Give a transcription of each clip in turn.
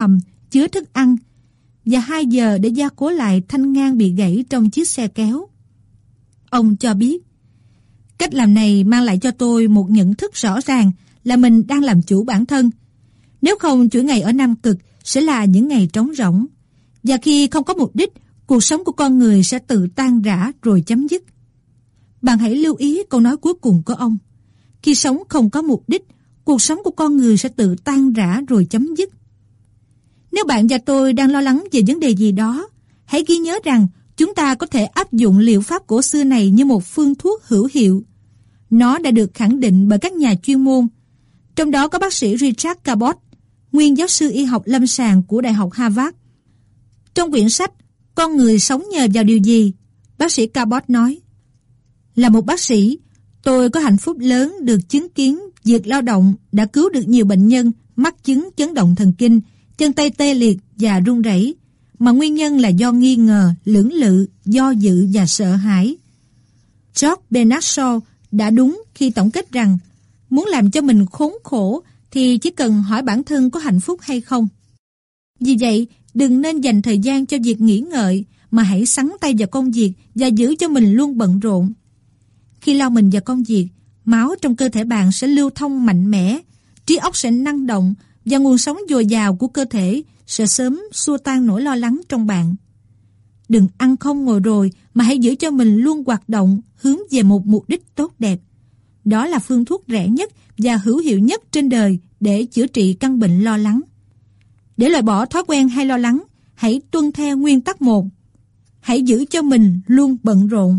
hầm chứa thức ăn và 2 giờ để gia cố lại thanh ngang bị gãy trong chiếc xe kéo. Ông cho biết, cách làm này mang lại cho tôi một nhận thức rõ ràng là mình đang làm chủ bản thân. Nếu không, chuỗi ngày ở Nam Cực sẽ là những ngày trống rỗng. Và khi không có mục đích, cuộc sống của con người sẽ tự tan rã rồi chấm dứt. Bạn hãy lưu ý câu nói cuối cùng của ông. Khi sống không có mục đích, cuộc sống của con người sẽ tự tan rã rồi chấm dứt. Nếu bạn và tôi đang lo lắng về vấn đề gì đó, hãy ghi nhớ rằng chúng ta có thể áp dụng liệu pháp cổ xưa này như một phương thuốc hữu hiệu. Nó đã được khẳng định bởi các nhà chuyên môn, trong đó có bác sĩ Richard Cabot, nguyên giáo sư y học lâm sàng của Đại học Harvard. Trong quyển sách Con người sống nhờ vào điều gì, bác sĩ Cabot nói, là một bác sĩ, tôi có hạnh phúc lớn được chứng kiến việc lao động đã cứu được nhiều bệnh nhân mắc chứng chấn động thần kinh, chân tay tê liệt và run rẩy, mà nguyên nhân là do nghi ngờ, lưỡng lự, do dự và sợ hãi. George Bernard Shaw đã đúng khi tổng kết rằng muốn làm cho mình khốn khổ thì chỉ cần hỏi bản thân có hạnh phúc hay không. Vì vậy, đừng nên dành thời gian cho việc nghỉ ngợi, mà hãy sắn tay vào công việc và giữ cho mình luôn bận rộn. Khi lao mình vào công việc, máu trong cơ thể bạn sẽ lưu thông mạnh mẽ, trí óc sẽ năng động và nguồn sống dồi dào của cơ thể sẽ sớm xua tan nỗi lo lắng trong bạn. Đừng ăn không ngồi rồi, mà hãy giữ cho mình luôn hoạt động hướng về một mục đích tốt đẹp. Đó là phương thuốc rẻ nhất và hữu hiệu nhất trên đời để chữa trị căn bệnh lo lắng. Để loại bỏ thói quen hay lo lắng, hãy tuân theo nguyên tắc 1. Hãy giữ cho mình luôn bận rộn.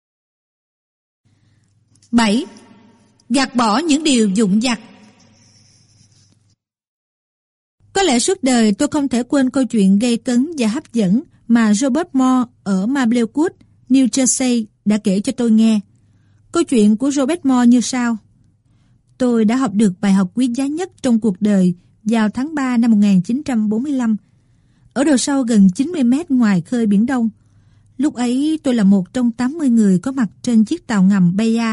7. Gạt bỏ những điều vụn vặt. Có lẽ suốt đời tôi không thể quên câu chuyện gây cấn và hấp dẫn mà Robert Moore ở Maplewood, New Jersey đã kể cho tôi nghe. Câu chuyện của Robert Moore như sau. Tôi đã học được bài học quý giá nhất trong cuộc đời vào tháng 3 năm 1945, ở độ sâu gần 90 mét ngoài khơi Biển Đông. Lúc ấy tôi là một trong 80 người có mặt trên chiếc tàu ngầm Baia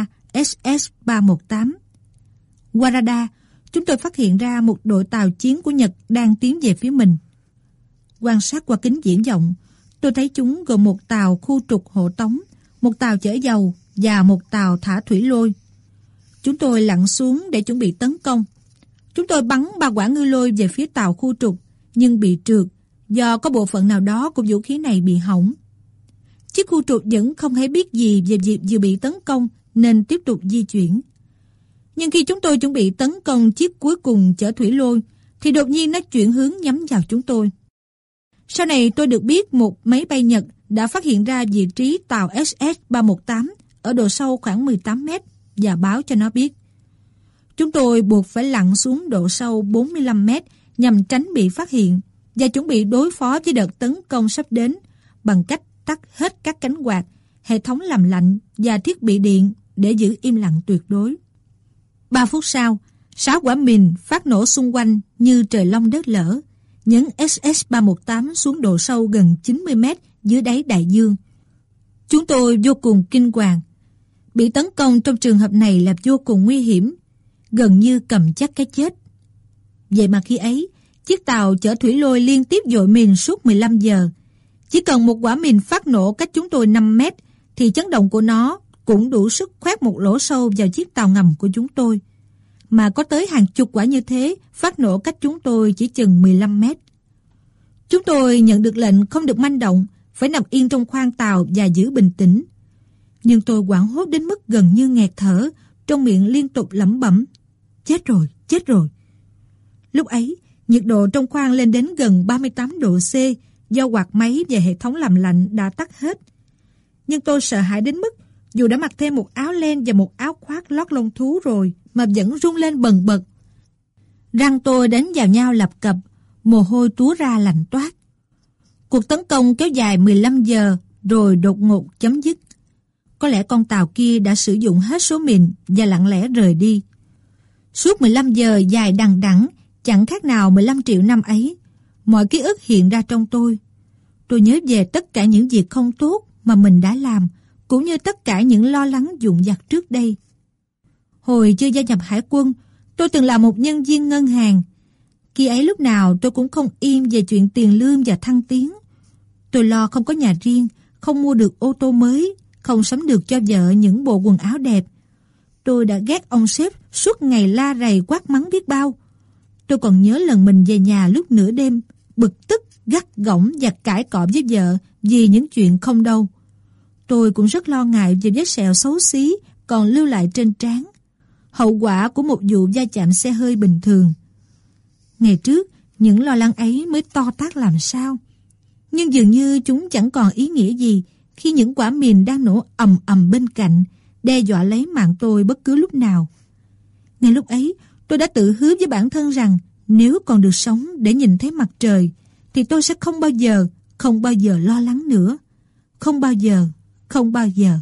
SS-318. Qua radar, chúng tôi phát hiện ra một đội tàu chiến của Nhật đang tiến về phía mình. Quan sát qua kính viễn vọng, tôi thấy chúng gồm một tàu khu trục hộ tống, một tàu chở dầu và một tàu thả thủy lôi. Chúng tôi lặn xuống để chuẩn bị tấn công. Chúng tôi bắn 3 quả ngư lôi về phía tàu khu trục, nhưng bị trượt do có bộ phận nào đó của vũ khí này bị hỏng. Chiếc khu trục vẫn không hề biết gì về việc vừa bị tấn công nên tiếp tục di chuyển. Nhưng khi chúng tôi chuẩn bị tấn công chiếc cuối cùng chở thủy lôi, thì đột nhiên nó chuyển hướng nhắm vào chúng tôi. Sau này tôi được biết một máy bay Nhật đã phát hiện ra vị trí tàu SS-318 ở độ sâu khoảng 18 mét và báo cho nó biết. Chúng tôi buộc phải lặn xuống độ sâu 45 mét nhằm tránh bị phát hiện và chuẩn bị đối phó với đợt tấn công sắp đến bằng cách tắt hết các cánh quạt, hệ thống làm lạnh và thiết bị điện để giữ im lặng tuyệt đối. 3 phút sau, 6 quả mìn phát nổ xung quanh như trời long đất lở, nhấn SS-318 xuống độ sâu gần 90 mét dưới đáy đại dương. Chúng tôi vô cùng kinh hoàng. Bị tấn công trong trường hợp này là vô cùng nguy hiểm, gần như cầm chắc cái chết. Vậy mà khi ấy, chiếc tàu chở thủy lôi liên tiếp dội mìn suốt 15 giờ. Chỉ cần một quả mìn phát nổ cách chúng tôi 5 mét, thì chấn động của nó cũng đủ sức khoét một lỗ sâu vào chiếc tàu ngầm của chúng tôi. Mà có tới hàng chục quả như thế phát nổ cách chúng tôi chỉ chừng 15 mét. Chúng tôi nhận được lệnh không được manh động, phải nằm yên trong khoang tàu và giữ bình tĩnh. Nhưng tôi hoảng hốt đến mức gần như nghẹt thở, trong miệng liên tục lẩm bẩm: chết rồi, chết rồi. Lúc ấy, nhiệt độ trong khoang lên đến gần 38 độ C do quạt máy và hệ thống làm lạnh đã tắt hết. Nhưng tôi sợ hãi đến mức dù đã mặc thêm một áo len và một áo khoác lót lông thú rồi mà vẫn run lên bần bật. Răng tôi đánh vào nhau lập cập, mồ hôi túa ra lạnh toát. Cuộc tấn công kéo dài 15 giờ rồi đột ngột chấm dứt. Có lẽ con tàu kia đã sử dụng hết số mìn và lặng lẽ rời đi. Suốt 15 giờ dài đằng đẵng, chẳng khác nào 15 triệu năm ấy, mọi ký ức hiện ra trong tôi. Tôi nhớ về tất cả những việc không tốt mà mình đã làm, cũng như tất cả những lo lắng vụn vặt trước đây. Hồi chưa gia nhập hải quân, tôi từng là một nhân viên ngân hàng. Khi ấy lúc nào tôi cũng không yên về chuyện tiền lương và thăng tiến. Tôi lo không có nhà riêng, không mua được ô tô mới, không sắm được cho vợ những bộ quần áo đẹp. Tôi đã ghét ông sếp suốt ngày la rầy quát mắng biết bao. Tôi còn nhớ lần mình về nhà lúc nửa đêm, bực tức, gắt gỏng và cãi cọ với vợ vì những chuyện không đâu. Tôi cũng rất lo ngại về vết sẹo xấu xí còn lưu lại trên trán, hậu quả của một vụ va chạm xe hơi bình thường. Ngày trước, những lo lắng ấy mới to tát làm sao. Nhưng dường như chúng chẳng còn ý nghĩa gì khi những quả mìn đang nổ ầm ầm bên cạnh, đe dọa lấy mạng tôi bất cứ lúc nào. Ngay lúc ấy, tôi đã tự hứa với bản thân rằng nếu còn được sống để nhìn thấy mặt trời, thì tôi sẽ không bao giờ lo lắng nữa. Không bao giờ.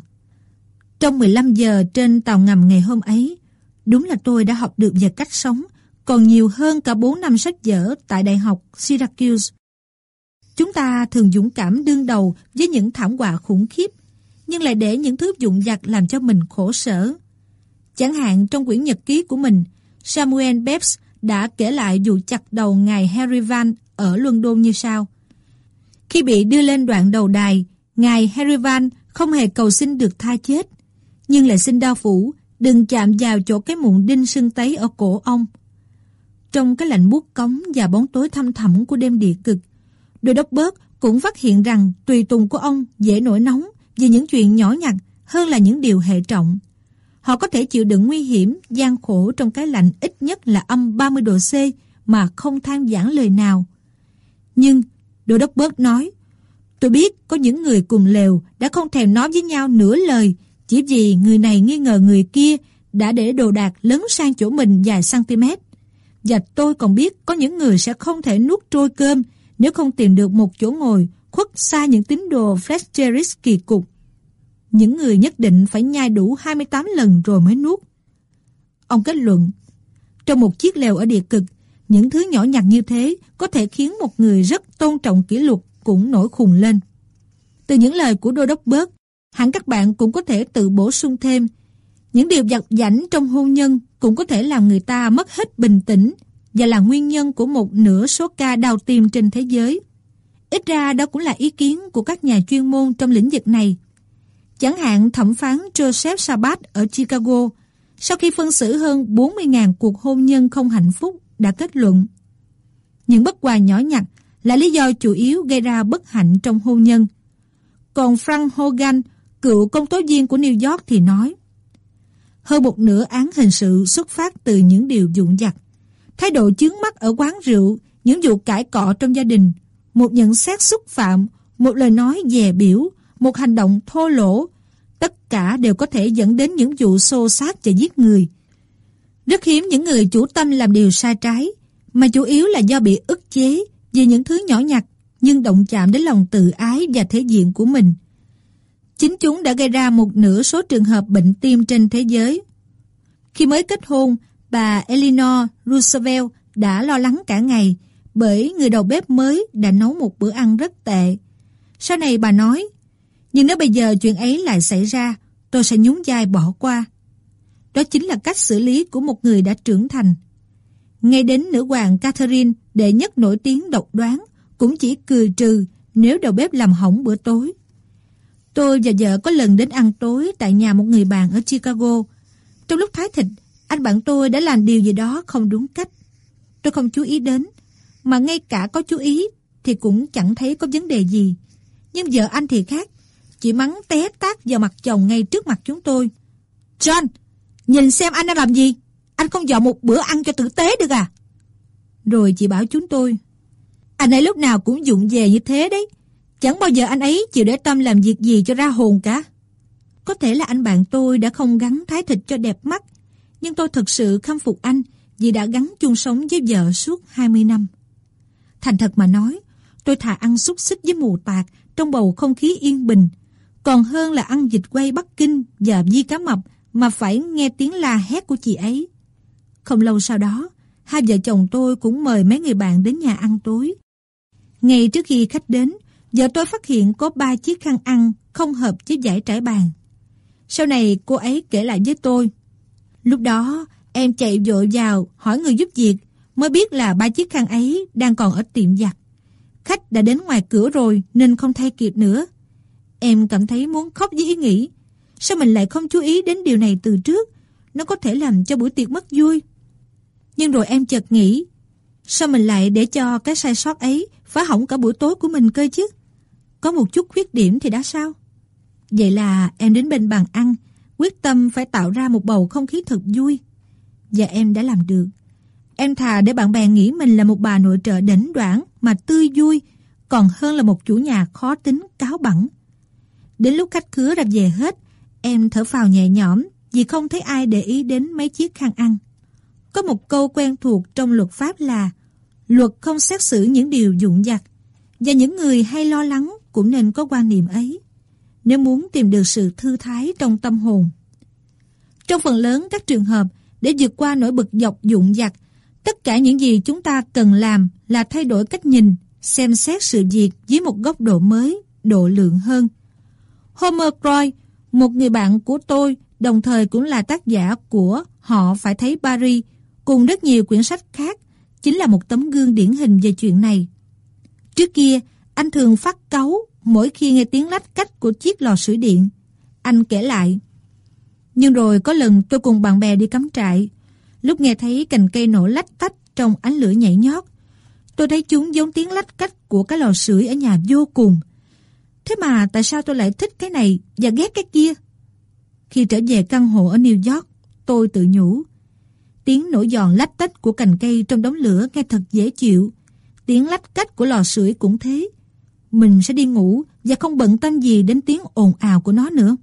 Trong 15 giờ trên tàu ngầm ngày hôm ấy, đúng là tôi đã học được về cách sống, còn nhiều hơn cả 4 năm sách vở tại Đại học Syracuse. Chúng ta thường dũng cảm đương đầu với những thảm họa khủng khiếp, nhưng lại để những thứ vụn vặt làm cho mình khổ sở. Chẳng hạn trong quyển nhật ký của mình, Samuel Pepys đã kể lại vụ chặt đầu ngài Henry Van ở London như sau. Khi bị đưa lên đoạn đầu đài, ngài Henry Van không hề cầu xin được tha chết, nhưng lại xin đao phủ đừng chạm vào chỗ cái mụn đinh sưng tấy ở cổ ông. Trong cái lạnh buốt cống và bóng tối thăm thẳm của đêm địa cực, đô đốc Burke cũng phát hiện rằng tùy tùng của ông dễ nổi nóng vì những chuyện nhỏ nhặt hơn là những điều hệ trọng. Họ có thể chịu đựng nguy hiểm, gian khổ trong cái lạnh ít nhất là âm 30 độ C mà không than vãn lời nào. Nhưng, đô đốc Burke nói, tôi biết có những người cùng lều đã không thèm nói với nhau nửa lời chỉ vì người này nghi ngờ người kia đã để đồ đạc lấn sang chỗ mình vài cm. Và tôi còn biết có những người sẽ không thể nuốt trôi cơm nếu không tìm được một chỗ ngồi khuất xa những tín đồ Fletcherist kỳ cục. Những người nhất định phải nhai đủ 28 lần rồi mới nuốt. Ông kết luận, trong một chiếc lều ở địa cực, những thứ nhỏ nhặt như thế có thể khiến một người rất tôn trọng kỷ luật cũng nổi khùng lên. Từ những lời của đô đốc Burke, hẳn các bạn cũng có thể tự bổ sung thêm, những điều vặt vãnh trong hôn nhân cũng có thể làm người ta mất hết bình tĩnh và là nguyên nhân của một nửa số ca đau tim trên thế giới. Ít ra đó cũng là ý kiến của các nhà chuyên môn trong lĩnh vực này. Chẳng hạn thẩm phán Joseph Sabat ở Chicago, sau khi phân xử hơn 40.000 cuộc hôn nhân không hạnh phúc, đã kết luận những bất hòa nhỏ nhặt là lý do chủ yếu gây ra bất hạnh trong hôn nhân. Còn Frank Hogan, cựu công tố viên của New York thì nói, hơn một nửa án hình sự xuất phát từ những điều vụn vặt, thái độ chướng mắt ở quán rượu, những vụ cãi cọ trong gia đình, một nhận xét xúc phạm, một lời nói dè bỉu, một hành động thô lỗ, tất cả đều có thể dẫn đến những vụ xô xát và giết người. Rất hiếm những người chủ tâm làm điều sai trái, mà chủ yếu là do bị ức chế vì những thứ nhỏ nhặt nhưng động chạm đến lòng tự ái và thể diện của mình. Chính chúng đã gây ra một nửa số trường hợp bệnh tim trên thế giới. Khi mới kết hôn, bà Eleanor Roosevelt đã lo lắng cả ngày bởi người đầu bếp mới đã nấu một bữa ăn rất tệ. Sau này bà nói, nhưng nếu bây giờ chuyện ấy lại xảy ra, tôi sẽ nhún vai bỏ qua. Đó chính là cách xử lý của một người đã trưởng thành. Ngay đến nữ hoàng Catherine, đệ nhất nổi tiếng độc đoán, cũng chỉ cười trừ nếu đầu bếp làm hỏng bữa tối. Tôi và vợ có lần đến ăn tối tại nhà một người bạn ở Chicago. Trong lúc thái thịt, anh bạn tôi đã làm điều gì đó không đúng cách. Tôi không chú ý đến, mà ngay cả có chú ý thì cũng chẳng thấy có vấn đề gì. Nhưng vợ anh thì khác, chị mắng té tát vào mặt chồng ngay trước mặt chúng tôi. John, nhìn xem anh đang làm gì? Anh không dọn một bữa ăn cho tử tế được à? Rồi chị bảo chúng tôi, anh ấy lúc nào cũng vụng về như thế đấy. Chẳng bao giờ anh ấy chịu để tâm làm việc gì cho ra hồn cả. Có thể là anh bạn tôi đã không gắn thái thịt cho đẹp mắt, nhưng tôi thực sự khâm phục anh vì đã gắn chung sống với vợ suốt 20 năm. Thành thật mà nói, tôi thà ăn xúc xích với mù tạt trong bầu không khí yên bình, còn hơn là ăn vịt quay Bắc Kinh và vi cá mập mà phải nghe tiếng la hét của chị ấy. Không lâu sau đó, hai vợ chồng tôi cũng mời mấy người bạn đến nhà ăn tối. Ngay trước khi khách đến, vợ tôi phát hiện có 3 chiếc khăn ăn không hợp với dãy trải bàn. Sau này cô ấy kể lại với tôi, lúc đó em chạy vội vào hỏi người giúp việc, mới biết là 3 chiếc khăn ấy đang còn ở tiệm giặt. Khách đã đến ngoài cửa rồi nên không thay kịp nữa. Em cảm thấy muốn khóc với ý nghĩ, sao mình lại không chú ý đến điều này từ trước? Nó có thể làm cho buổi tiệc mất vui. Nhưng rồi em chợt nghĩ, sao mình lại để cho cái sai sót ấy phá hỏng cả buổi tối của mình cơ chứ? Có một chút khuyết điểm thì đã sao? Vậy là em đến bên bàn ăn, quyết tâm phải tạo ra một bầu không khí thật vui. Và em đã làm được. Em thà để bạn bè nghĩ mình là một bà nội trợ đỉnh đoản mà tươi vui, còn hơn là một chủ nhà khó tính cáu bẳn. Đến lúc khách khứa đã về hết, em thở phào nhẹ nhõm vì không thấy ai để ý đến mấy chiếc khăn ăn. Có một câu quen thuộc trong luật pháp là luật không xét xử những điều vụn vặt, và những người hay lo lắng cũng nên có quan niệm ấy, nếu muốn tìm được sự thư thái trong tâm hồn. Trong phần lớn các trường hợp, để vượt qua nỗi bực dọc vụn vặt, tất cả những gì chúng ta cần làm là thay đổi cách nhìn, xem xét sự việc dưới một góc độ mới, độ lượng hơn. Homer Croy, một người bạn của tôi, đồng thời cũng là tác giả của Họ Phải Thấy Paris, cùng rất nhiều quyển sách khác, chính là một tấm gương điển hình về chuyện này. Trước kia, anh thường phát cáu mỗi khi nghe tiếng lách cách của chiếc lò sưởi điện. Anh kể lại, nhưng rồi có lần tôi cùng bạn bè đi cắm trại, lúc nghe thấy cành cây nổ lách tách trong ánh lửa nhảy nhót, tôi thấy chúng giống tiếng lách cách của cái lò sưởi ở nhà vô cùng. Thế mà tại sao tôi lại thích cái này và ghét cái kia? Khi trở về căn hộ ở New York, tôi tự nhủ, tiếng nổ giòn lách tách của cành cây trong đống lửa nghe thật dễ chịu. Tiếng lách cách của lò sưởi cũng thế. Mình sẽ đi ngủ và không bận tâm gì đến tiếng ồn ào của nó nữa.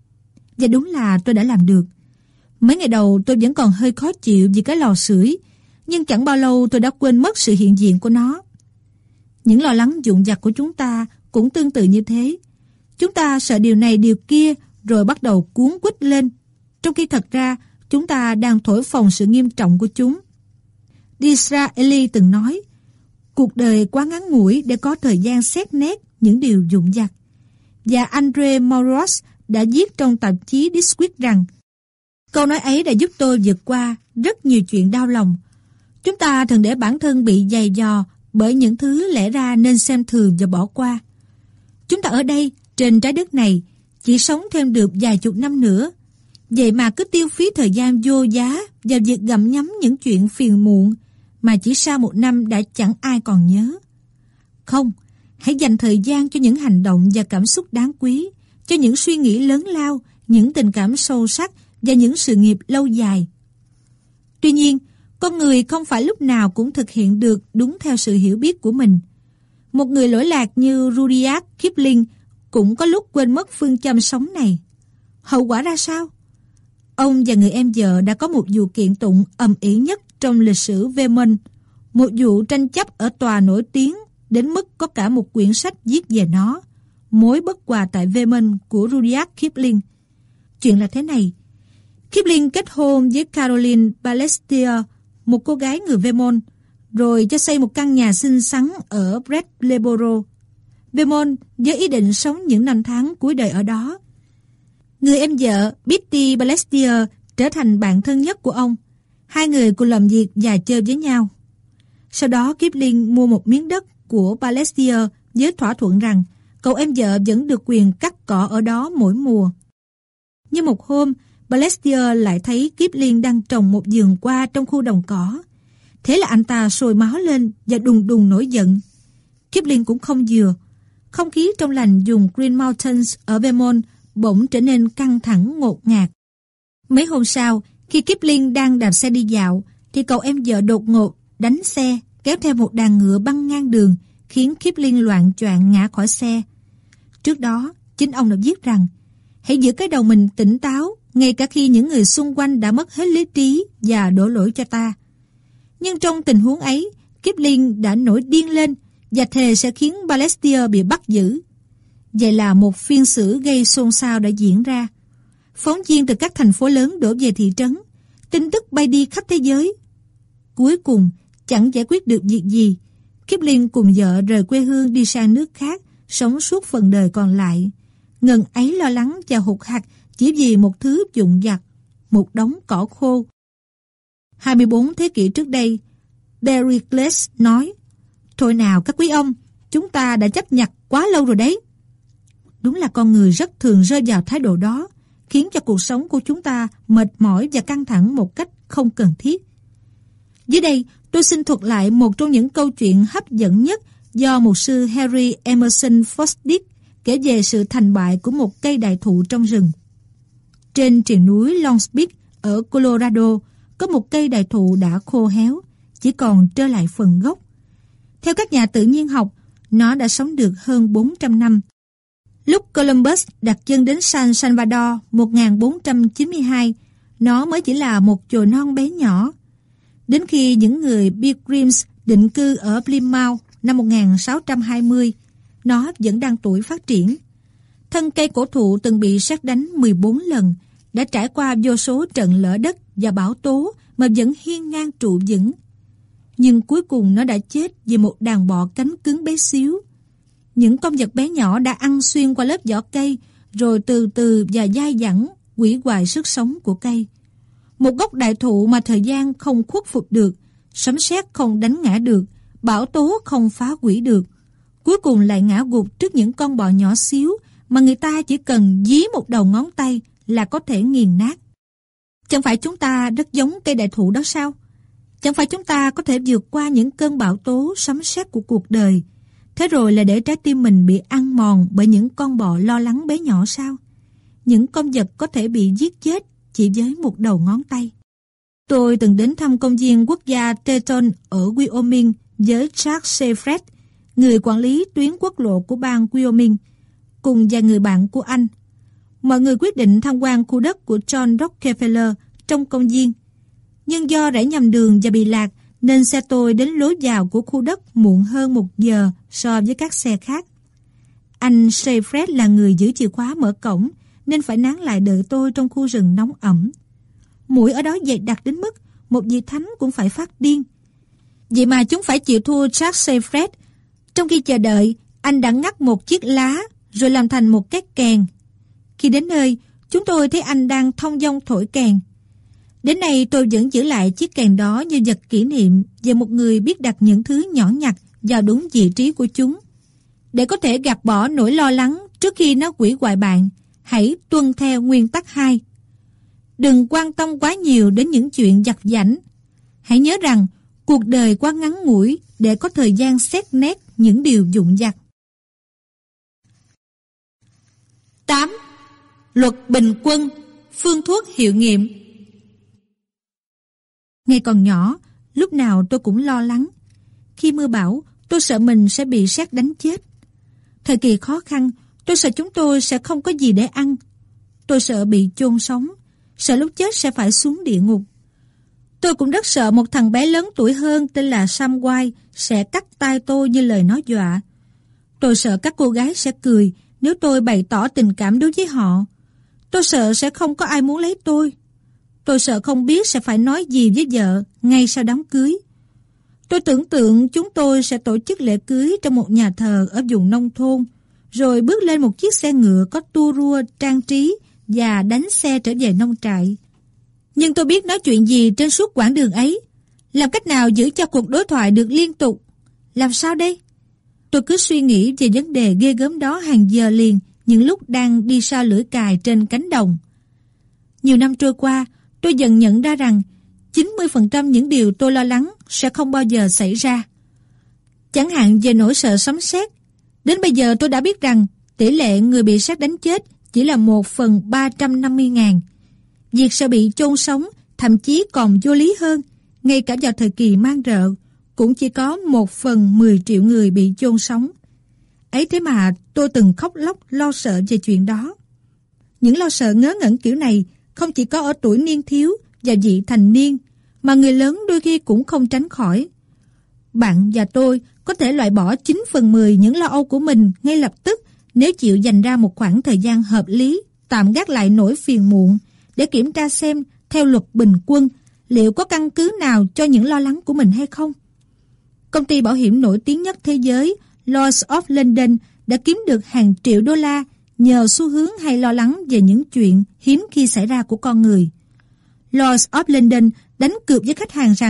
Và đúng là tôi đã làm được. Mấy ngày đầu tôi vẫn còn hơi khó chịu vì cái lò sưởi, nhưng chẳng bao lâu tôi đã quên mất sự hiện diện của nó. Những lo lắng vụn vặt của chúng ta cũng tương tự như thế. Chúng ta sợ điều này điều kia rồi bắt đầu cuống quýt lên, trong khi thật ra chúng ta đang thổi phồng sự nghiêm trọng của chúng. Disraeli từng nói, cuộc đời quá ngắn ngủi để có thời gian xét nét những điều vụn vặt. Và Andre Maurois đã viết trong tạp chí Disquit rằng, câu nói ấy đã giúp tôi vượt qua rất nhiều chuyện đau lòng. Chúng ta thường để bản thân bị dày dò bởi những thứ lẽ ra nên xem thường và bỏ qua. Chúng ta ở đây, trên trái đất này, chỉ sống thêm được vài chục năm nữa. Vậy mà cứ tiêu phí thời gian vô giá vào việc gặm nhấm những chuyện phiền muộn mà chỉ sau 1 năm đã chẳng ai còn nhớ. Không, hãy dành thời gian cho những hành động và cảm xúc đáng quý, cho những suy nghĩ lớn lao, những tình cảm sâu sắc và những sự nghiệp lâu dài. Tuy nhiên, con người không phải lúc nào cũng thực hiện được đúng theo sự hiểu biết của mình. Một người lỗi lạc như Rudyard Kipling cũng có lúc quên mất phương châm sống này. Hậu quả ra sao? Ông và người em vợ đã có một vụ kiện tụng ầm ĩ nhất trong lịch sử Vermont, một vụ tranh chấp ở tòa nổi tiếng đến mức có cả một quyển sách viết về nó, Mối bất hòa tại Vermont của Rudyard Kipling. Chuyện là thế này. Kipling kết hôn với Caroline Balestier, một cô gái người Vermont, rồi cho xây một căn nhà xinh xắn ở Brattleboro, Vermont, với ý định sống những năm tháng cuối đời ở đó. Người em vợ Betty Balestier trở thành bạn thân nhất của ông. Hai người cùng làm việc và chơi với nhau. Sau đó Kipling mua một miếng đất của Balestier với thỏa thuận rằng cậu em vợ vẫn được quyền cắt cỏ ở đó mỗi mùa. Nhưng một hôm, Balestier lại thấy Kipling đang trồng một vườn hoa trong khu đồng cỏ. Thế là anh ta sôi máu lên và đùng đùng nổi giận. Kipling cũng không vừa. Không khí trong lành vùng Green Mountains ở Vermont bỗng trở nên căng thẳng ngột ngạt. Mấy hôm sau, khi Kipling đang đạp xe đi dạo, thì cậu em vợ đột ngột đánh xe, kéo theo một đàn ngựa băng ngang đường, khiến Kipling loạng choạng ngã khỏi xe. Trước đó, chính ông đã viết rằng, hãy giữ cái đầu mình tỉnh táo, ngay cả khi những người xung quanh đã mất hết lý trí và đổ lỗi cho ta. Nhưng trong tình huống ấy, Kipling đã nổi điên lên và thề sẽ khiến Balestier bị bắt giữ. Vậy là một phiên xử gây xôn xao đã diễn ra. Phóng viên từ các thành phố lớn đổ về thị trấn, tin tức bay đi khắp thế giới. Cuối cùng, chẳng giải quyết được việc gì. Kipling cùng vợ rời quê hương đi sang nước khác, sống suốt phần đời còn lại. Ngần ấy lo lắng và hụt hặc chỉ vì một thứ vụn vặt, một đống cỏ khô. 24 thế kỷ trước đây, Pericles nói: "Thôi nào các quý ông, chúng ta đã chấp nhặt quá lâu rồi đấy." Đúng là con người rất thường rơi vào thái độ đó, khiến cho cuộc sống của chúng ta mệt mỏi và căng thẳng một cách không cần thiết. Dưới đây, tôi xin thuật lại một trong những câu chuyện hấp dẫn nhất do mục sư Henry Emerson Fosdick kể về sự thành bại của một cây đại thụ trong rừng. Trên triền núi Long Peak ở Colorado, có một cây đại thụ đã khô héo, chỉ còn trơ lại phần gốc. Theo các nhà tự nhiên học, nó đã sống được hơn 400 năm. Lúc Columbus đặt chân đến San Salvador 1492, nó mới chỉ là một chồi non bé nhỏ. Đến khi những người Pilgrims định cư ở Plymouth năm 1620, nó vẫn đang tuổi phát triển. Thân cây cổ thụ từng bị sét đánh 14 lần, đã trải qua vô số trận lở đất và bão tố mà vẫn hiên ngang trụ vững. Nhưng cuối cùng nó đã chết vì một đàn bọ cánh cứng bé xíu. Những con vật bé nhỏ đã ăn xuyên qua lớp vỏ cây, rồi từ từ và dai dẳng hủy hoại sức sống của cây. Một gốc đại thụ mà thời gian không khuất phục được, sấm sét không đánh ngã được, bão tố không phá hủy được, cuối cùng lại ngã gục trước những con bọ nhỏ xíu mà người ta chỉ cần dí một đầu ngón tay là có thể nghiền nát. Chẳng phải chúng ta rất giống cây đại thụ đó sao? Chẳng phải chúng ta có thể vượt qua những cơn bão tố sấm sét của cuộc đời, thế rồi là để trái tim mình bị ăn mòn bởi những con bọ lo lắng bé nhỏ sao? Những con vật có thể bị giết chết chỉ với một đầu ngón tay. Tôi từng đến thăm công viên quốc gia Teton ở Wyoming với Charles Seyfried, người quản lý tuyến quốc lộ của bang Wyoming, cùng vài người bạn của anh. Mọi người quyết định tham quan khu đất của John Rockefeller trong công viên. Nhưng do rẽ nhầm đường và bị lạc, nên xe tôi đến lối vào của khu đất muộn hơn 1 giờ so với các xe khác. Anh Seyfried là người giữ chìa khóa mở cổng, nên phải nán lại đợi tôi trong khu rừng nóng ẩm. Muỗi ở đó dày đặc đến mức một vị thánh cũng phải phát điên. Vậy mà chúng phải chịu thua Charles Seyfried. Trong khi chờ đợi, anh đã ngắt một chiếc lá rồi làm thành một cái kèn. Khi đến nơi, chúng tôi thấy anh đang thong dong thổi kèn. Đến nay tôi vẫn giữ lại chiếc kèn đó như vật kỷ niệm về một người biết đặt những thứ nhỏ nhặt vào đúng vị trí của chúng. Để có thể gạt bỏ nỗi lo lắng trước khi nó hủy hoại bạn, hãy tuân theo nguyên tắc 2. Đừng quan tâm quá nhiều đến những chuyện vặt vãnh. Hãy nhớ rằng cuộc đời quá ngắn ngủi để có thời gian xét nét những điều vụn vặt. 8. Luật bình quân, phương thuốc hiệu nghiệm. Ngày còn nhỏ, lúc nào tôi cũng lo lắng. Khi mưa bão, tôi sợ mình sẽ bị sét đánh chết. Thời kỳ khó khăn, tôi sợ chúng tôi sẽ không có gì để ăn. Tôi sợ bị chôn sống, sợ lúc chết sẽ phải xuống địa ngục. Tôi cũng rất sợ một thằng bé lớn tuổi hơn tên là Sam White sẽ cắt tay tôi như lời nó dọa. Tôi sợ các cô gái sẽ cười nếu tôi bày tỏ tình cảm đối với họ. Tôi sợ sẽ không có ai muốn lấy tôi. Tôi sợ không biết sẽ phải nói gì với vợ ngay sau đám cưới. Tôi tưởng tượng chúng tôi sẽ tổ chức lễ cưới trong một nhà thờ ở vùng nông thôn, rồi bước lên một chiếc xe ngựa có tua rua trang trí và đánh xe trở về nông trại. Nhưng tôi biết nói chuyện gì trên suốt quãng đường ấy. Làm cách nào giữ cho cuộc đối thoại được liên tục? Làm sao đây? Tôi cứ suy nghĩ về vấn đề ghê gớm đó hàng giờ liền những lúc đang đi sau lưỡi cài trên cánh đồng. Nhiều năm trôi qua, tôi dần nhận ra rằng 90% những điều tôi lo lắng sẽ không bao giờ xảy ra. Chẳng hạn về nỗi sợ sấm sét. Đến bây giờ tôi đã biết rằng tỷ lệ người bị sét đánh chết chỉ là 1/350.000. Việc sẽ bị chôn sống thậm chí còn vô lý hơn. Ngay cả vào thời kỳ mang rợ, cũng chỉ có 1/10 triệu người bị chôn sống. Ấy thế mà tôi từng khóc lóc lo sợ về chuyện đó. Những lo sợ ngớ ngẩn kiểu này không chỉ có ở tuổi niên thiếu và vị thành niên, mà người lớn đôi khi cũng không tránh khỏi. Bạn và tôi có thể loại bỏ 9/10 những lo âu của mình ngay lập tức nếu chịu dành ra một khoảng thời gian hợp lý, tạm gác lại nỗi phiền muộn để kiểm tra xem theo luật bình quân liệu có căn cứ nào cho những lo lắng của mình hay không. Công ty bảo hiểm nổi tiếng nhất thế giới Lloyd's of London đã kiếm được hàng triệu đô la nhờ xu hướng hay lo lắng về những chuyện hiếm khi xảy ra của con người. Lloyd's of London đánh cược với khách hàng rằng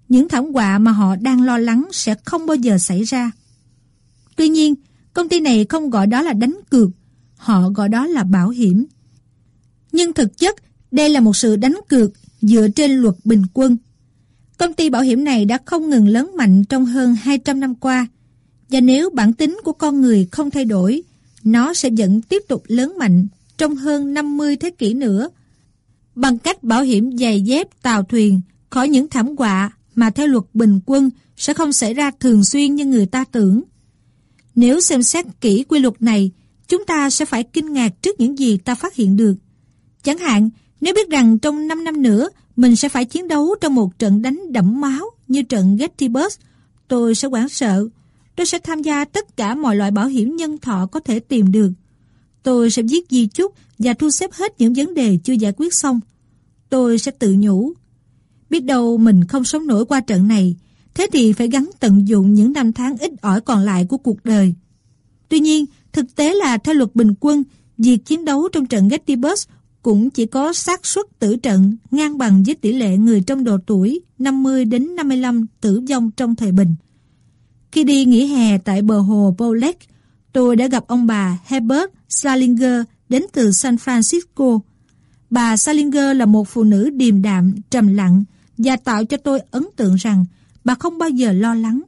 Những thảm họa mà họ đang lo lắng sẽ không bao giờ xảy ra. Tuy nhiên, công ty này không gọi đó là đánh cược, họ gọi đó là bảo hiểm. Nhưng thực chất, đây là một sự đánh cược dựa trên luật bình quân. Công ty bảo hiểm này đã không ngừng lớn mạnh trong hơn 200 năm qua, và nếu bản tính của con người không thay đổi, nó sẽ vẫn tiếp tục lớn mạnh trong hơn 50 thế kỷ nữa, bằng cách bảo hiểm giày dép tàu thuyền khỏi những thảm họa mà theo luật bình quân sẽ không xảy ra thường xuyên như người ta tưởng. Nếu xem xét kỹ quy luật này, chúng ta sẽ phải kinh ngạc trước những gì ta phát hiện được. Chẳng hạn, nếu biết rằng trong 5 năm nữa mình sẽ phải chiến đấu trong một trận đánh đẫm máu như trận Gettysburg, tôi sẽ hoảng sợ. Tôi sẽ tham gia tất cả mọi loại bảo hiểm nhân thọ có thể tìm được. Tôi sẽ viết di chúc và thu xếp hết những vấn đề chưa giải quyết xong. Tôi sẽ tự nhủ, biết đâu mình không sống nổi qua trận này, thế thì phải gắng tận dụng những năm tháng ít ỏi còn lại của cuộc đời. Tuy nhiên, thực tế là theo luật bình quân, việc chiến đấu trong trận Gettysburg cũng chỉ có xác suất tử trận ngang bằng với tỷ lệ người trong độ tuổi 50 đến 55 tử vong trong thời bình. Khi đi nghỉ hè tại bờ hồ Bow Lake, tôi đã gặp ông bà Herbert Salinger đến từ San Francisco. Bà Salinger là một phụ nữ điềm đạm, trầm lặng và tạo cho tôi ấn tượng rằng bà không bao giờ lo lắng.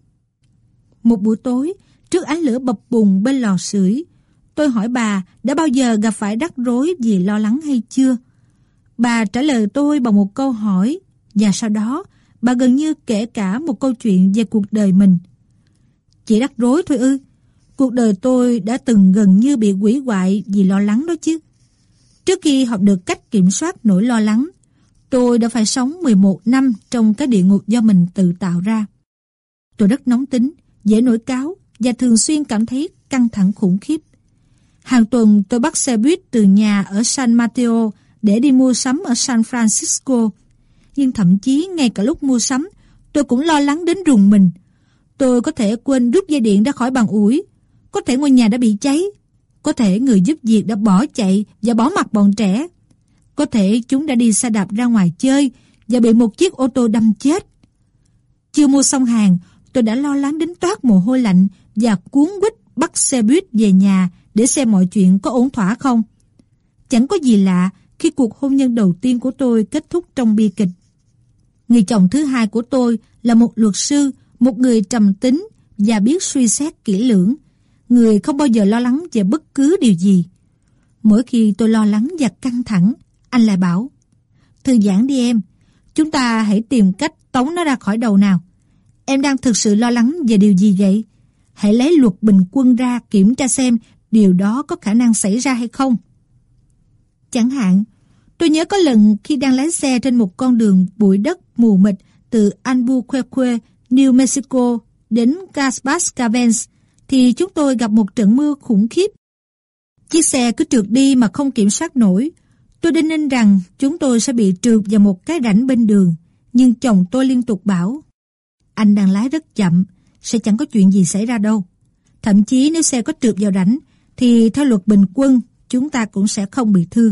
Một buổi tối, trước ánh lửa bập bùng bên lò sưởi, tôi hỏi bà đã bao giờ gặp phải rắc rối vì lo lắng hay chưa. Bà trả lời tôi bằng một câu hỏi, và sau đó bà gần như kể cả một câu chuyện về cuộc đời mình. Chỉ rắc rối thôi ư? Cuộc đời tôi đã từng gần như bị hủy hoại vì lo lắng đó chứ. Trước khi học được cách kiểm soát nỗi lo lắng, tôi đã phải sống 11 năm trong cái địa ngục do mình tự tạo ra. Tôi rất nóng tính, dễ nổi cáu và thường xuyên cảm thấy căng thẳng khủng khiếp. Hàng tuần tôi bắt xe buýt từ nhà ở San Mateo để đi mua sắm ở San Francisco. Nhưng thậm chí ngay cả lúc mua sắm, tôi cũng lo lắng đến rùng mình. Tôi có thể quên rút dây điện ra khỏi bàn ủi, có thể ngôi nhà đã bị cháy, có thể người giúp việc đã bỏ chạy và bỏ mặc bọn trẻ, có thể chúng đã đi xe đạp ra ngoài chơi và bị một chiếc ô tô đâm chết. Chưa mua xong hàng, tôi đã lo lắng đến toát mồ hôi lạnh và cuống quýt bắt xe buýt về nhà để xem mọi chuyện có ổn thỏa không. Chẳng có gì lạ khi cuộc hôn nhân đầu tiên của tôi kết thúc trong bi kịch. Người chồng thứ hai của tôi là một luật sư, một người trầm tính và biết suy xét kỹ lưỡng, người không bao giờ lo lắng về bất cứ điều gì. Mỗi khi tôi lo lắng và căng thẳng, anh lại bảo, thư giãn đi em, chúng ta hãy tìm cách tống nó ra khỏi đầu nào. Em đang thực sự lo lắng về điều gì vậy? Hãy lấy luật bình quân ra kiểm tra xem điều đó có khả năng xảy ra hay không. Chẳng hạn, tôi nhớ có lần khi đang lái xe trên một con đường bụi đất mù mịt từ Albuquerque, New Mexico đến Casablanca, thì chúng tôi gặp một trận mưa khủng khiếp. Chiếc xe cứ trượt đi mà không kiểm soát nổi. Tôi đinh ninh rằng chúng tôi sẽ bị trượt vào một cái rãnh bên đường, nhưng chồng tôi liên tục bảo, anh đang lái rất chậm, sẽ chẳng có chuyện gì xảy ra đâu. Thậm chí nếu xe có trượt vào rãnh, thì theo luật bình quân, chúng ta cũng sẽ không bị thương.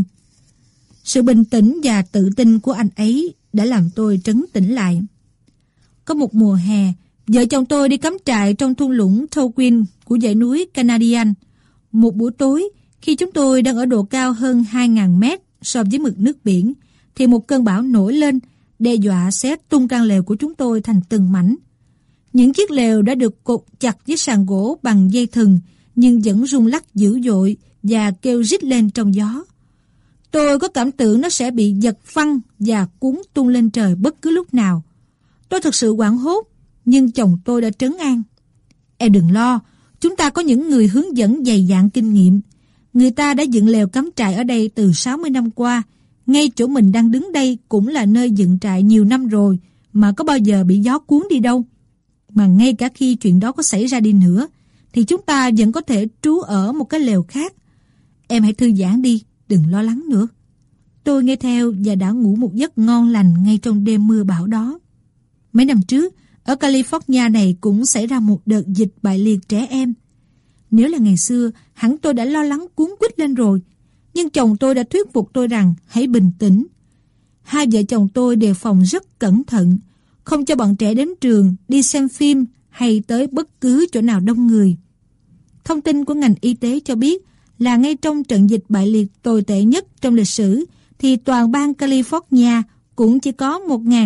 Sự bình tĩnh và tự tin của anh ấy đã làm tôi trấn tĩnh lại. Có một mùa hè, vợ chồng tôi đi cắm trại trong thung lũng Towin của dãy núi Canadian. Một buổi tối, khi chúng tôi đang ở độ cao hơn 2.000 mét so với mực nước biển, thì một cơn bão nổi lên, đe dọa xé tung căn lều của chúng tôi thành từng mảnh. Những chiếc lều đã được cột chặt với sàn gỗ bằng dây thừng, nhưng vẫn rung lắc dữ dội và kêu rít lên trong gió. Tôi có cảm tưởng nó sẽ bị giật phăng và cuốn tung lên trời bất cứ lúc nào. Tôi thực sự hoảng hốt, nhưng chồng tôi đã trấn an. Em đừng lo, chúng ta có những người hướng dẫn dày dạn kinh nghiệm. Người ta đã dựng lều cắm trại ở đây từ 60 năm qua. Ngay chỗ mình đang đứng đây cũng là nơi dựng trại nhiều năm rồi, mà có bao giờ bị gió cuốn đi đâu. Mà ngay cả khi chuyện đó có xảy ra đi nữa, thì chúng ta vẫn có thể trú ở một cái lều khác. Em hãy thư giãn đi, đừng lo lắng nữa. Tôi nghe theo và đã ngủ một giấc ngon lành ngay trong đêm mưa bão đó. Mấy năm trước, ở California này cũng xảy ra một đợt dịch bại liệt trẻ em. Nếu là ngày xưa, hẳn tôi đã lo lắng cuống quýt lên rồi. Nhưng chồng tôi đã thuyết phục tôi rằng hãy bình tĩnh. Hai vợ chồng tôi đề phòng rất cẩn thận. không cho bọn trẻ đến trường, đi xem phim hay tới bất cứ chỗ nào đông người. Thông tin của ngành y tế cho biết là ngay trong trận dịch bại liệt tồi tệ nhất trong lịch sử thì toàn bang California cũng chỉ có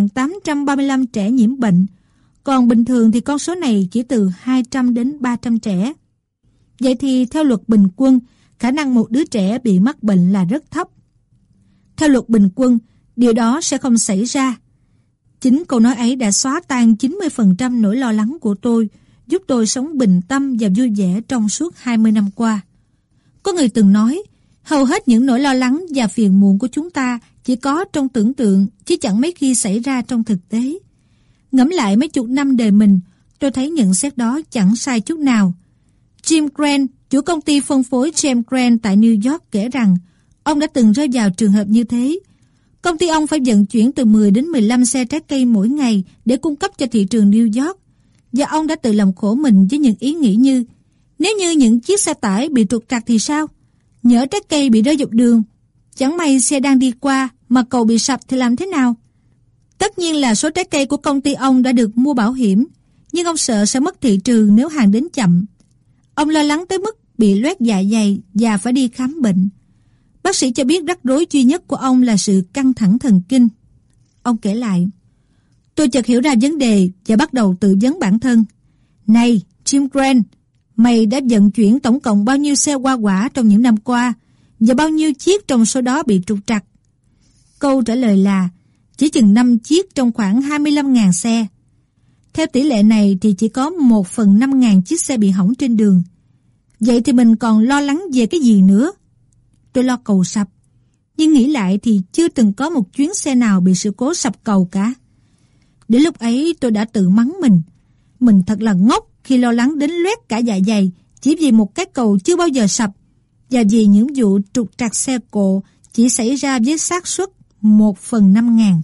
1.835 trẻ nhiễm bệnh, còn bình thường thì con số này chỉ từ 200 đến 300 trẻ. Vậy thì theo luật bình quân, khả năng một đứa trẻ bị mắc bệnh là rất thấp. Theo luật bình quân, điều đó sẽ không xảy ra. Chính câu nói ấy đã xóa tan 90% nỗi lo lắng của tôi, giúp tôi sống bình tâm và vui vẻ trong suốt 20 năm qua. Có người từng nói, hầu hết những nỗi lo lắng và phiền muộn của chúng ta chỉ có trong tưởng tượng, chứ chẳng mấy khi xảy ra trong thực tế. Ngẫm lại mấy chục năm đời mình, tôi thấy nhận xét đó chẳng sai chút nào. Jim Grant, chủ công ty phân phối James Grant tại New York kể rằng, ông đã từng rơi vào trường hợp như thế. Công ty ông phải vận chuyển từ 10 đến 15 xe trái cây mỗi ngày để cung cấp cho thị trường New York. Và ông đã tự làm khổ mình với những ý nghĩ như, nếu như những chiếc xe tải bị trục trặc thì sao? Nhỡ trái cây bị rơi dọc đường, chẳng may xe đang đi qua mà cầu bị sập thì làm thế nào? Tất nhiên là số trái cây của công ty ông đã được mua bảo hiểm, nhưng ông sợ sẽ mất thị trường nếu hàng đến chậm. Ông lo lắng tới mức bị loét dạ dày và phải đi khám bệnh. Bác sĩ cho biết rắc rối duy nhất của ông là sự căng thẳng thần kinh. Ông kể lại, tôi chợt hiểu ra vấn đề và bắt đầu tự vấn bản thân. Này, Jim Grant, mày đã vận chuyển tổng cộng bao nhiêu xe hoa quả trong những năm qua và bao nhiêu chiếc trong số đó bị trục trặc? Câu trả lời là chỉ chừng 5 chiếc trong khoảng 25.000 xe. Theo tỷ lệ này thì chỉ có 1/5.000 chiếc xe bị hỏng trên đường. Vậy thì mình còn lo lắng về cái gì nữa? Tôi lo cầu sập, nhưng nghĩ lại thì chưa từng có một chuyến xe nào bị sự cố sập cầu cả. Đến lúc ấy tôi đã tự mắng mình. Mình thật là ngốc khi lo lắng đến loét cả dạ dày chỉ vì một cái cầu chưa bao giờ sập, và vì những vụ trục trặc xe cộ chỉ xảy ra với xác suất 1/5.000.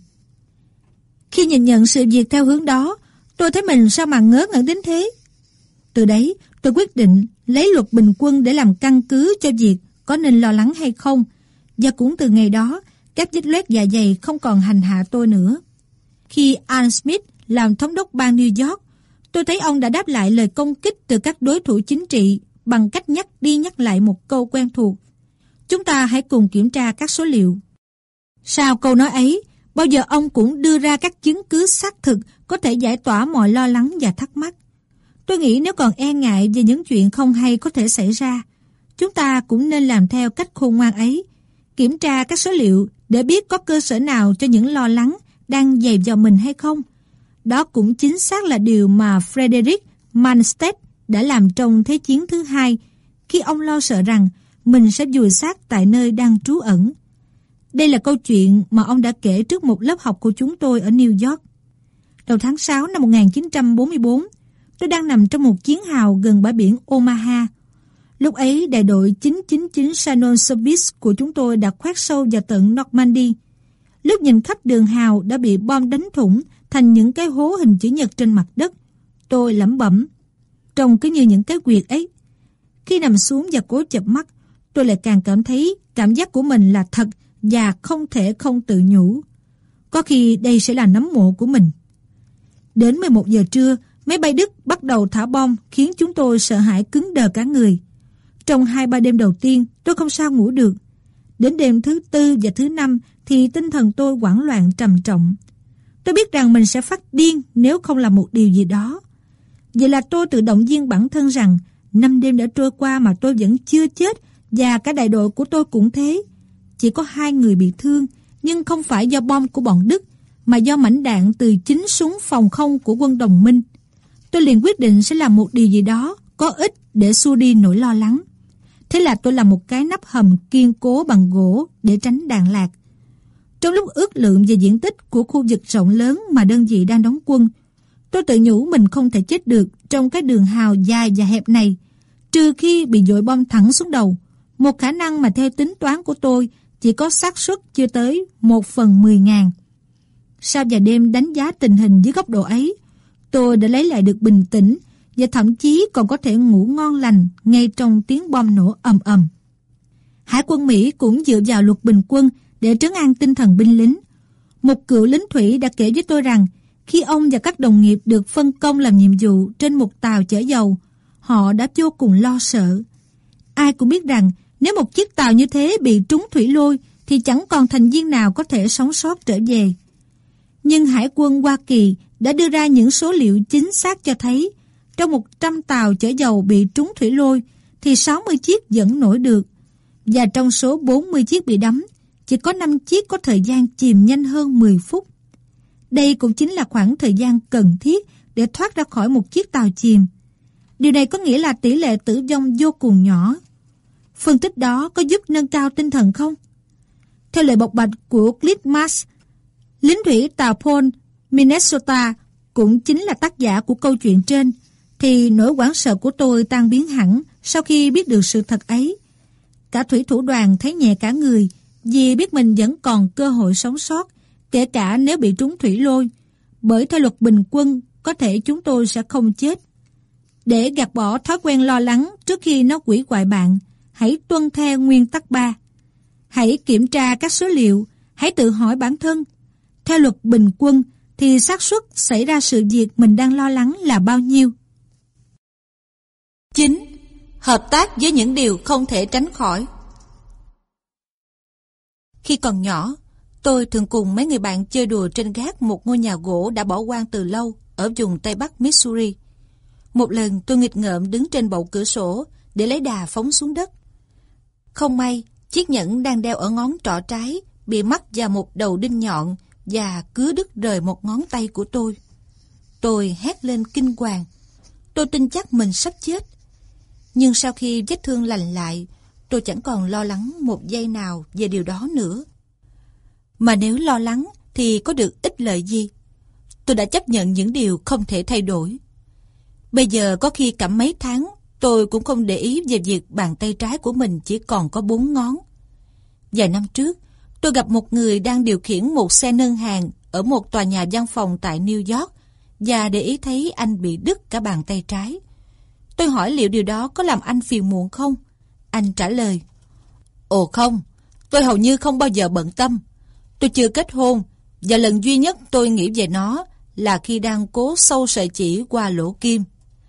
Khi nhìn nhận sự việc theo hướng đó, tôi thấy mình sao mà ngớ ngẩn đến thế. Từ đấy, tôi quyết định lấy luật bình quân để làm căn cứ cho việc có nên lo lắng hay không, và cũng từ ngày đó, các vết loét dạ dày không còn hành hạ tôi nữa. Khi Al Smith làm thống đốc bang New York, tôi thấy ông đã đáp lại lời công kích từ các đối thủ chính trị bằng cách nhắc đi nhắc lại một câu quen thuộc. Chúng ta hãy cùng kiểm tra các số liệu. Sau câu nói ấy, bao giờ ông cũng đưa ra các chứng cứ xác thực có thể giải tỏa mọi lo lắng và thắc mắc. Tôi nghĩ nếu còn e ngại về những chuyện không hay có thể xảy ra, chúng ta cũng nên làm theo cách khôn ngoan ấy, kiểm tra các số liệu để biết có cơ sở nào cho những lo lắng đang dày vào mình hay không. Đó cũng chính xác là điều mà Frederick Manstedt đã làm trong Thế chiến thứ hai, khi ông lo sợ rằng mình sẽ vùi xác tại nơi đang trú ẩn. Đây là câu chuyện mà ông đã kể trước một lớp học của chúng tôi ở New York. Đầu tháng 6 năm 1944, tôi đang nằm trong một chiến hào gần bãi biển Omaha. Lúc ấy, đại đội 999 Shannon Service của chúng tôi đã khoét sâu vào tận Normandy. Lúc nhìn khắp đường hào đã bị bom đánh thủng thành những cái hố hình chữ nhật trên mặt đất, tôi lẩm bẩm, trông cứ như những cái quyệt ấy. Khi nằm xuống và cố chợp mắt, tôi lại càng cảm thấy cảm giác của mình là thật và không thể không tự nhủ. Có khi đây sẽ là nấm mộ của mình. Đến 11 giờ trưa, máy bay Đức bắt đầu thả bom khiến chúng tôi sợ hãi cứng đờ cả người. Trong 2-3 đêm đầu tiên, tôi không sao ngủ được. Đến đêm thứ 4 và thứ 5 thì tinh thần tôi hoảng loạn trầm trọng. Tôi biết rằng mình sẽ phát điên nếu không làm một điều gì đó. Vậy là tôi tự động viên bản thân rằng 5 đêm đã trôi qua mà tôi vẫn chưa chết, và cả đại đội của tôi cũng thế. Chỉ có 2 người bị thương, nhưng không phải do bom của bọn Đức, mà do mảnh đạn từ chính súng phòng không của quân đồng minh. Tôi liền quyết định sẽ làm một điều gì đó có ích để xua đi nỗi lo lắng. Thế là tôi làm một cái nắp hầm kiên cố bằng gỗ để tránh đạn lạc. Trong lúc ước lượng về diện tích của khu vực rộng lớn mà đơn vị đang đóng quân, tôi tự nhủ mình không thể chết được trong cái đường hào dài và hẹp này, trừ khi bị dội bom thẳng xuống đầu, một khả năng mà theo tính toán của tôi chỉ có xác suất chưa tới 1/10.000. Sau vài đêm đánh giá tình hình dưới góc độ ấy, tôi đã lấy lại được bình tĩnh và thậm chí còn có thể ngủ ngon lành ngay trong tiếng bom nổ ầm ầm. Hải quân Mỹ cũng dựa vào luật bình quân để trấn an tinh thần binh lính. Một cựu lính thủy đã kể với tôi rằng Khi ông và các đồng nghiệp được phân công làm nhiệm vụ trên một tàu chở dầu, họ đã vô cùng lo sợ. Ai cũng biết rằng nếu một chiếc tàu như thế bị trúng thủy lôi thì chẳng còn thành viên nào có thể sống sót trở về. Nhưng Hải quân Hoa Kỳ đã đưa ra những số liệu chính xác cho thấy trong 100 tàu chở dầu bị trúng thủy lôi thì 60 chiếc vẫn nổi được, và trong số 40 chiếc bị đắm, chỉ có 5 chiếc có thời gian chìm nhanh hơn 10 phút. Đây cũng chính là khoảng thời gian cần thiết để thoát ra khỏi một chiếc tàu chìm. Điều này có nghĩa là tỷ lệ tử vong vô cùng nhỏ. Phân tích đó có giúp nâng cao tinh thần không? Theo lời bộc bạch của Cliff Marsh, lính thủy tàu Paul, Minnesota, cũng chính là tác giả của câu chuyện trên, thì nỗi hoảng sợ của tôi tan biến hẳn sau khi biết được sự thật ấy. Cả thủy thủ đoàn thấy nhẹ cả người vì biết mình vẫn còn cơ hội sống sót, kể cả nếu bị trúng thủy lôi, bởi theo luật bình quân có thể chúng tôi sẽ không chết. Để gạt bỏ thói quen lo lắng trước khi nó hủy hoại bạn, hãy tuân theo nguyên tắc 3. Hãy kiểm tra các số liệu, hãy tự hỏi bản thân, theo luật bình quân thì xác suất xảy ra sự việc mình đang lo lắng là bao nhiêu? 9. Hợp tác với những điều không thể tránh khỏi. Khi còn nhỏ, tôi thường cùng mấy người bạn chơi đùa trên gác một ngôi nhà gỗ đã bỏ hoang từ lâu ở vùng Tây Bắc Missouri. Một lần tôi nghịch ngợm đứng trên bậu cửa sổ để lấy đà phóng xuống đất. Không may, chiếc nhẫn đang đeo ở ngón trỏ trái bị mắc vào một đầu đinh nhọn và cứa đứt rời một ngón tay của tôi. Tôi hét lên kinh hoàng. Tôi tin chắc mình sắp chết. Nhưng sau khi vết thương lành lại, tôi chẳng còn lo lắng một giây nào về điều đó nữa. Mà nếu lo lắng thì có được ích lợi gì? Tôi đã chấp nhận những điều không thể thay đổi. Bây giờ có khi cả mấy tháng tôi cũng không để ý về việc bàn tay trái của mình chỉ còn có 4 ngón. Vài năm trước, tôi gặp một người đang điều khiển một xe nâng hàng ở một tòa nhà văn phòng tại New York và để ý thấy anh bị đứt cả bàn tay trái. Tôi hỏi liệu điều đó có làm anh phiền muộn không? Anh trả lời: Ồ không, tôi hầu như không bao giờ bận tâm. Tôi chưa kết hôn và lần duy nhất tôi nghĩ về nó là khi đang cố sâu sợi chỉ qua lỗ kim.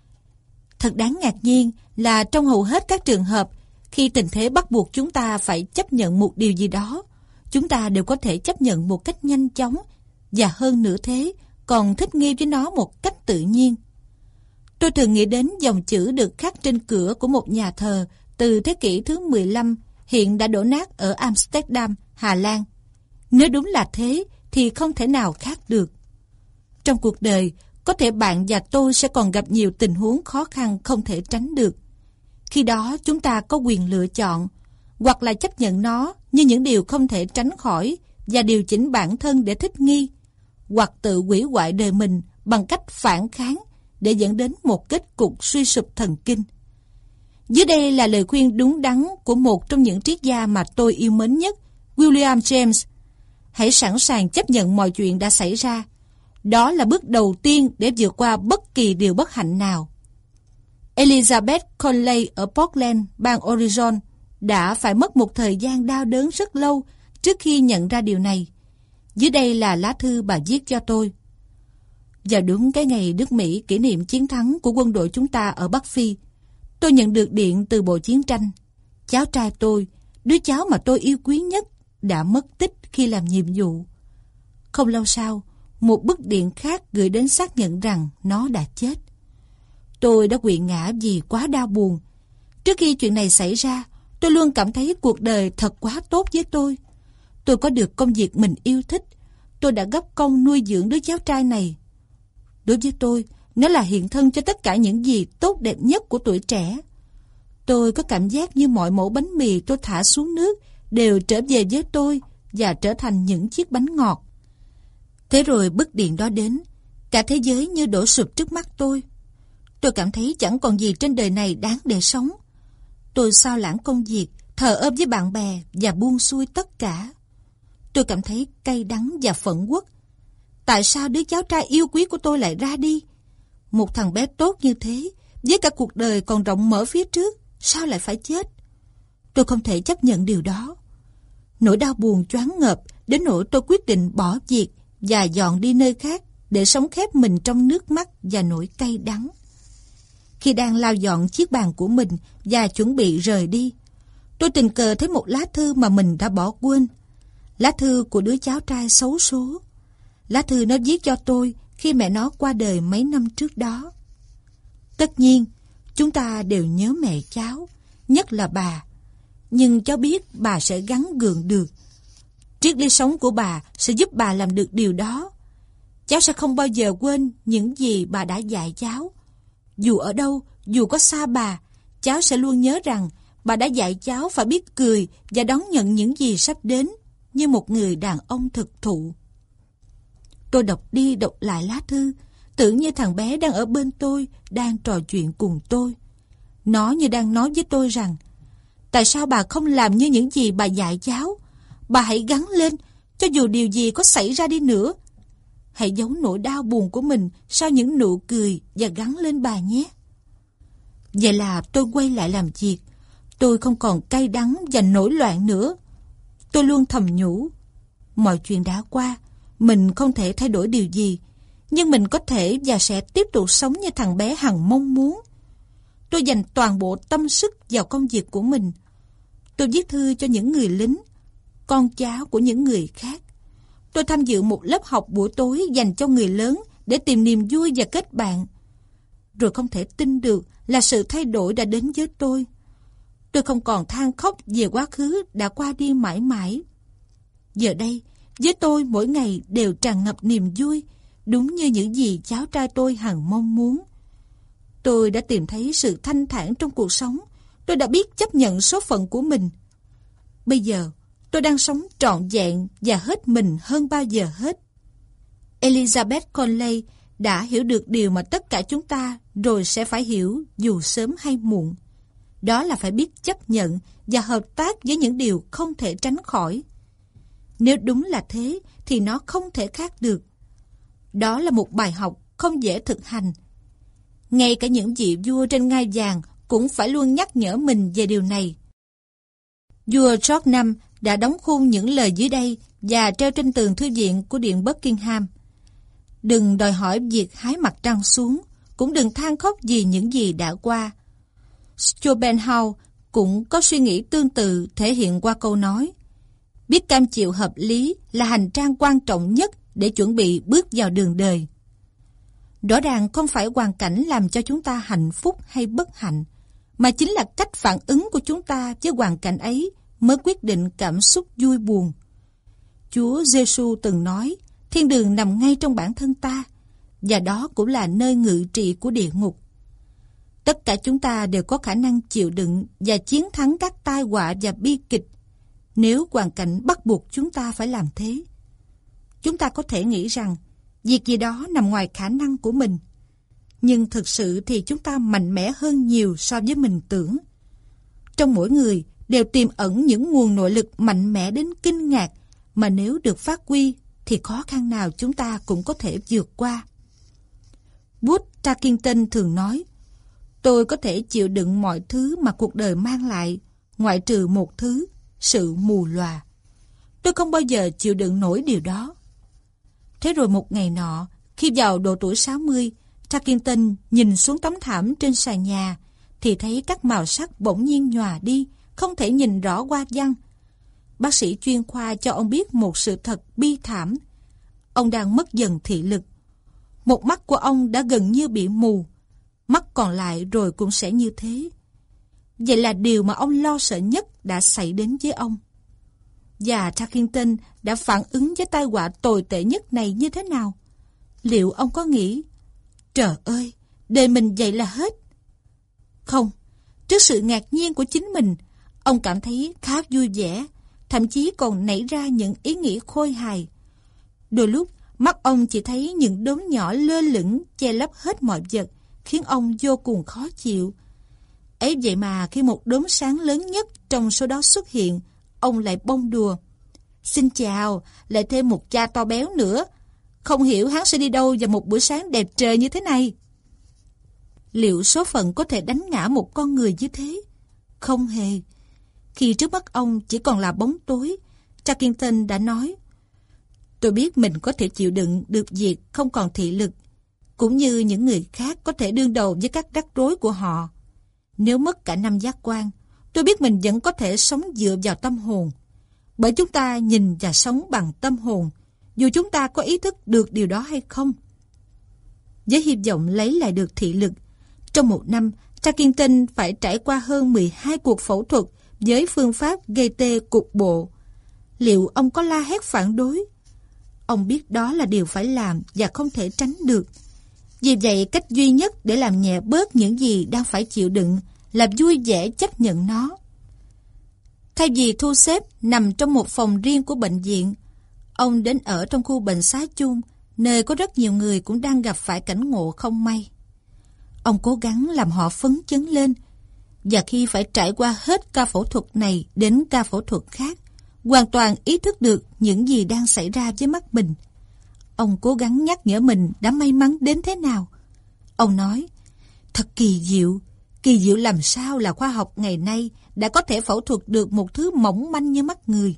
Thật đáng ngạc nhiên là trong hầu hết các trường hợp, khi tình thế bắt buộc chúng ta phải chấp nhận một điều gì đó, chúng ta đều có thể chấp nhận một cách nhanh chóng và hơn nữa thế, còn thích nghi với nó một cách tự nhiên. Tôi thường nghĩ đến dòng chữ được khắc trên cửa của một nhà thờ từ thế kỷ thứ 15 hiện đã đổ nát ở Amsterdam, Hà Lan. Nếu đúng là thế thì không thể nào khác được. Trong cuộc đời, có thể bạn và tôi sẽ còn gặp nhiều tình huống khó khăn không thể tránh được. Khi đó chúng ta có quyền lựa chọn, hoặc là chấp nhận nó như những điều không thể tránh khỏi và điều chỉnh bản thân để thích nghi, hoặc tự hủy hoại đời mình bằng cách phản kháng để dẫn đến một kết cục suy sụp thần kinh. Dưới đây là lời khuyên đúng đắn của một trong những triết gia mà tôi yêu mến nhất, William James. Hãy sẵn sàng chấp nhận mọi chuyện đã xảy ra. Đó là bước đầu tiên để vượt qua bất kỳ điều bất hạnh nào. Elizabeth Conley ở Portland, bang Oregon, đã phải mất một thời gian đau đớn rất lâu trước khi nhận ra điều này. Dưới đây là lá thư bà viết cho tôi. Vào đúng cái ngày nước Mỹ kỷ niệm chiến thắng của quân đội chúng ta ở Bắc Phi, tôi nhận được điện từ Bộ Chiến tranh. Cháu trai tôi, đứa cháu mà tôi yêu quý nhất, đã mất tích khi làm nhiệm vụ. Không lâu sau, một bức điện khác gửi đến xác nhận rằng nó đã chết. Tôi đã quỵ ngã vì quá đau buồn. Trước khi chuyện này xảy ra, tôi luôn cảm thấy cuộc đời thật quá tốt với tôi. Tôi có được công việc mình yêu thích. Tôi đã góp công nuôi dưỡng đứa cháu trai này. Đối với tôi, nó là hiện thân cho tất cả những gì tốt đẹp nhất của tuổi trẻ. Tôi có cảm giác như mọi mẩu bánh mì tôi thả xuống nước đều trở về với tôi và trở thành những chiếc bánh ngọt. Thế rồi bức điện đó đến, cả thế giới như đổ sụp trước mắt tôi. Tôi cảm thấy chẳng còn gì trên đời này đáng để sống. Tôi sao lãng công việc, thờ ơ với bạn bè và buông xuôi tất cả. Tôi cảm thấy cay đắng và phẫn uất. Tại sao đứa cháu trai yêu quý của tôi lại ra đi? Một thằng bé tốt như thế, với cả cuộc đời còn rộng mở phía trước, sao lại phải chết? Tôi không thể chấp nhận điều đó. Nỗi đau buồn choáng ngợp đến nỗi tôi quyết định bỏ việc và dọn đi nơi khác để sống khép mình trong nước mắt và nỗi cay đắng. Khi đang lau dọn chiếc bàn của mình và chuẩn bị rời đi, tôi tình cờ thấy một lá thư mà mình đã bỏ quên. Lá thư của đứa cháu trai xấu số. Lá thư nó viết cho tôi khi mẹ nó qua đời mấy năm trước đó. Tất nhiên, chúng ta đều nhớ mẹ cháu, nhất là bà. Nhưng cháu biết bà sẽ gắng gượng được. Triết lý sống của bà sẽ giúp bà làm được điều đó. Cháu sẽ không bao giờ quên những gì bà đã dạy cháu. Dù ở đâu, dù có xa bà, cháu sẽ luôn nhớ rằng bà đã dạy cháu phải biết cười và đón nhận những gì sắp đến như một người đàn ông thực thụ. Tôi đọc đi đọc lại lá thư, tưởng như thằng bé đang ở bên tôi, đang trò chuyện cùng tôi. Nó như đang nói với tôi rằng, tại sao bà không làm như những gì bà dạy cháu? Bà hãy gắng lên, cho dù điều gì có xảy ra đi nữa. Hãy giấu nỗi đau buồn của mình sau những nụ cười và gắng lên bà nhé. Vậy là tôi quay lại làm việc. Tôi không còn cay đắng và nổi loạn nữa. Tôi luôn thầm nhủ, mọi chuyện đã qua, mình không thể thay đổi điều gì, nhưng mình có thể và sẽ tiếp tục sống như thằng bé hằng mong muốn. Tôi dành toàn bộ tâm sức vào công việc của mình. Tôi viết thư cho những người lính, con cháu của những người khác. Tôi tham dự một lớp học buổi tối dành cho người lớn để tìm niềm vui và kết bạn. Rồi không thể tin được là sự thay đổi đã đến với tôi. Tôi không còn than khóc về quá khứ đã qua đi mãi mãi. Giờ đây, với tôi mỗi ngày đều tràn ngập niềm vui, đúng như những gì cháu trai tôi hằng mong muốn. Tôi đã tìm thấy sự thanh thản trong cuộc sống. Tôi đã biết chấp nhận số phận của mình. Bây giờ, tôi đang sống trọn vẹn và hết mình hơn bao giờ hết. Elizabeth Conley đã hiểu được điều mà tất cả chúng ta rồi sẽ phải hiểu dù sớm hay muộn. Đó là phải biết chấp nhận và hợp tác với những điều không thể tránh khỏi. Nếu đúng là thế thì nó không thể khác được. Đó là một bài học không dễ thực hành. Ngay cả những vị vua trên ngai vàng cũng phải luôn nhắc nhở mình về điều này. Vua George V đã đóng khung những lời dưới đây và treo trên tường thư viện của điện Buckingham. Đừng đòi hỏi việc hái mặt trăng xuống, cũng đừng than khóc vì những gì đã qua. Schopenhauer cũng có suy nghĩ tương tự thể hiện qua câu nói: biết cam chịu hợp lý là hành trang quan trọng nhất để chuẩn bị bước vào đường đời. Rõ ràng không phải hoàn cảnh làm cho chúng ta hạnh phúc hay bất hạnh, mà chính là cách phản ứng của chúng ta với hoàn cảnh ấy mới quyết định cảm xúc vui buồn. Chúa Giêsu từng nói, thiên đường nằm ngay trong bản thân ta, và đó cũng là nơi ngự trị của địa ngục. Tất cả chúng ta đều có khả năng chịu đựng và chiến thắng các tai họa và bi kịch, nếu hoàn cảnh bắt buộc chúng ta phải làm thế. Chúng ta có thể nghĩ rằng việc gì đó nằm ngoài khả năng của mình, nhưng thực sự thì chúng ta mạnh mẽ hơn nhiều so với mình tưởng. Trong mỗi người đều tiềm ẩn những nguồn nội lực mạnh mẽ đến kinh ngạc mà nếu được phát huy thì khó khăn nào chúng ta cũng có thể vượt qua. Booth Tarkington thường nói, tôi có thể chịu đựng mọi thứ mà cuộc đời mang lại, ngoại trừ một thứ, sự mù lòa. Tôi không bao giờ chịu đựng nổi điều đó. Thế rồi một ngày nọ, khi vào độ tuổi 60, Tarkington nhìn xuống tấm thảm trên sàn nhà, thì thấy các màu sắc bỗng nhiên nhòa đi, không thể nhìn rõ qua văn. Bác sĩ chuyên khoa cho ông biết một sự thật bi thảm. Ông đang mất dần thị lực. Một mắt của ông đã gần như bị mù. Mắt còn lại rồi cũng sẽ như thế. Vậy là điều mà ông lo sợ nhất đã xảy đến với ông. Và Tarkington đã phản ứng với tai họa tồi tệ nhất này như thế nào? Liệu ông có nghĩ, trời ơi, đời mình vậy là hết? Không, trước sự ngạc nhiên của chính mình, ông cảm thấy khá vui vẻ, thậm chí còn nảy ra những ý nghĩ khôi hài. Đôi lúc, mắt ông chỉ thấy những đốm nhỏ lơ lửng che lấp hết mọi vật, khiến ông vô cùng khó chịu. Ấy vậy mà khi một đốm sáng lớn nhất trong số đó xuất hiện, ông lại bông đùa. Xin chào, lại thêm một cha to béo nữa. Không hiểu hắn sẽ đi đâu vào một buổi sáng đẹp trời như thế này. Liệu số phận có thể đánh ngã một con người như thế? Không hề. Khi trước mắt ông chỉ còn là bóng tối, Tarkington đã nói, Tôi biết mình có thể chịu đựng được việc không còn thị lực, cũng như những người khác có thể đương đầu với các rắc rối của họ. Nếu mất cả 5 giác quan, tôi biết mình vẫn có thể sống dựa vào tâm hồn. Bởi chúng ta nhìn và sống bằng tâm hồn, dù chúng ta có ý thức được điều đó hay không. Với hy vọng lấy lại được thị lực, trong một năm, Tarkington phải trải qua hơn 12 cuộc phẫu thuật với phương pháp gây tê cục bộ. Liệu ông có la hét phản đối? Ông biết đó là điều phải làm và không thể tránh được. Vì vậy, cách duy nhất để làm nhẹ bớt những gì đang phải chịu đựng là vui vẻ chấp nhận nó. Thay vì thu xếp nằm trong một phòng riêng của bệnh viện, ông đến ở trong khu bệnh xá chung, nơi có rất nhiều người cũng đang gặp phải cảnh ngộ không may. Ông cố gắng làm họ phấn chấn lên, và khi phải trải qua hết ca phẫu thuật này đến ca phẫu thuật khác, hoàn toàn ý thức được những gì đang xảy ra với mắt mình. Ông cố gắng nhắc nhở mình đã may mắn đến thế nào. Ông nói, thật kỳ diệu làm sao là khoa học ngày nay đã có thể phẫu thuật được một thứ mỏng manh như mắt người.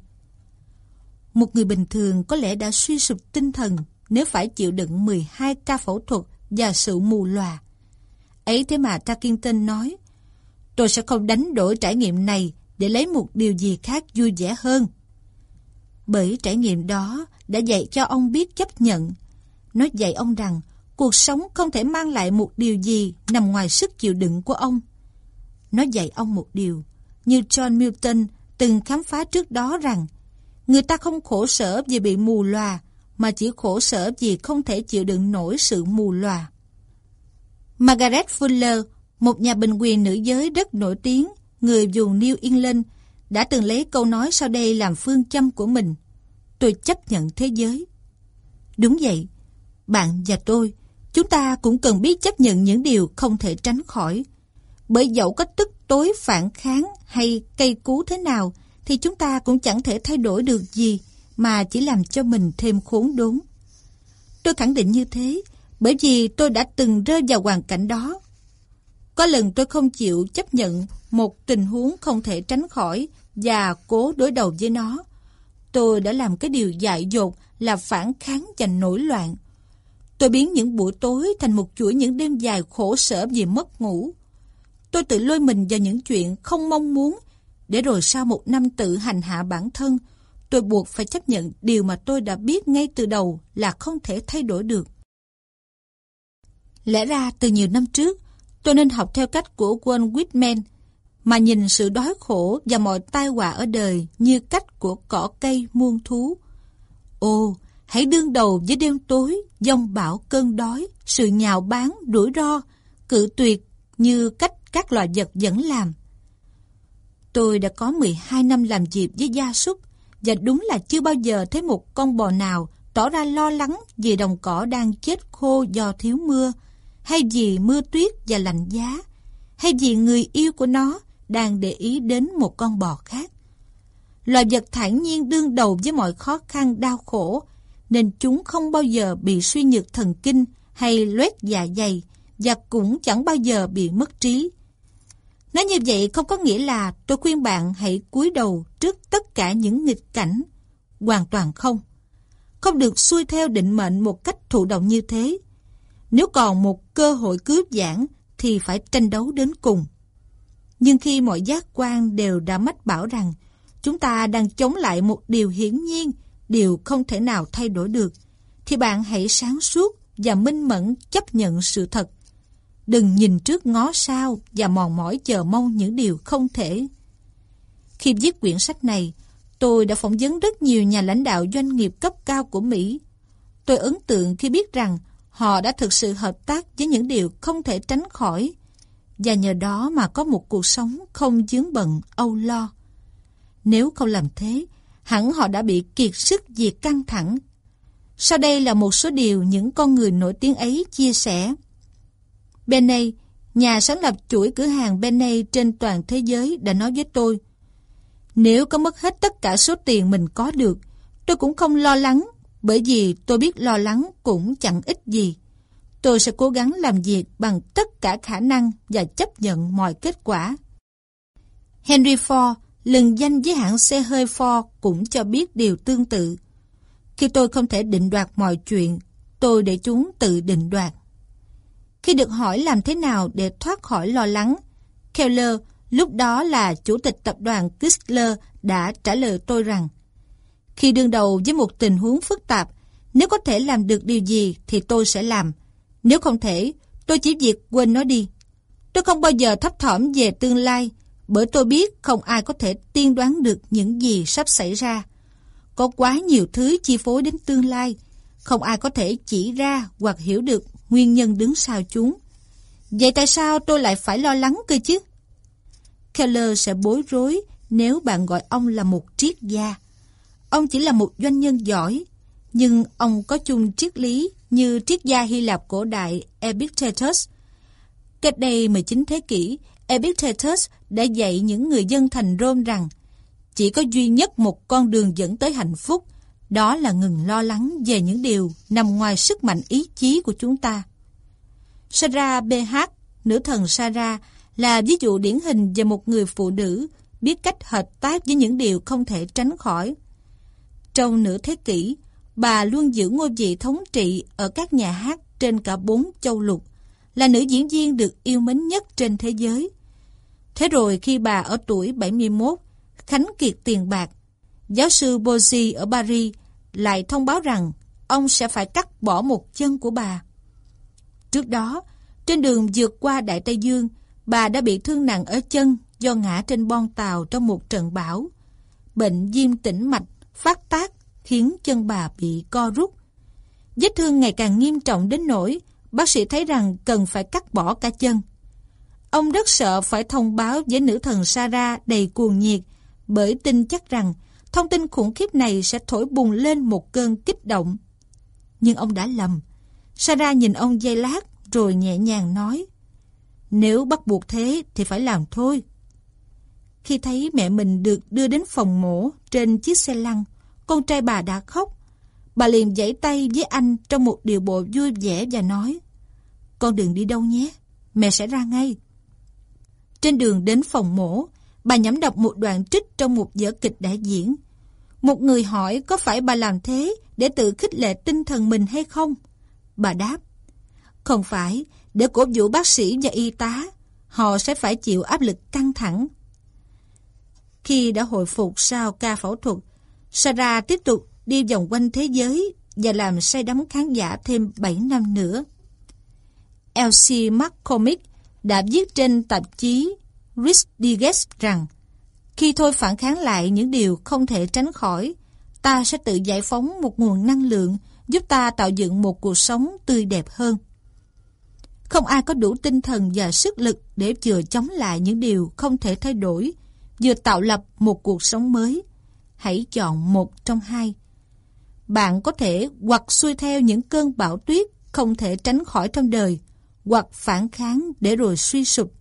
Một người bình thường có lẽ đã suy sụp tinh thần nếu phải chịu đựng 12 ca phẫu thuật và sự mù lòa. Ấy thế mà Tarkington nói, tôi sẽ không đánh đổi trải nghiệm này để lấy một điều gì khác vui vẻ hơn. Bởi trải nghiệm đó đã dạy cho ông biết chấp nhận. Nó dạy ông rằng cuộc sống không thể mang lại một điều gì nằm ngoài sức chịu đựng của ông. Nó dạy ông một điều, như John Milton từng khám phá trước đó rằng người ta không khổ sở vì bị mù lòa, mà chỉ khổ sở vì không thể chịu đựng nổi sự mù lòa. Margaret Fuller, một nhà bình quyền nữ giới rất nổi tiếng, người vùng New England, đã từng lấy câu nói sau đây làm phương châm của mình: tôi chấp nhận thế giới. Đúng vậy, bạn và tôi, chúng ta cũng cần biết chấp nhận những điều không thể tránh khỏi. Bởi dẫu có tức tối phản kháng hay cay cú thế nào, thì chúng ta cũng chẳng thể thay đổi được gì, mà chỉ làm cho mình thêm khốn đốn. Tôi khẳng định như thế, bởi vì tôi đã từng rơi vào hoàn cảnh đó. Có lần tôi không chịu chấp nhận một tình huống không thể tránh khỏi và cố đối đầu với nó. Tôi đã làm cái điều dại dột là phản kháng và nổi loạn. Tôi biến những buổi tối thành một chuỗi những đêm dài khổ sở vì mất ngủ. Tôi tự lôi mình vào những chuyện không mong muốn, để rồi sau một năm tự hành hạ bản thân, tôi buộc phải chấp nhận điều mà tôi đã biết ngay từ đầu là không thể thay đổi được. Lẽ ra từ nhiều năm trước, tôi nên học theo cách của Walt Whitman, mà nhìn sự đói khổ và mọi tai họa ở đời như cách của cỏ cây muôn thú. Ồ, hãy đương đầu với đêm tối, giông bão cơn đói, sự nhạo báng, rủi ro, cự tuyệt như cách các loài vật vẫn làm. Tôi đã có 12 năm làm việc với gia súc, và đúng là chưa bao giờ thấy một con bò nào tỏ ra lo lắng vì đồng cỏ đang chết khô do thiếu mưa, hay vì mưa tuyết và lạnh giá, hay vì người yêu của nó đang để ý đến một con bò khác. Loài vật thản nhiên đương đầu với mọi khó khăn đau khổ, nên chúng không bao giờ bị suy nhược thần kinh hay loét dạ dày, và cũng chẳng bao giờ bị mất trí. Nói như vậy không có nghĩa là tôi khuyên bạn hãy cúi đầu trước tất cả những nghịch cảnh. Hoàn toàn không. Không được xuôi theo định mệnh một cách thụ động như thế. Nếu còn một cơ hội cướp giảng thì phải tranh đấu đến cùng. Nhưng khi mọi giác quan đều đã mách bảo rằng chúng ta đang chống lại một điều hiển nhiên, điều không thể nào thay đổi được, thì bạn hãy sáng suốt và minh mẫn chấp nhận sự thật. Đừng nhìn trước ngó sau và mòn mỏi chờ mong những điều không thể. Khi viết quyển sách này, tôi đã phỏng vấn rất nhiều nhà lãnh đạo doanh nghiệp cấp cao của Mỹ. Tôi ấn tượng khi biết rằng họ đã thực sự hợp tác với những điều không thể tránh khỏi, và nhờ đó mà có một cuộc sống không vướng bận, âu lo. Nếu không làm thế, hẳn họ đã bị kiệt sức vì căng thẳng. Sau đây là một số điều những con người nổi tiếng ấy chia sẻ. Benay, nhà sáng lập chuỗi cửa hàng Benay trên toàn thế giới, đã nói với tôi: nếu có mất hết tất cả số tiền mình có được, tôi cũng không lo lắng, bởi vì tôi biết lo lắng cũng chẳng ích gì. Tôi sẽ cố gắng làm việc bằng tất cả khả năng và chấp nhận mọi kết quả. Henry Ford, lừng danh với hãng xe hơi Ford, cũng cho biết điều tương tự. Khi tôi không thể định đoạt mọi chuyện, tôi để chúng tự định đoạt. Khi được hỏi làm thế nào để thoát khỏi lo lắng, Keller, lúc đó là chủ tịch tập đoàn Chrysler, đã trả lời tôi rằng khi đương đầu với một tình huống phức tạp, nếu có thể làm được điều gì thì tôi sẽ làm. Nếu không thể, tôi chỉ việc quên nó đi. Tôi không bao giờ thấp thỏm về tương lai, bởi tôi biết không ai có thể tiên đoán được những gì sắp xảy ra. Có quá nhiều thứ chi phối đến tương lai, không ai có thể chỉ ra hoặc hiểu được nguyên nhân đứng sau chúng. Vậy tại sao tôi lại phải lo lắng cơ chứ? Keller sẽ bối rối nếu bạn gọi ông là một triết gia. Ông chỉ là một doanh nhân giỏi, nhưng ông có chung triết lý như triết gia Hy Lạp cổ đại Epictetus. Cách đây 19 thế kỷ, Epictetus đã dạy những người dân thành Rome rằng chỉ có duy nhất một con đường dẫn tới hạnh phúc, đó là ngừng lo lắng về những điều nằm ngoài sức mạnh ý chí của chúng ta. Sarah BH, nữ thần Sarah, là ví dụ điển hình về một người phụ nữ biết cách hợp tác với những điều không thể tránh khỏi. Trong nửa thế kỷ, bà luôn giữ ngôi vị thống trị ở các nhà hát trên cả 4 châu lục, là nữ diễn viên được yêu mến nhất trên thế giới. Thế rồi khi bà ở tuổi 71, khánh kiệt tiền bạc, giáo sư Bozy ở Paris lại thông báo rằng ông sẽ phải cắt bỏ một chân của bà. Trước đó, trên đường vượt qua Đại Tây Dương, bà đã bị thương nặng ở chân do ngã trên bon tàu trong một trận bão. Bệnh viêm tĩnh mạch phát tác khiến chân bà bị co rút. Vết thương ngày càng nghiêm trọng đến nỗi bác sĩ thấy rằng cần phải cắt bỏ cả chân. Ông rất sợ phải thông báo với nữ thần Sarah đầy cuồng nhiệt, bởi tin chắc rằng thông tin khủng khiếp này sẽ thổi bùng lên một cơn kích động. Nhưng ông đã lầm. Sarah nhìn ông giây lát rồi nhẹ nhàng nói: "Nếu bắt buộc thế thì phải làm thôi." Khi thấy mẹ mình được đưa đến phòng mổ trên chiếc xe lăn, con trai bà đã khóc. Bà liền giãy tay với anh trong một điệu bộ vui vẻ và nói: "Con đừng đi đâu nhé, mẹ sẽ ra ngay." Trên đường đến phòng mổ, bà nhẩm đọc một đoạn trích trong một vở kịch đã diễn. Một người hỏi có phải bà làm thế để tự khích lệ tinh thần mình hay không? Bà đáp: "Không phải, để cổ vũ bác sĩ và y tá, họ sẽ phải chịu áp lực căng thẳng." Khi đã hồi phục sau ca phẫu thuật, Sarah tiếp tục đi vòng quanh thế giới và làm say đắm khán giả thêm 7 năm nữa. Elsie McCormick đã viết trên tạp chí Rich Digest rằng khi thôi phản kháng lại những điều không thể tránh khỏi, ta sẽ tự giải phóng một nguồn năng lượng giúp ta tạo dựng một cuộc sống tươi đẹp hơn. Không ai có đủ tinh thần và sức lực để vừa chống lại những điều không thể thay đổi, vừa tạo lập một cuộc sống mới. Hãy chọn một trong hai. Bạn có thể hoặc xuôi theo những cơn bão tuyết không thể tránh khỏi trong đời, hoặc phản kháng để rồi suy sụp.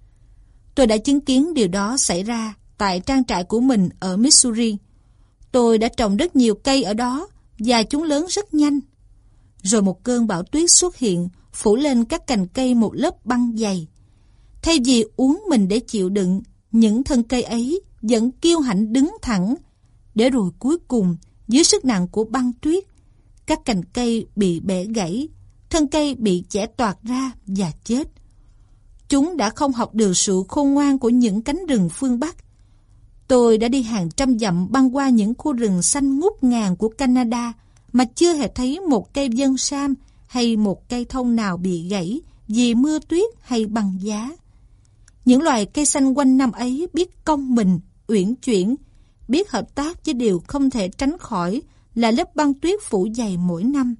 Tôi đã chứng kiến điều đó xảy ra tại trang trại của mình ở Missouri. Tôi đã trồng rất nhiều cây ở đó và chúng lớn rất nhanh. Rồi một cơn bão tuyết xuất hiện, phủ lên các cành cây một lớp băng dày. Thay vì uốn mình để chịu đựng, những thân cây ấy vẫn kiêu hãnh đứng thẳng, để rồi cuối cùng, dưới sức nặng của băng tuyết, các cành cây bị bẻ gãy, thân cây bị chẻ toạc ra và chết. Chúng đã không học được sự khôn ngoan của những cánh rừng phương Bắc. Tôi đã đi hàng trăm dặm băng qua những khu rừng xanh ngút ngàn của Canada mà chưa hề thấy một cây vân sam hay một cây thông nào bị gãy vì mưa tuyết hay băng giá. Những loài cây xanh quanh năm ấy biết cong mình, uyển chuyển, biết hợp tác với điều không thể tránh khỏi là lớp băng tuyết phủ dày mỗi năm.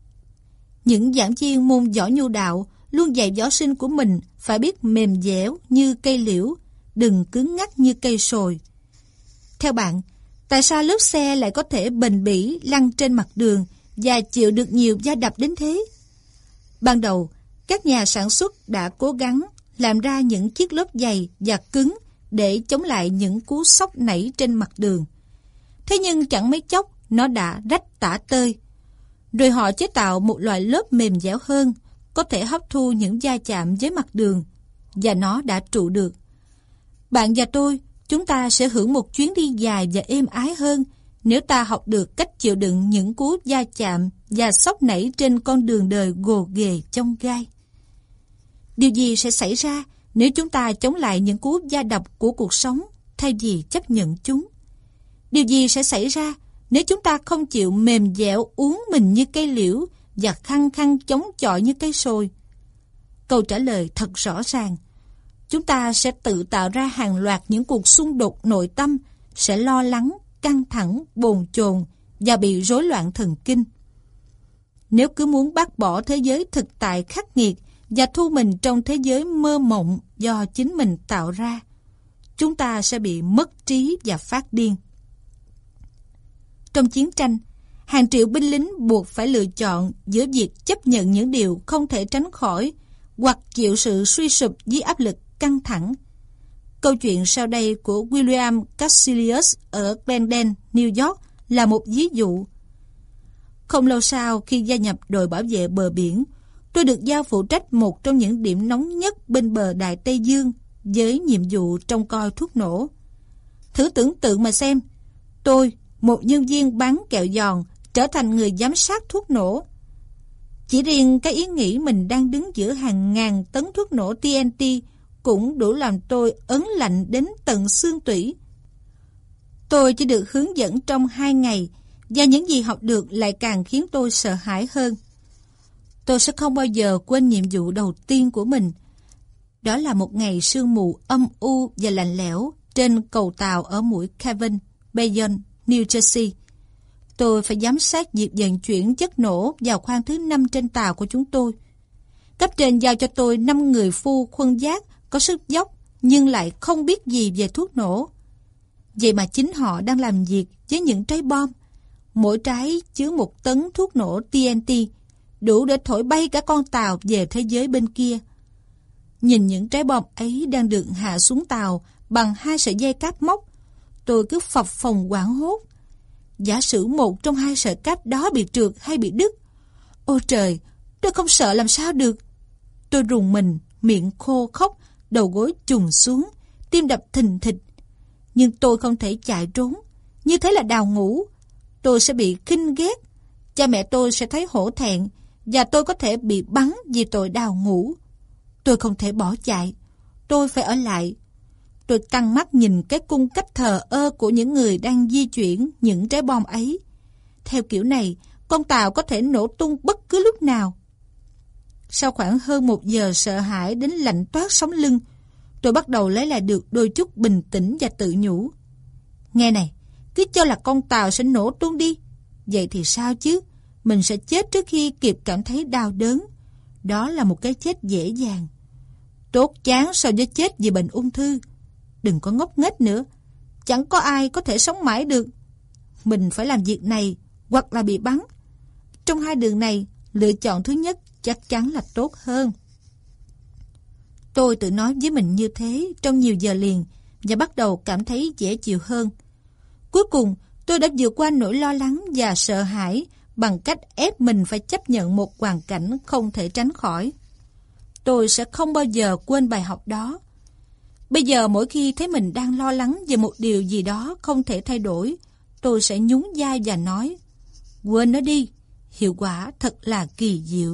Những giảng viên môn võ nhu đạo luôn dạy võ sinh của mình phải biết mềm dẻo như cây liễu, đừng cứng ngắc như cây sồi. Theo bạn, tại sao lớp xe lại có thể bền bỉ lăn trên mặt đường và chịu được nhiều va đập đến thế? Ban đầu, các nhà sản xuất đã cố gắng làm ra những chiếc lốp dày và cứng để chống lại những cú sốc nảy trên mặt đường. Thế nhưng chẳng mấy chốc nó đã rách tả tơi. Rồi họ chế tạo một loại lớp mềm dẻo hơn, có thể hấp thu những va chạm với mặt đường, và nó đã trụ được. Bạn và tôi, chúng ta sẽ hưởng một chuyến đi dài và êm ái hơn Nếu ta học được cách chịu đựng những cú va chạm và xốc nảy trên con đường đời gồ ghề chông gai. Điều gì sẽ xảy ra nếu chúng ta chống lại những cú va đập của cuộc sống thay vì chấp nhận chúng? Điều gì sẽ xảy ra nếu chúng ta không chịu mềm dẻo uốn mình như cây liễu và khăng khăng chống chọi như cây sồi? Câu trả lời thật rõ ràng. Chúng ta sẽ tự tạo ra hàng loạt những cuộc xung đột nội tâm, sẽ lo lắng, căng thẳng, bồn chồn và bị rối loạn thần kinh. Nếu cứ muốn bác bỏ thế giới thực tại khắc nghiệt và thu mình trong thế giới mơ mộng do chính mình tạo ra, chúng ta sẽ bị mất trí và phát điên. Trong chiến tranh, hàng triệu binh lính buộc phải lựa chọn giữa việc chấp nhận những điều không thể tránh khỏi hoặc chịu sự suy sụp dưới áp lực căng thẳng. Câu chuyện sau đây của William Cassilius ở Glendale, New York là một ví dụ. Không lâu sau khi gia nhập đội bảo vệ bờ biển, tôi được giao phụ trách một trong những điểm nóng nhất bên bờ Đại Tây Dương với nhiệm vụ trông coi thuốc nổ. Thử tưởng tượng mà xem, tôi, một nhân viên bán kẹo giòn, trở thành người giám sát thuốc nổ. Chỉ riêng cái ý nghĩ mình đang đứng giữa hàng ngàn tấn thuốc nổ TNT cũng đủ làm tôi ớn lạnh đến tận xương tủy. Tôi chỉ được hướng dẫn trong 2 ngày, và những gì học được lại càng khiến tôi sợ hãi hơn. Tôi sẽ không bao giờ quên nhiệm vụ đầu tiên của mình. Đó là một ngày sương mù âm u và lạnh lẽo trên cầu tàu ở mũi Kevin, Bayonne, New Jersey. Tôi phải giám sát việc vận chuyển chất nổ vào khoang thứ 5 trên tàu của chúng tôi. Cấp trên giao cho tôi 5 người phu khuân vác có sức dốc nhưng lại không biết gì về thuốc nổ. Vậy mà chính họ đang làm việc với những trái bom. Mỗi trái chứa 1 tấn thuốc nổ TNT, đủ để thổi bay cả con tàu về thế giới bên kia. Nhìn những trái bom ấy đang được hạ xuống tàu bằng 2 sợi dây cáp móc, tôi cứ phập phồng hoảng hốt. Giả sử một trong 2 sợi cáp đó bị trượt hay bị đứt, ôi trời, tôi không sợ làm sao được. Tôi rùng mình, miệng khô khốc, đầu gối chùng xuống, tim đập thình thịch. Nhưng tôi không thể chạy trốn, như thế là đào ngũ. Tôi sẽ bị khinh ghét, cha mẹ tôi sẽ thấy hổ thẹn, và tôi có thể bị bắn vì tội đào ngũ. Tôi không thể bỏ chạy, tôi phải ở lại. Tôi căng mắt nhìn cái cung cách thờ ơ của những người đang di chuyển những trái bom ấy. Theo kiểu này, con tàu có thể nổ tung bất cứ lúc nào. Sau khoảng hơn 1 giờ sợ hãi đến lạnh toát sống lưng, tôi bắt đầu lấy lại được đôi chút bình tĩnh và tự nhủ. Nghe này, cứ cho là con tàu sẽ nổ tung đi. Vậy thì sao chứ? Mình sẽ chết trước khi kịp cảm thấy đau đớn. Đó là một cái chết dễ dàng. Tốt chán so với chết vì bệnh ung thư. Đừng có ngốc nghếch nữa. Chẳng có ai có thể sống mãi được. Mình phải làm việc này hoặc là bị bắn. Trong 2 đường này, lựa chọn thứ nhất chắc chắn là tốt hơn. Tôi tự nói với mình như thế trong nhiều giờ liền và bắt đầu cảm thấy dễ chịu hơn. Cuối cùng, tôi đã vượt qua nỗi lo lắng và sợ hãi bằng cách ép mình phải chấp nhận một hoàn cảnh không thể tránh khỏi. Tôi sẽ không bao giờ quên bài học đó. Bây giờ mỗi khi thấy mình đang lo lắng về một điều gì đó không thể thay đổi, tôi sẽ nhún vai và nói, quên nó đi, hiệu quả thật là kỳ diệu.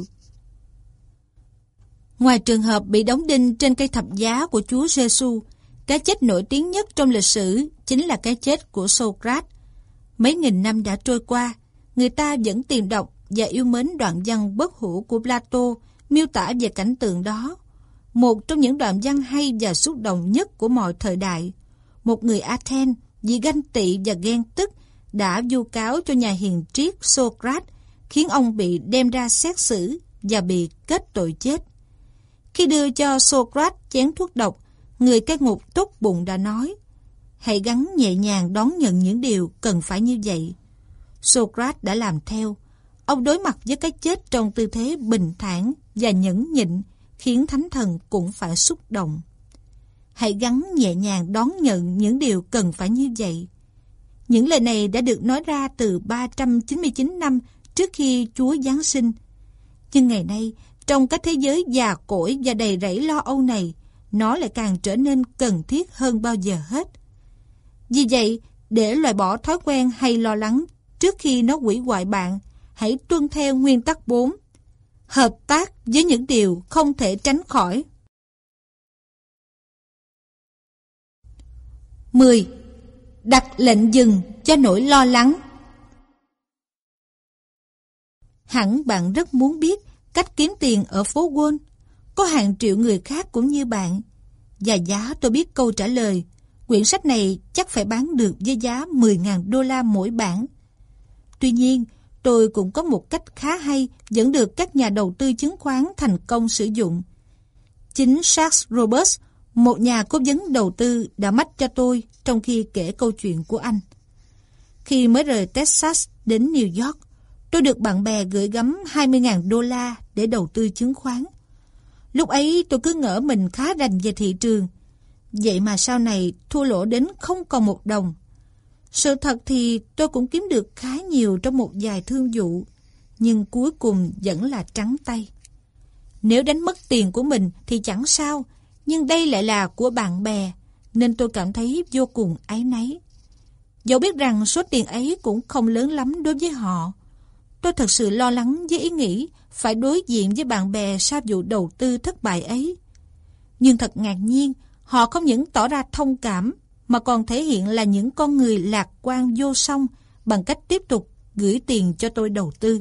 Ngoài trường hợp bị đóng đinh trên cây thập giá của Chúa Giêsu, cái chết nổi tiếng nhất trong lịch sử chính là cái chết của Socrates. Mấy nghìn năm đã trôi qua, người ta vẫn tìm đọc và yêu mến đoạn văn bất hủ của Plato miêu tả về cảnh tượng đó. Một trong những đoạn văn hay và xúc động nhất của mọi thời đại. Một người Athens vì ganh tị và ghen tức đã vu cáo cho nhà hiền triết Socrates, khiến ông bị đem ra xét xử và bị kết tội chết. Khi đưa cho Socrates chén thuốc độc, người cai ngục tốt bụng đã nói, hãy gắng nhẹ nhàng đón nhận những điều cần phải như vậy. Socrates đã làm theo. Ông đối mặt với cái chết trong tư thế bình thản và nhẫn nhịn, khiến thánh thần cũng phải xúc động. Hãy gắng nhẹ nhàng đón nhận những điều cần phải như vậy. Những lời này đã được nói ra từ 399 năm trước khi Chúa Giáng sinh. Nhưng ngày nay, trong cái thế giới già cỗi và đầy rẫy lo âu này, nó lại càng trở nên cần thiết hơn bao giờ hết. Vì vậy, Để loại bỏ thói quen hay lo lắng trước khi nó hủy hoại bạn, hãy tuân theo nguyên tắc 4. Hợp tác với những điều không thể tránh khỏi. 10. Đặt lệnh dừng cho nỗi lo lắng. Hẳn bạn rất muốn biết cách kiếm tiền ở phố Wall. Có hàng triệu người khác cũng như bạn. Và giá tôi biết câu trả lời. Quyển sách này chắc phải bán được với giá $10.000 mỗi bản. Tuy nhiên, tôi cũng có một cách khá hay vẫn được các nhà đầu tư chứng khoán thành công sử dụng. Chính Charles Roberts, một nhà cố vấn đầu tư, đã mách cho tôi trong khi kể câu chuyện của anh. Khi mới rời Texas đến New York, tôi được bạn bè gửi gắm $20.000 để đầu tư chứng khoán. Lúc ấy tôi cứ ngỡ mình khá rành về thị trường. Vậy mà sau này thua lỗ đến không còn một đồng. Sự thật thì tôi cũng kiếm được khá nhiều trong một vài thương vụ, nhưng cuối cùng vẫn là trắng tay. Nếu đánh mất tiền của mình thì chẳng sao, nhưng đây lại là của bạn bè, nên tôi cảm thấy vô cùng áy náy. Dẫu biết rằng số tiền ấy cũng không lớn lắm đối với họ. Tôi thật sự lo lắng với ý nghĩ phải đối diện với bạn bè sau vụ đầu tư thất bại ấy. Nhưng thật ngạc nhiên, họ không những tỏ ra thông cảm, mà còn thể hiện là những con người lạc quan vô song bằng cách tiếp tục gửi tiền cho tôi đầu tư.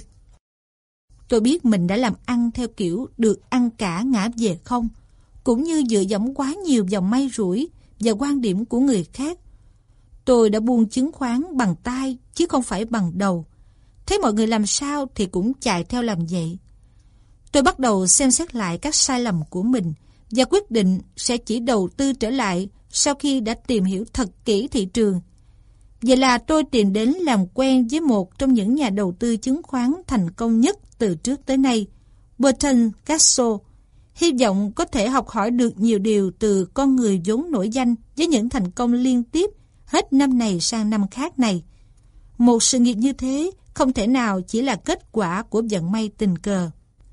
Tôi biết mình đã làm ăn theo kiểu được ăn cả ngã về không, cũng như dựa dẫm quá nhiều vào may rủi và quan điểm của người khác. Tôi đã buôn chứng khoán bằng tay chứ không phải bằng đầu. Thấy mọi người làm sao thì cũng chạy theo làm vậy. Tôi bắt đầu xem xét lại các sai lầm của mình và quyết định sẽ chỉ đầu tư trở lại sau khi đã tìm hiểu thật kỹ thị trường. Vậy là tôi tìm đến làm quen với một trong những nhà đầu tư chứng khoán thành công nhất từ trước tới nay, Burton Cassel. Hy vọng có thể học hỏi được nhiều điều từ con người vốn nổi danh với những thành công liên tiếp hết năm này sang năm khác này. Một sự nghiệp như thế không thể nào chỉ là kết quả của vận may tình cờ.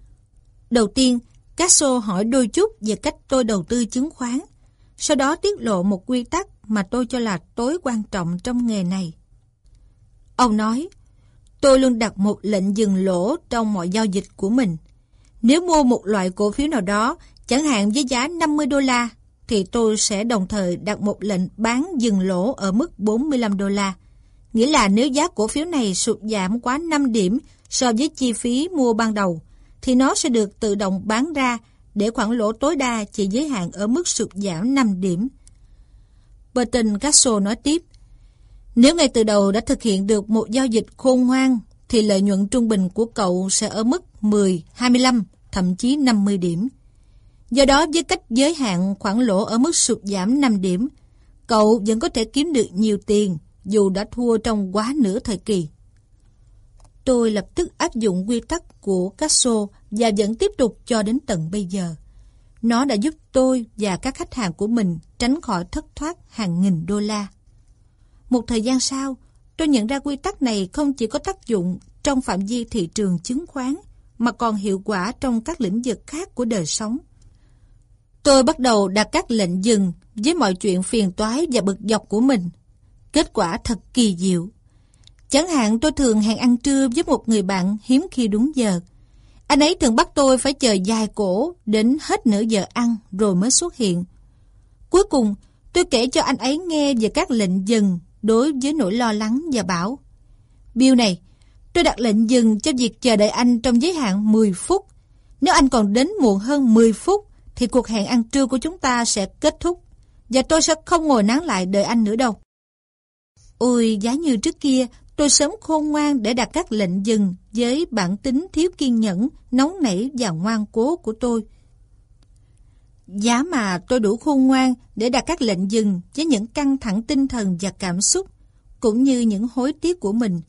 Đầu tiên, Cassel hỏi đôi chút về cách tôi đầu tư chứng khoán. Sau đó tiết lộ một quy tắc mà tôi cho là tối quan trọng trong nghề này. Ông nói, tôi luôn đặt một lệnh dừng lỗ trong mọi giao dịch của mình. Nếu mua một loại cổ phiếu nào đó, chẳng hạn với giá $50, thì tôi sẽ đồng thời đặt một lệnh bán dừng lỗ ở mức $45. Nghĩa là nếu giá cổ phiếu này sụt giảm quá 5 điểm so với chi phí mua ban đầu, thì nó sẽ được tự động bán ra để khoản lỗ tối đa chỉ giới hạn ở mức sụt giảm 5 điểm. Burton Cassel nói tiếp, nếu ngay từ đầu đã thực hiện được một giao dịch khôn ngoan, thì lợi nhuận trung bình của cậu sẽ ở mức 10, 25, thậm chí 50 điểm. Do đó, với cách giới hạn khoản lỗ ở mức sụt giảm 5 điểm, cậu vẫn có thể kiếm được nhiều tiền, dù đã thua trong quá nửa thời kỳ. Tôi lập tức áp dụng quy tắc của Cassel và vẫn tiếp tục cho đến tận bây giờ. Nó đã giúp tôi và các khách hàng của mình tránh khỏi thất thoát hàng nghìn đô la. Một thời gian sau, tôi nhận ra quy tắc này không chỉ có tác dụng trong phạm vi thị trường chứng khoán, mà còn hiệu quả trong các lĩnh vực khác của đời sống. Tôi bắt đầu đặt các lệnh dừng với mọi chuyện phiền toái và bực dọc của mình. Kết quả thật kỳ diệu. Chẳng hạn tôi thường hẹn ăn trưa với một người bạn hiếm khi đúng giờ. Anh ấy thường bắt tôi phải chờ dài cổ đến hết nửa giờ ăn rồi mới xuất hiện. Cuối cùng, tôi kể cho anh ấy nghe về các lệnh dừng đối với nỗi lo lắng và bảo, Bill này, tôi đặt lệnh dừng cho việc chờ đợi anh trong giới hạn 10 phút. Nếu anh còn đến muộn hơn 10 phút, thì cuộc hẹn ăn trưa của chúng ta sẽ kết thúc, và tôi sẽ không ngồi nán lại đợi anh nữa đâu. Ôi, giá như trước kia, tôi sớm khôn ngoan để đặt các lệnh dừng với bản tính thiếu kiên nhẫn, nóng nảy và ngoan cố của tôi. Giá mà tôi đủ khôn ngoan để đặt các lệnh dừng với những căng thẳng tinh thần và cảm xúc, cũng như những hối tiếc của mình.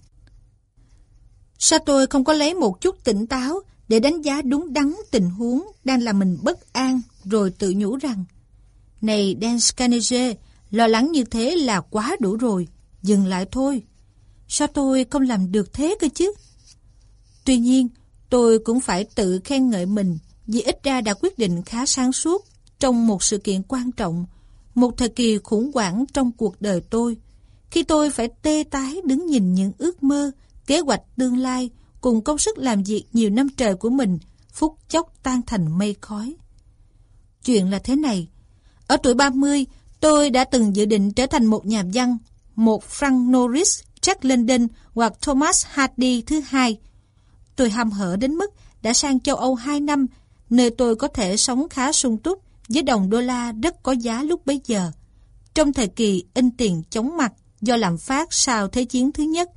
Sao tôi không có lấy một chút tỉnh táo để đánh giá đúng đắn tình huống đang làm mình bất an, rồi tự nhủ rằng, này Dan Carnegie, lo lắng như thế là quá đủ rồi, dừng lại thôi. Sao tôi không làm được thế cơ chứ? Tuy nhiên, tôi cũng phải tự khen ngợi mình vì ít ra đã quyết định khá sáng suốt trong một sự kiện quan trọng, một thời kỳ khủng hoảng trong cuộc đời tôi, Khi tôi phải tê tái đứng nhìn những ước mơ, kế hoạch tương lai cùng công sức làm việc nhiều năm trời của mình phút chốc tan thành mây khói. Chuyện là thế này. Ở tuổi 30, tôi đã từng dự định trở thành một nhà văn, một Frank Norris, Jack London hoặc Thomas Hardy thứ hai. Tôi hăm hở đến mức đã sang châu Âu 2 năm, nơi tôi có thể sống khá sung túc với đồng đô la rất có giá lúc bấy giờ, trong thời kỳ in tiền chóng mặt do lạm phát sau Thế chiến thứ nhất.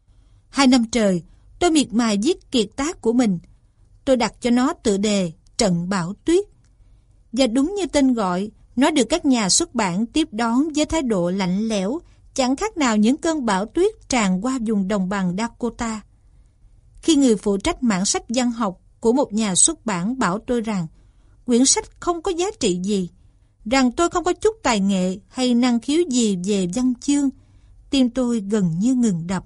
2 năm trời, tôi miệt mài viết kiệt tác của mình. Tôi đặt cho nó tựa đề Trận Bão Tuyết. Và đúng như tên gọi, nó được các nhà xuất bản tiếp đón với thái độ lạnh lẽo, chẳng khác nào những cơn bão tuyết tràn qua vùng đồng bằng Dakota. Khi người phụ trách mảng sách văn học của một nhà xuất bản bảo tôi rằng quyển sách không có giá trị gì, rằng tôi không có chút tài nghệ hay năng khiếu gì về văn chương, tim tôi gần như ngừng đập.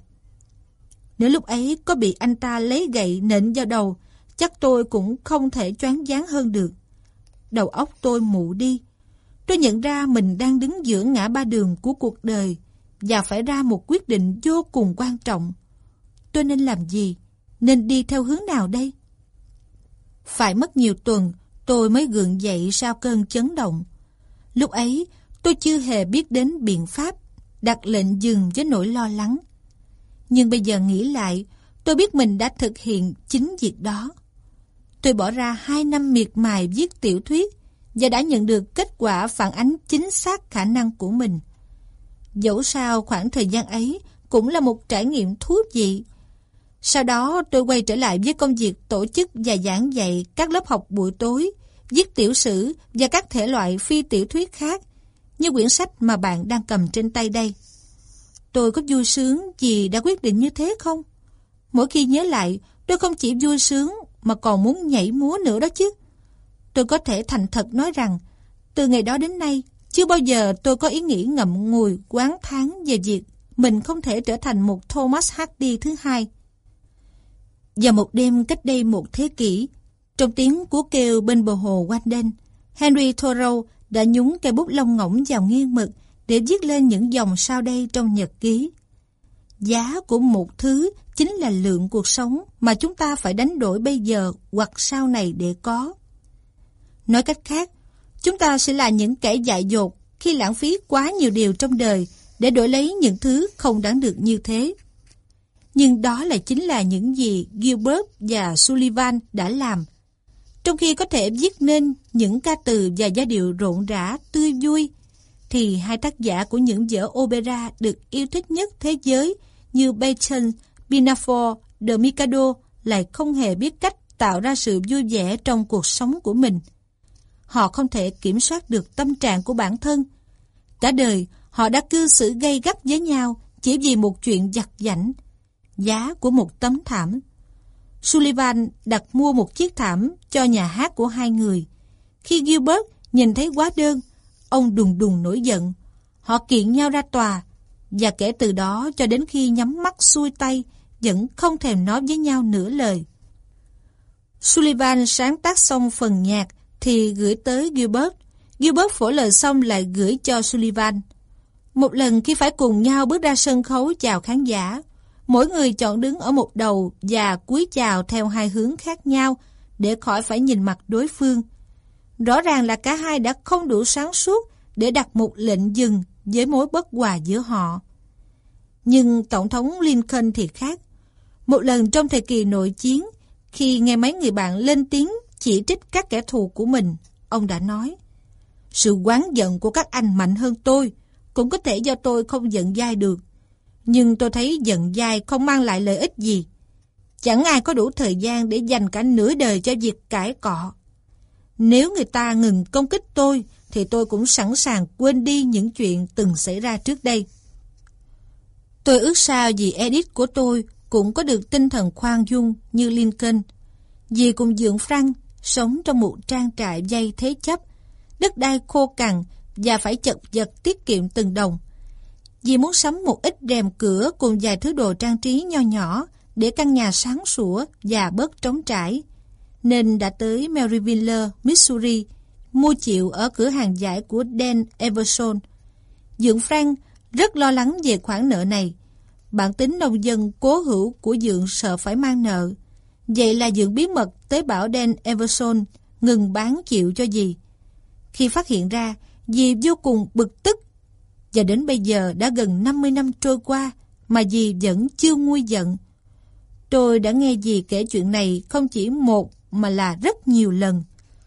Nếu lúc ấy có bị anh ta lấy gậy nện vào đầu, chắc tôi cũng không thể choáng váng hơn được. Đầu óc tôi mụ đi. Tôi nhận ra mình đang đứng giữa ngã ba đường của cuộc đời và phải ra một quyết định vô cùng quan trọng. Tôi nên làm gì? Nên đi theo hướng nào đây? Phải mất nhiều tuần tôi mới gượng dậy sau cơn chấn động. Lúc ấy tôi chưa hề biết đến biện pháp đặt lệnh dừng với nỗi lo lắng. Nhưng bây giờ nghĩ lại, tôi biết mình đã thực hiện chính việc đó. Tôi bỏ ra 2 năm miệt mài viết tiểu thuyết và đã nhận được kết quả phản ánh chính xác khả năng của mình. Dẫu sao khoảng thời gian ấy cũng là một trải nghiệm thú vị. Sau đó tôi quay trở lại với công việc tổ chức và giảng dạy các lớp học buổi tối, viết tiểu sử và các thể loại phi tiểu thuyết khác, như quyển sách mà bạn đang cầm trên tay đây. Tôi có vui sướng vì đã quyết định như thế không? Mỗi khi nhớ lại, tôi không chỉ vui sướng mà còn muốn nhảy múa nữa đó chứ. Tôi có thể thành thật nói rằng, từ ngày đó đến nay, chưa bao giờ tôi có ý nghĩ ngậm ngùi oán thán về việc mình không thể trở thành một Thomas Hardy thứ hai. Vào một đêm cách đây 1 thế kỷ, trong tiếng cú kêu bên bờ hồ Walden, Henry Thoreau đã nhúng cây bút lông ngỗng vào nghiêng mực để viết lên những dòng sau đây trong nhật ký. Giá của một thứ chính là lượng cuộc sống mà chúng ta phải đánh đổi bây giờ hoặc sau này để có. Nói cách khác, chúng ta sẽ là những kẻ dại dột khi lãng phí quá nhiều điều trong đời để đổi lấy những thứ không đáng được như thế. Nhưng đó chính là những gì Gilbert và Sullivan đã làm. Trong khi có thể viết nên những ca từ và giai điệu rộn rã, tươi vui, thì hai tác giả của những vở opera được yêu thích nhất thế giới như Beethoven, Pinafore, The Mikado lại không hề biết cách tạo ra sự vui vẻ trong cuộc sống của mình. Họ không thể kiểm soát được tâm trạng của bản thân. Cả đời, họ đã cư xử gay gắt với nhau chỉ vì một chuyện vặt vãnh, giá của một tấm thảm. Sullivan đặt mua một chiếc thảm cho nhà hát của hai người. Khi Gilbert nhìn thấy hóa đơn, ông đùng đùng nổi giận. Họ kiện nhau ra tòa, và kể từ đó cho đến khi nhắm mắt xuôi tay, vẫn không thèm nói với nhau nửa lời. Sullivan sáng tác xong phần nhạc thì gửi tới Gilbert. Gilbert phổ lời xong lại gửi cho Sullivan. Một lần khi phải cùng nhau bước ra sân khấu chào khán giả, mỗi người chọn đứng ở một đầu và cúi chào theo hai hướng khác nhau để khỏi phải nhìn mặt đối phương. Rõ ràng là cả hai đã không đủ sáng suốt để đặt một lệnh dừng với mối bất hòa giữa họ. Nhưng Tổng thống Lincoln thì khác. Một lần trong thời kỳ nội chiến, khi nghe mấy người bạn lên tiếng chỉ trích các kẻ thù của mình, ông đã nói: "Sự oán giận của các anh mạnh hơn tôi, cũng có thể do tôi không giận dai được. Nhưng tôi thấy giận dai không mang lại lợi ích gì. Chẳng ai có đủ thời gian để dành cả nửa đời cho việc cãi cọ. Nếu người ta ngừng công kích tôi, thì tôi cũng sẵn sàng quên đi những chuyện từng xảy ra trước đây." Tôi ước sao dì Edith của tôi cũng có được tinh thần khoan dung như Lincoln. Dì cùng dượng Frank sống trong một trang trại dây thế chấp, đất đai khô cằn và phải chật vật tiết kiệm từng đồng. Dì muốn sắm một ít rèm cửa cùng vài thứ đồ trang trí nho nhỏ để căn nhà sáng sủa và bớt trống trải, nên đã tới Maryville, Missouri, mua chịu ở cửa hàng vải của Dan Everson. Dượng Frank rất lo lắng về khoản nợ này. Bản tính nông dân cố hữu của Dượng sợ phải mang nợ. Vậy là Dượng bí mật tới bảo Dan Everson ngừng bán chịu cho dì. Khi phát hiện ra, dì vô cùng bực tức. Và đến bây giờ đã gần 50 năm trôi qua mà dì vẫn chưa nguôi giận. Tôi đã nghe dì kể chuyện này không chỉ một mà là rất nhiều lần.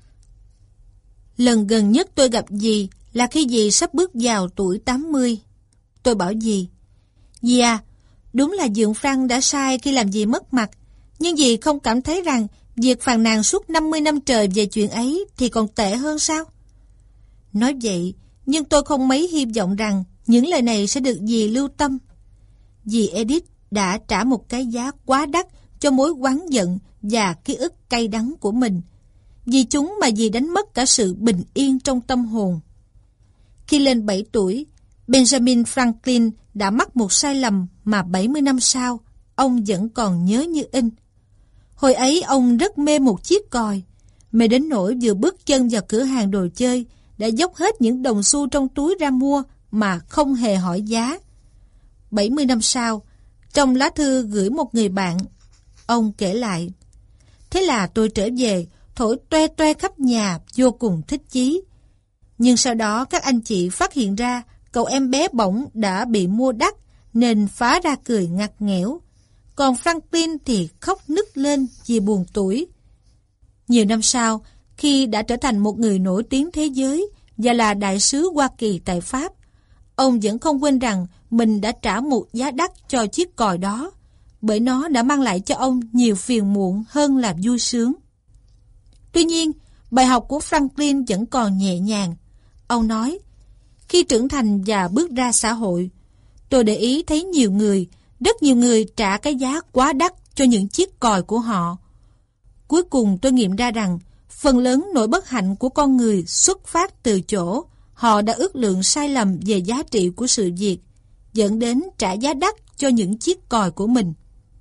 Lần gần nhất tôi gặp dì là khi dì sắp bước vào tuổi 80. Tôi bảo dì: "Dì à, đúng là Dượng Frank đã sai khi làm dì mất mặt, nhưng dì không cảm thấy rằng việc phàn nàn suốt 50 năm trời về chuyện ấy thì còn tệ hơn sao?" Nói vậy, nhưng tôi không mấy hy vọng rằng những lời này sẽ được dì lưu tâm. Dì Edith đã trả một cái giá quá đắt cho mối oán giận và ký ức cay đắng của mình. Vì chúng mà dì đánh mất cả sự bình yên trong tâm hồn. Khi lên 7 tuổi, Benjamin Franklin đã mắc một sai lầm mà 70 năm sau, ông vẫn còn nhớ như in. Hồi ấy ông rất mê một chiếc còi, mê đến nỗi vừa bước chân vào cửa hàng đồ chơi đã dốc hết những đồng xu trong túi ra mua mà không hề hỏi giá. 70 năm sau, trong lá thư gửi một người bạn, ông kể lại: "Thế là tôi trở về, thổi toe toe khắp nhà, vô cùng thích chí. Nhưng sau đó các anh chị phát hiện ra cậu em bé bỏng đã bị mua đắt nên phá ra cười ngặt nghẽo. Còn Franklin thì khóc nức lên vì buồn tủi." Nhiều năm sau, khi đã trở thành một người nổi tiếng thế giới và là đại sứ Hoa Kỳ tại Pháp, ông vẫn không quên rằng mình đã trả một giá đắt cho chiếc còi đó, bởi nó đã mang lại cho ông nhiều phiền muộn hơn là vui sướng. Tuy nhiên, bài học của Franklin vẫn còn nhẹ nhàng. Ông nói: "Khi trưởng thành và bước ra xã hội, tôi để ý thấy rất nhiều người trả cái giá quá đắt cho những chiếc còi của họ. Cuối cùng tôi nghiệm ra rằng phần lớn nỗi bất hạnh của con người xuất phát từ chỗ họ đã ước lượng sai lầm về giá trị của sự việc, dẫn đến trả giá đắt cho những chiếc còi của mình."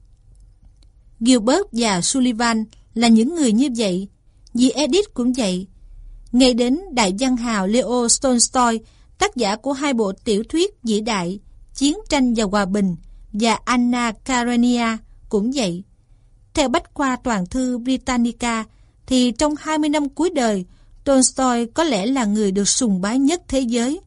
Gilbert và Sullivan là những người như vậy. Dì Edith cũng vậy. Ngay đến đại văn hào Leo Tolstoy, tác giả của 2 bộ tiểu thuyết vĩ đại Chiến tranh và Hòa bình và Anna Karenina cũng vậy. Theo bách khoa toàn thư Britannica, thì trong 20 năm cuối đời, Tolstoy có lẽ là người được sùng bái nhất thế giới.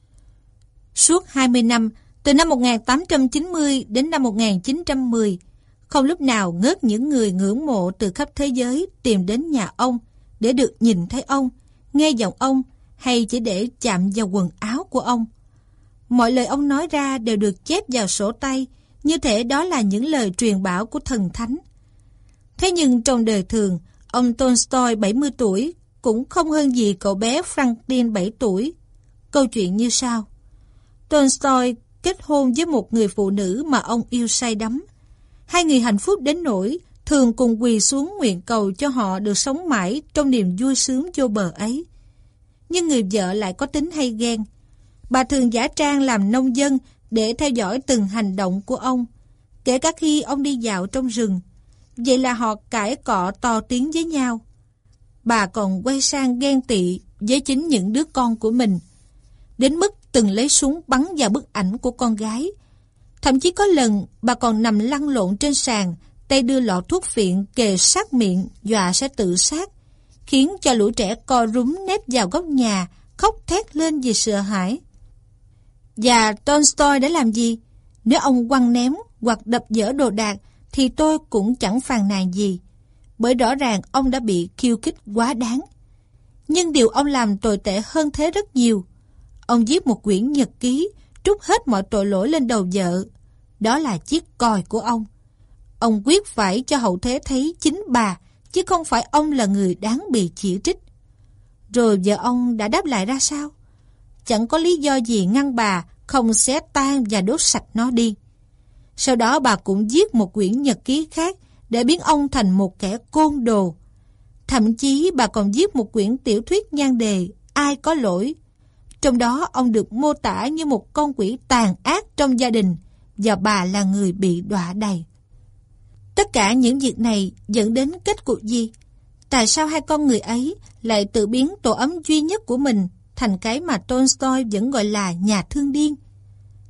Suốt 20 năm, từ năm 1890 đến năm 1910, không lúc nào ngớt những người ngưỡng mộ từ khắp thế giới tìm đến nhà ông để được nhìn thấy ông, nghe giọng ông hay chỉ để chạm vào quần áo của ông. Mọi lời ông nói ra đều được chép vào sổ tay, như thể đó là những lời truyền bảo của thần thánh. Thế nhưng trong đời thường, ông Tolstoy 70 tuổi cũng không hơn gì cậu bé Franklin 7 tuổi. Câu chuyện như sau: Tolstoy kết hôn với một người phụ nữ mà ông yêu say đắm. Hai người hạnh phúc đến nỗi thường cùng quỳ xuống nguyện cầu cho họ được sống mãi trong niềm vui sướng vô bờ ấy. Nhưng người vợ lại có tính hay ghen. Bà thường giả trang làm nông dân để theo dõi từng hành động của ông, kể cả khi ông đi dạo trong rừng. Vậy là họ cãi cọ to tiếng với nhau. Bà còn quay sang ghen tị với chính những đứa con của mình, đến mức từng lấy súng bắn vào bức ảnh của con gái. Thậm chí có lần bà còn nằm lăn lộn trên sàn, tay đưa lọ thuốc phiện kề sát miệng, dọa sẽ tự sát, khiến cho lũ trẻ co rúm nép vào góc nhà, khóc thét lên vì sợ hãi. Và Tolstoy đã làm gì? Nếu ông quăng ném hoặc đập vỡ đồ đạc thì tôi cũng chẳng phàn nàn gì, bởi rõ ràng ông đã bị khiêu khích quá đáng. Nhưng điều ông làm tồi tệ hơn thế rất nhiều. Ông viết một quyển nhật ký, trút hết mọi tội lỗi lên đầu vợ. Đó là chiếc còi của ông. Ông quyết phải cho hậu thế thấy chính bà, chứ không phải ông là người đáng bị chỉ trích. Rồi vợ ông đã đáp lại ra sao? Chẳng có lý do gì ngăn bà không xé tan và đốt sạch nó đi. Sau đó bà cũng viết một quyển nhật ký khác để biến ông thành một kẻ côn đồ. Thậm chí bà còn viết một quyển tiểu thuyết nhan đề Ai có lỗi. Trong đó ông được mô tả như một con quỷ tàn ác trong gia đình, và bà là người bị đọa đầy. Tất cả những việc này dẫn đến kết cục gì? Tại sao hai con người ấy lại tự biến tổ ấm duy nhất của mình thành cái mà Tolstoy vẫn gọi là nhà thương điên?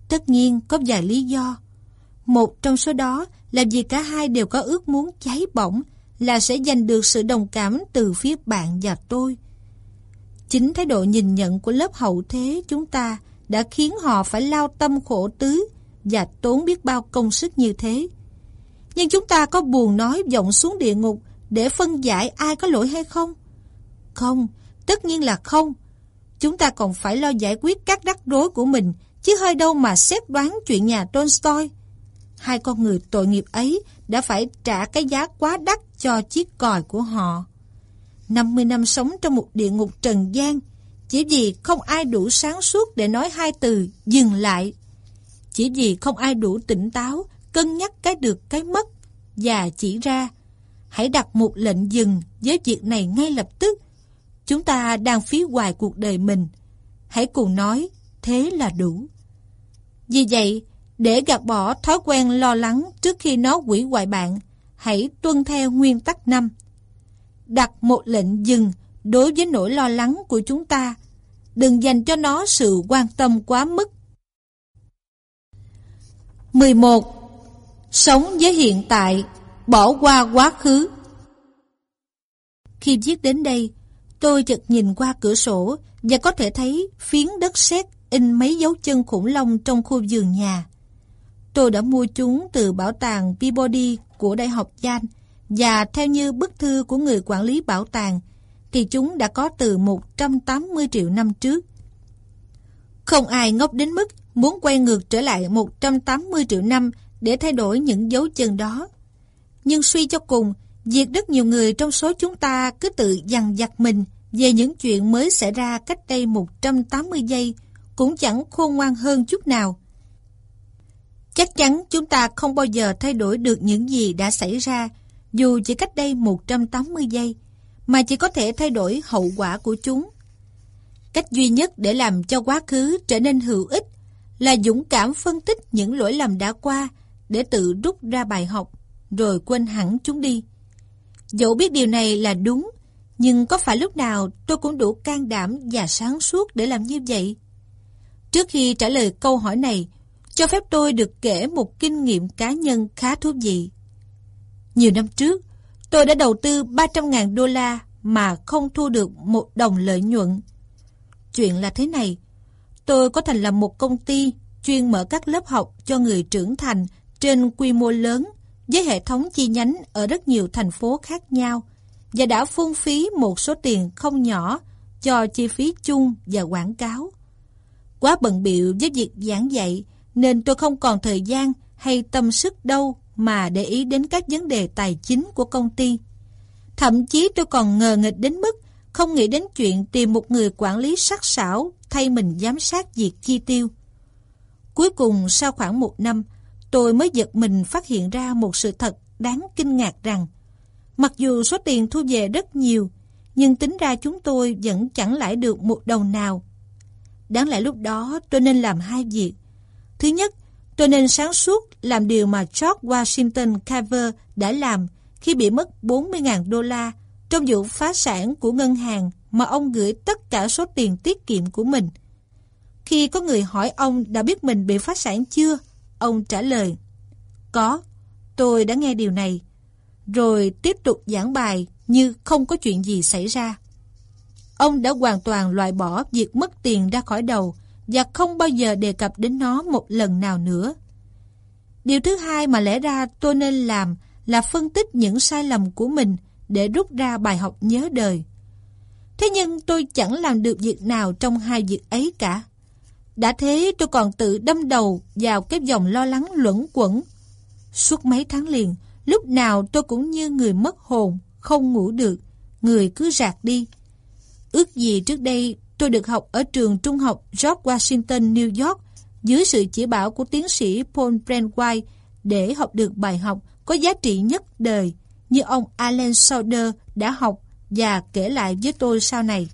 Tất nhiên có vài lý do. Một trong số đó là vì cả hai đều có ước muốn cháy bỏng là sẽ giành được sự đồng cảm từ phía bạn và tôi. Chính thái độ nhìn nhận của lớp hậu thế chúng ta đã khiến họ phải lao tâm khổ tứ và tốn biết bao công sức như thế. Nhưng chúng ta có buồn nói vọng xuống địa ngục để phân giải ai có lỗi hay không? Không, tất nhiên là không. Chúng ta còn phải lo giải quyết các rắc rối của mình, chứ hơi đâu mà xét đoán chuyện nhà Tolstoy. Hai con người tội nghiệp ấy đã phải trả cái giá quá đắt cho chiếc còi của họ. 50 năm sống trong một địa ngục trần gian, chỉ vì không ai đủ sáng suốt để nói hai từ dừng lại. Chỉ vì không ai đủ tỉnh táo, cân nhắc cái được cái mất, và chỉ ra, hãy đặt một lệnh dừng với việc này ngay lập tức. Chúng ta đang phí hoài cuộc đời mình. Hãy cùng nói, thế là đủ. Vì vậy, để gạt bỏ thói quen lo lắng trước khi nó hủy hoại bạn, hãy tuân theo nguyên tắc 5. Đặt một lệnh dừng đối với nỗi lo lắng của chúng ta. Đừng dành cho nó sự quan tâm quá mức. 11. Sống với hiện tại, bỏ qua quá khứ. Khi viết đến đây, tôi chợt nhìn qua cửa sổ và có thể thấy phiến đất sét in mấy dấu chân khủng long trong khu vườn nhà. Tôi đã mua chúng từ bảo tàng Peabody của Đại học Yale, và theo như bức thư của người quản lý bảo tàng, thì chúng đã có từ 180 triệu năm trước. Không ai ngốc đến mức muốn quay ngược trở lại 180 triệu năm để thay đổi những dấu chân đó. Nhưng suy cho cùng, việc rất nhiều người trong số chúng ta cứ tự dằn vặt mình về những chuyện mới xảy ra cách đây 180 giây cũng chẳng khôn ngoan hơn chút nào. Chắc chắn chúng ta không bao giờ thay đổi được những gì đã xảy ra, dù chỉ cách đây 180 giây, mà chỉ có thể thay đổi hậu quả của chúng. Cách duy nhất để làm cho quá khứ trở nên hữu ích là dũng cảm phân tích những lỗi lầm đã qua để tự rút ra bài học, rồi quên hẳn chúng đi. Dẫu biết điều này là đúng, nhưng có phải lúc nào tôi cũng đủ can đảm và sáng suốt để làm như vậy? Trước khi trả lời câu hỏi này, cho phép tôi được kể một kinh nghiệm cá nhân khá thú vị. Nhiều năm trước, tôi đã đầu tư 300.000 đô la mà không thu được một đồng lợi nhuận. Chuyện là thế này, tôi có thành lập một công ty chuyên mở các lớp học cho người trưởng thành trên quy mô lớn với hệ thống chi nhánh ở rất nhiều thành phố khác nhau, và đã phung phí một số tiền không nhỏ cho chi phí chung và quảng cáo. Quá bận bịu với việc giảng dạy nên tôi không còn thời gian hay tâm sức đâu mà để ý đến các vấn đề tài chính của công ty. Thậm chí tôi còn ngờ nghệch đến mức không nghĩ đến chuyện tìm một người quản lý sắc sảo thay mình giám sát việc chi tiêu. Cuối cùng sau khoảng 1 năm, tôi mới giật mình phát hiện ra một sự thật đáng kinh ngạc rằng mặc dù số tiền thu về rất nhiều, nhưng tính ra chúng tôi vẫn chẳng lãi được một đồng nào. Đáng lẽ lúc đó tôi nên làm hai việc. Thứ nhất, tôi nên sáng suốt làm điều mà George Washington Carver đã làm khi bị mất 40.000 đô la trong vụ phá sản của ngân hàng mà ông gửi tất cả số tiền tiết kiệm của mình. Khi có người hỏi ông đã biết mình bị phá sản chưa, ông trả lời, có, tôi đã nghe điều này, rồi tiếp tục giảng bài như không có chuyện gì xảy ra. Ông đã hoàn toàn loại bỏ việc mất tiền ra khỏi đầu và không bao giờ đề cập đến nó một lần nào nữa. Điều thứ hai mà lẽ ra tôi nên làm là phân tích những sai lầm của mình để rút ra bài học nhớ đời. Thế nhưng tôi chẳng làm được việc nào trong hai việc ấy cả. Đã thế tôi còn tự đâm đầu vào cái vòng lo lắng luẩn quẩn. Suốt mấy tháng liền, lúc nào tôi cũng như người mất hồn, không ngủ được, người cứ rạc đi. Ước gì trước đây tôi được học ở trường trung học George Washington, New York, dưới sự chỉ bảo của tiến sĩ Paul Brentwhite để học được bài học có giá trị nhất đời như ông Alan Sauder đã học và kể lại với tôi sau này.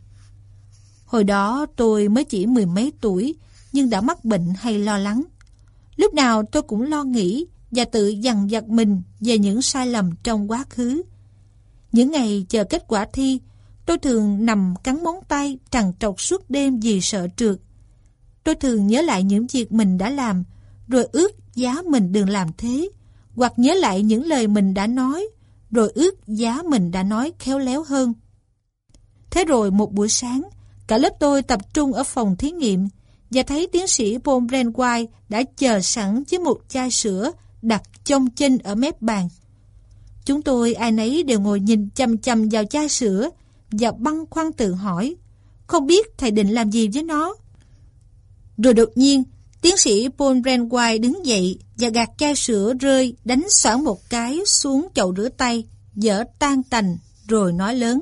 Hồi đó tôi mới chỉ 10 mấy tuổi nhưng đã mắc bệnh hay lo lắng. Lúc nào tôi cũng lo nghĩ và tự dằn vặt mình về những sai lầm trong quá khứ. Những ngày chờ kết quả thi, tôi thường nằm cắn móng tay trằn trọc suốt đêm vì sợ trượt. tôi thường nhớ lại những việc mình đã làm, rồi ước giá mình đừng làm thế, hoặc nhớ lại những lời mình đã nói, rồi ước giá mình đã nói khéo léo hơn. Thế rồi một buổi sáng, cả lớp tôi tập trung ở phòng thí nghiệm và thấy tiến sĩ Paul Brandwine đã chờ sẵn với một chai sữa đặt chông chênh ở mép bàn. Chúng tôi ai nấy đều ngồi nhìn chằm chằm vào chai sữa và băn khoăn tự hỏi, không biết thầy định làm gì với nó. Rồi đột nhiên, tiến sĩ Paul Brandwine đứng dậy và gạt chai sữa rơi đánh xoảng một cái xuống chậu rửa tay, dở tan tành, rồi nói lớn: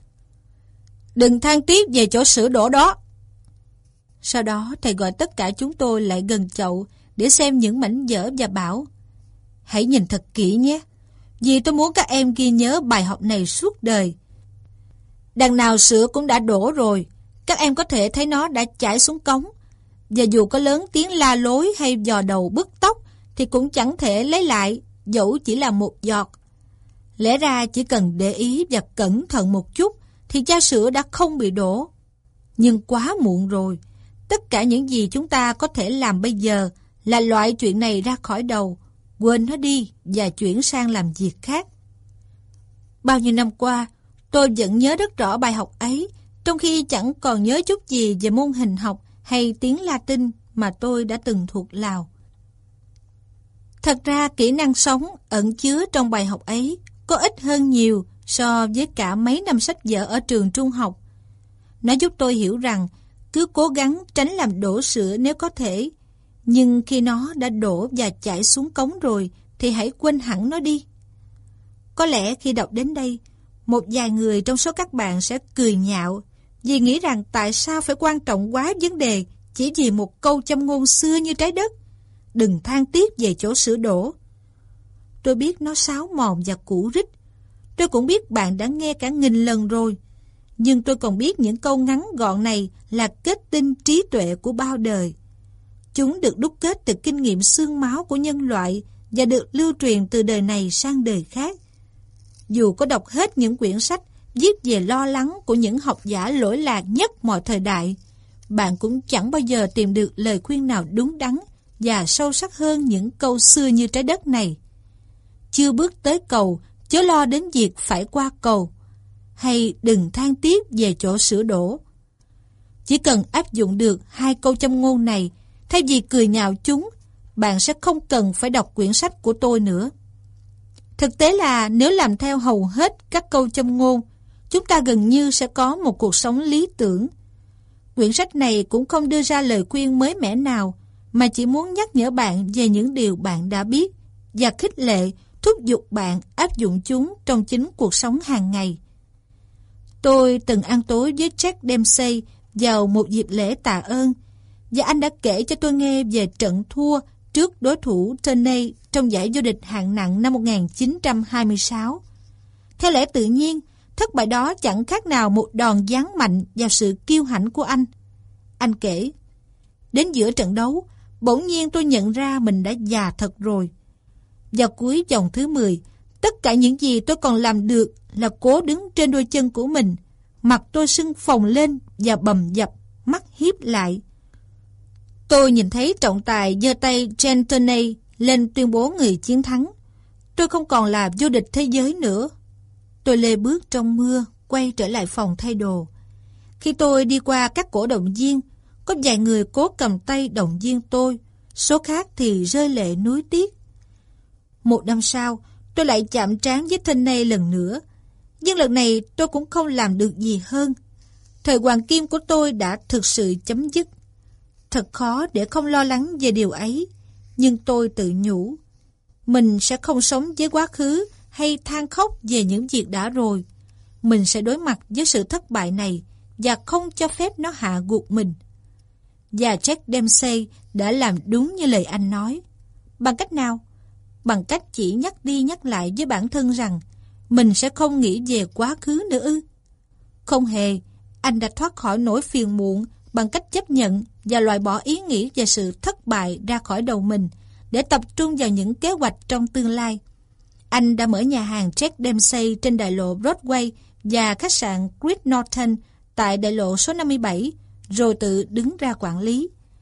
"Đừng than tiếc về chỗ sữa đổ đó." Sau đó thầy gọi tất cả chúng tôi lại gần chậu để xem những mảnh vỡ và bảo: "Hãy nhìn thật kỹ nhé, vì tôi muốn các em ghi nhớ bài học này suốt đời. Đằng nào sữa cũng đã đổ rồi, các em có thể thấy nó đã chảy xuống cống, và dù có lớn tiếng la lối hay dò đầu bứt tóc thì cũng chẳng thể lấy lại, dẫu chỉ là một giọt. Lẽ ra chỉ cần để ý và cẩn thận một chút thì chai sữa đã không bị đổ. Nhưng quá muộn rồi. Tất cả những gì chúng ta có thể làm bây giờ là loại chuyện này ra khỏi đầu, quên nó đi và chuyển sang làm việc khác." Bao nhiêu năm qua, tôi vẫn nhớ rất rõ bài học ấy, trong khi chẳng còn nhớ chút gì về môn hình học hay tiếng Latin mà tôi đã từng thuộc lào. Thật ra kỹ năng sống ẩn chứa trong bài học ấy có ít hơn nhiều so với cả mấy năm sách vở ở trường trung học. Nó giúp tôi hiểu rằng cứ cố gắng tránh làm đổ sữa nếu có thể, nhưng khi nó đã đổ và chảy xuống cống rồi thì hãy quên hẳn nó đi. Có lẽ khi đọc đến đây, một vài người trong số các bạn sẽ cười nhạo vì nghĩ rằng tại sao phải quan trọng quá vấn đề chỉ vì một câu châm ngôn xưa như trái đất: "Đừng than tiếc về chỗ sữa đổ." Tôi biết nó sáo mòn và cũ rích. Tôi cũng biết bạn đã nghe cả nghìn lần rồi. Nhưng tôi còn biết những câu ngắn gọn này là kết tinh trí tuệ của bao đời. Chúng được đúc kết từ kinh nghiệm xương máu của nhân loại và được lưu truyền từ đời này sang đời khác. Dù có đọc hết những quyển sách viết về lo lắng của những học giả lỗi lạc nhất mọi thời đại, bạn cũng chẳng bao giờ tìm được lời khuyên nào đúng đắn và sâu sắc hơn những câu xưa như trái đất này: "Chưa bước tới cầu, chớ lo đến việc phải qua cầu", hay "Đừng than tiếc về chỗ sữa đổ." Chỉ cần áp dụng được hai câu châm ngôn này, thay vì cười nhạo chúng, bạn sẽ không cần phải đọc quyển sách của tôi nữa. Thực tế là nếu làm theo hầu hết các câu châm ngôn, chúng ta gần như sẽ có một cuộc sống lý tưởng. Quyển sách này cũng không đưa ra lời khuyên mới mẻ nào, mà chỉ muốn nhắc nhở bạn về những điều bạn đã biết và khích lệ, thúc giục bạn áp dụng chúng trong chính cuộc sống hàng ngày. Tôi từng ăn tối với Jack Dempsey vào một dịp lễ tạ ơn, và anh đã kể cho tôi nghe về trận thua trước đối thủ Tenney trong giải vô địch hạng nặng năm 1926. Theo lẽ tự nhiên, thất bại đó chẳng khác nào một đòn giáng mạnh vào sự kiêu hãnh của anh. Anh kể: "Đến giữa trận đấu, bỗng nhiên tôi nhận ra mình đã già thật rồi. Vào cuối vòng thứ 10, tất cả những gì tôi còn làm được là cố đứng trên đôi chân của mình. Mặt tôi sưng phồng lên và bầm dập, mắt híp lại. Tôi nhìn thấy trọng tài giơ tay Jen Tenney lên tuyên bố người chiến thắng. Tôi không còn là vô địch thế giới nữa." Tôi lê bước trong mưa, quay trở lại phòng thay đồ. Khi tôi đi qua các cổ động viên, có vài người cố cầm tay động viên tôi, số khác thì rơi lệ nuối tiếc. Một năm sau, tôi lại chạm trán với Tenney lần nữa, nhưng lần này tôi cũng không làm được gì hơn. Thời hoàng kim của tôi đã thực sự chấm dứt. Thật khó để không lo lắng về điều ấy, nhưng tôi tự nhủ, mình sẽ không sống với quá khứ hay than khóc về những việc đã rồi. Mình sẽ đối mặt với sự thất bại này và không cho phép nó hạ gục mình. Và Jack Dempsey đã làm đúng như lời anh nói. Bằng cách nào? Bằng cách chỉ nhắc đi nhắc lại với bản thân rằng mình sẽ không nghĩ về quá khứ nữa ư? Không hề, anh đã thoát khỏi nỗi phiền muộn bằng cách chấp nhận và loại bỏ ý nghĩ về sự thất bại ra khỏi đầu mình để tập trung vào những kế hoạch trong tương lai. Anh đã mở nhà hàng Jack Dempsey trên đại lộ Broadway và khách sạn Great Northern tại đại lộ số 57, rồi tự đứng ra quản lý.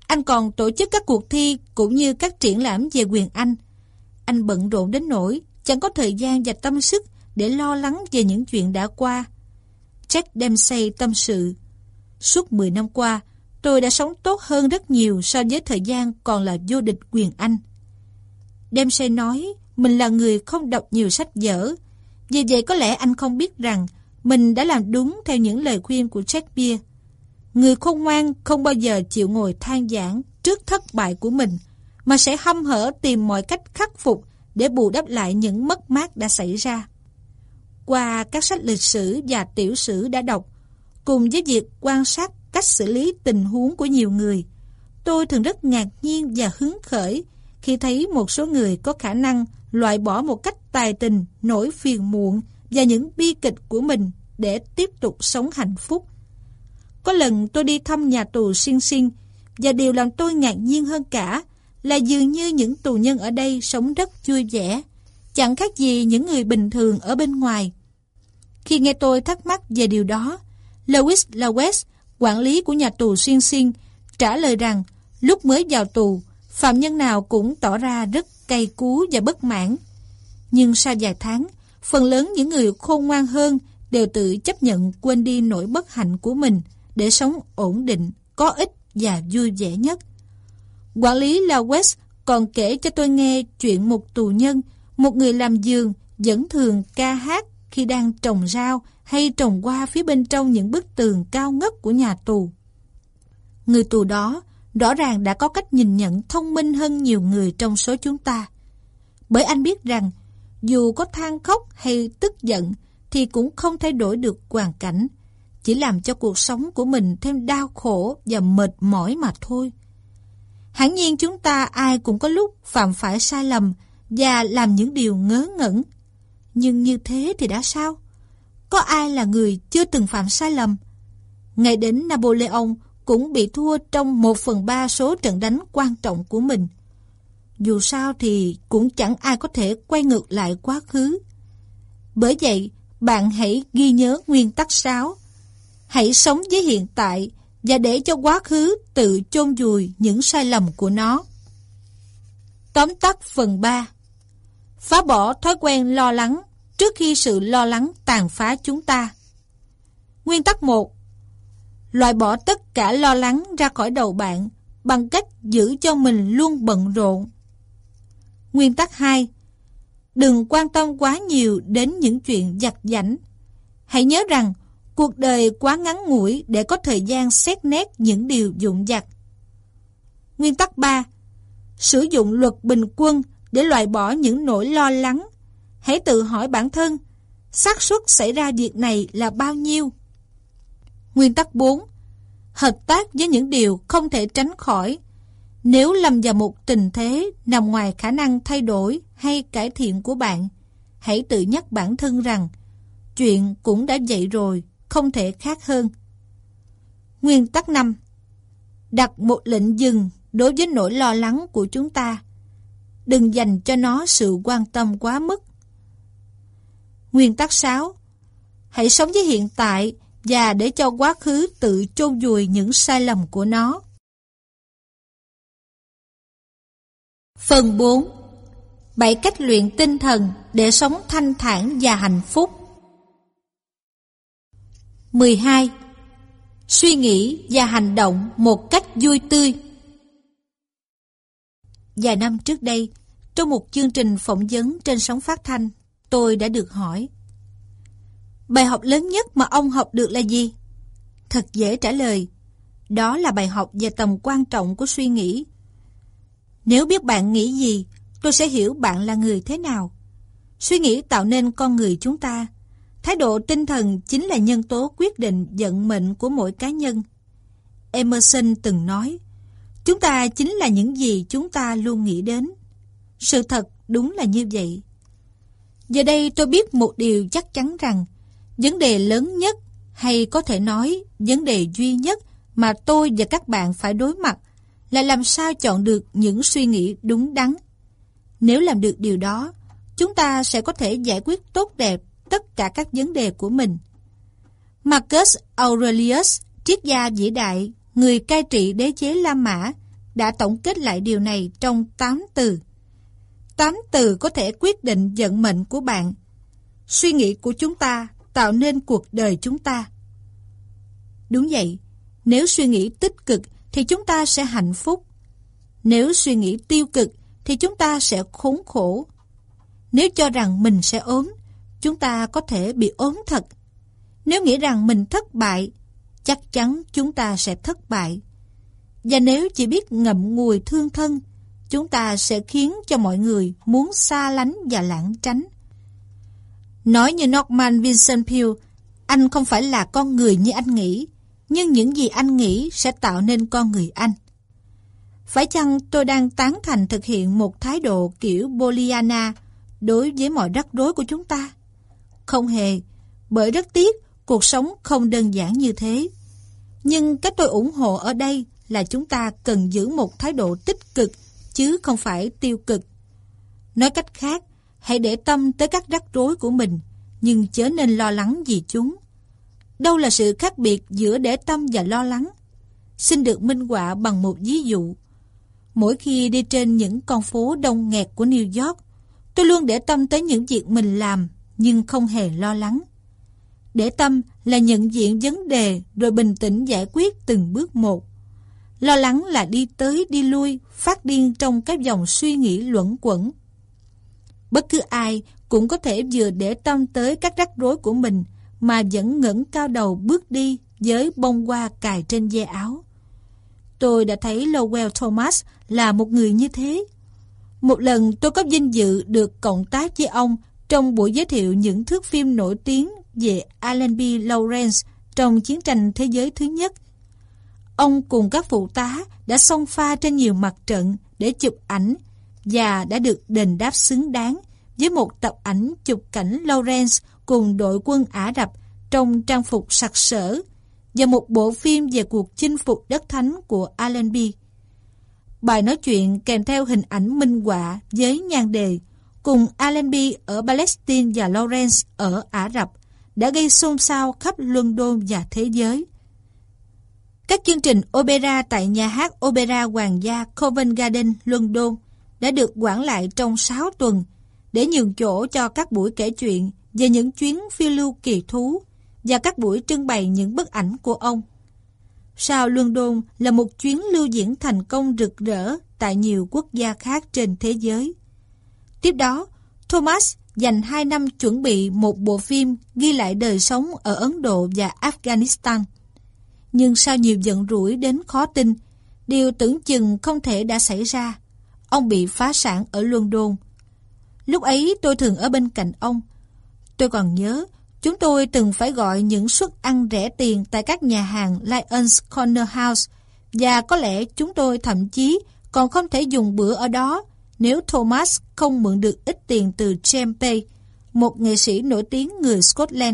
Anh còn tổ chức các cuộc thi cũng như các triển lãm về quyền Anh. Anh bận rộn đến nỗi chẳng có thời gian và tâm sức để lo lắng về những chuyện đã qua. Jack Dempsey tâm sự, suốt 10 năm qua, tôi đã sống tốt hơn rất nhiều so với thời gian còn là vô địch quyền Anh. Dempsey nói mình là người không đọc nhiều sách vở, vì vậy có lẽ anh không biết rằng mình đã làm đúng theo những lời khuyên của Shakespeare. Người khôn ngoan không bao giờ chịu ngồi than vãn trước thất bại của mình, mà sẽ hăm hở tìm mọi cách khắc phục để bù đắp lại những mất mát đã xảy ra. Qua các sách lịch sử và tiểu sử đã đọc, cùng với việc quan sát cách xử lý tình huống của nhiều người, tôi thường rất ngạc nhiên và hứng khởi khi thấy một số người có khả năng loại bỏ một cách tài tình nỗi phiền muộn và những bi kịch của mình để tiếp tục sống hạnh phúc. Có lần tôi đi thăm nhà tù Sing Sing, và điều làm tôi ngạc nhiên hơn cả là dường như những tù nhân ở đây sống rất vui vẻ, chẳng khác gì những người bình thường ở bên ngoài. Khi nghe tôi thắc mắc về điều đó, Louis Lawes, quản lý của nhà tù Sing Sing, trả lời rằng lúc mới vào tù, phạm nhân nào cũng tỏ ra rất cay cú và bất mãn. Nhưng sau vài tháng, phần lớn những người khôn ngoan hơn đều tự chấp nhận quên đi nỗi bất hạnh của mình để sống ổn định, có ích và vui vẻ nhất. Quản lý Lawes còn kể cho tôi nghe chuyện một tù nhân, một người làm giường, vẫn thường ca hát khi đang trồng rau hay trồng hoa phía bên trong những bức tường cao ngất của nhà tù. Người tù đó rõ ràng đã có cách nhìn nhận thông minh hơn nhiều người trong số chúng ta. Bởi anh biết rằng dù có than khóc hay tức giận thì cũng không thay đổi được hoàn cảnh, chỉ làm cho cuộc sống của mình thêm đau khổ và mệt mỏi mà thôi. Hẳn nhiên chúng ta ai cũng có lúc phạm phải sai lầm và làm những điều ngớ ngẩn. Nhưng như thế thì đã sao? Có ai là người chưa từng phạm sai lầm? Ngay đến Napoleon cũng bị thua trong 1/3 số trận đánh quan trọng của mình. Dù sao thì cũng chẳng ai có thể quay ngược lại quá khứ. Bởi vậy, bạn hãy ghi nhớ nguyên tắc 6. Hãy sống với hiện tại và để cho quá khứ tự chôn vùi những sai lầm của nó. Tóm tắt phần 3. Phá bỏ thói quen lo lắng trước khi sự lo lắng tàn phá chúng ta. Nguyên tắc 1. Loại bỏ tất cả lo lắng ra khỏi đầu bạn bằng cách giữ cho mình luôn bận rộn. Nguyên tắc 2. Đừng quan tâm quá nhiều đến những chuyện vặt vãnh. Hãy nhớ rằng cuộc đời quá ngắn ngủi để có thời gian xét nét những điều vụn vặt. Nguyên tắc 3. Sử dụng luật bình quân để loại bỏ những nỗi lo lắng. Hãy tự hỏi bản thân, xác suất xảy ra việc này là bao nhiêu? Nguyên tắc 4. Hợp tác với những điều không thể tránh khỏi. Nếu lâm vào một tình thế nằm ngoài khả năng thay đổi hay cải thiện của bạn, hãy tự nhắc bản thân rằng chuyện cũng đã vậy rồi, không thể khác hơn. Nguyên tắc 5. Đặt một lệnh dừng đối với nỗi lo lắng của chúng ta. Đừng dành cho nó sự quan tâm quá mức. Nguyên tắc 6. Hãy sống với hiện tại và để cho quá khứ tự chôn vùi những sai lầm của nó. Phần 4. 7 cách luyện tinh thần để sống thanh thản và hạnh phúc. 12. Suy nghĩ và hành động một cách vui tươi. Vài năm trước đây, trong một chương trình phỏng vấn trên sóng phát thanh, tôi đã được hỏi: bài học lớn nhất mà ông học được là gì? Thật dễ trả lời. Đó là bài học về tầm quan trọng của suy nghĩ. Nếu biết bạn nghĩ gì, tôi sẽ hiểu bạn là người thế nào. Suy nghĩ tạo nên con người chúng ta. Thái độ tinh thần chính là nhân tố quyết định vận mệnh của mỗi cá nhân. Emerson từng nói, chúng ta chính là những gì chúng ta luôn nghĩ đến. Sự thật đúng là như vậy. Giờ đây tôi biết một điều chắc chắn rằng vấn đề lớn nhất, hay có thể nói vấn đề duy nhất mà tôi và các bạn phải đối mặt là làm sao chọn được những suy nghĩ đúng đắn. Nếu làm được điều đó, chúng ta sẽ có thể giải quyết tốt đẹp tất cả các vấn đề của mình. Marcus Aurelius, triết gia vĩ đại, người cai trị đế chế La Mã, đã tổng kết lại điều này trong 8 từ. 8 từ có thể quyết định vận mệnh của bạn. Suy nghĩ của chúng ta tạo nên cuộc đời chúng ta. Đúng vậy, nếu suy nghĩ tích cực thì chúng ta sẽ hạnh phúc. Nếu suy nghĩ tiêu cực thì chúng ta sẽ khốn khổ. Nếu cho rằng mình sẽ ốm, chúng ta có thể bị ốm thật. Nếu nghĩ rằng mình thất bại, chắc chắn chúng ta sẽ thất bại. Và nếu chỉ biết ngậm ngùi thương thân, chúng ta sẽ khiến cho mọi người muốn xa lánh và lảng tránh. Nói như Norman Vincent Peale, anh không phải là con người như anh nghĩ, nhưng những gì anh nghĩ sẽ tạo nên con người anh. Phải chăng tôi đang tán thành thực hiện một thái độ kiểu Pollyanna đối với mọi rắc rối của chúng ta? Không hề, bởi rất tiếc cuộc sống không đơn giản như thế. Nhưng cái tôi ủng hộ ở đây là chúng ta cần giữ một thái độ tích cực chứ không phải tiêu cực. Nói cách khác, hãy để tâm tới các rắc rối của mình, nhưng chớ nên lo lắng vì chúng. Đâu là sự khác biệt giữa để tâm và lo lắng? Xin được minh họa bằng một ví dụ. Mỗi khi đi trên những con phố đông nghẹt của New York, tôi luôn để tâm tới những việc mình làm, nhưng không hề lo lắng. Để tâm là nhận diện vấn đề rồi bình tĩnh giải quyết từng bước một. Lo lắng là đi tới đi lui, phát điên trong cái dòng suy nghĩ luẩn quẩn. Bất cứ ai cũng có thể vừa để tâm tới các rắc rối của mình mà vẫn ngẩng cao đầu bước đi với bông hoa cài trên ve áo. Tôi đã thấy Lowell Thomas là một người như thế. Một lần tôi có vinh dự được cộng tác với ông trong buổi giới thiệu những thước phim nổi tiếng về Allenby Lawrence trong chiến tranh thế giới thứ nhất. Ông cùng các phụ tá đã xông pha trên nhiều mặt trận để chụp ảnh và đã được đền đáp xứng đáng với một tập ảnh chụp cảnh Lawrence cùng đội quân Ả Rập trong trang phục sặc sỡ và một bộ phim về cuộc chinh phục đất thánh của Allenby. Bài nói chuyện kèm theo hình ảnh minh họa với nhan đề cùng Allenby ở Palestine và Lawrence ở Ả Rập đã gây xôn xao khắp London và thế giới. Các chương trình opera tại nhà hát Opera Hoàng gia Covent Garden, London đã được hoãn lại trong 6 tuần để nhường chỗ cho các buổi kể chuyện về những chuyến phiêu lưu kỳ thú và các buổi trưng bày những bức ảnh của ông. Sao London là một chuyến lưu diễn thành công rực rỡ tại nhiều quốc gia khác trên thế giới. Tiếp đó, Thomas dành 2 năm chuẩn bị một bộ phim ghi lại đời sống ở Ấn Độ và Afghanistan. Nhưng sau nhiều giận rủi đến khó tin, điều tưởng chừng không thể đã xảy ra. Ông bị phá sản ở London. Lúc ấy tôi thường ở bên cạnh ông. Tôi còn nhớ, chúng tôi từng phải gọi những suất ăn rẻ tiền tại các nhà hàng Lions Corner House, và có lẽ chúng tôi thậm chí còn không thể dùng bữa ở đó nếu Thomas không mượn được ít tiền từ James Pay, một nghệ sĩ nổi tiếng người Scotland.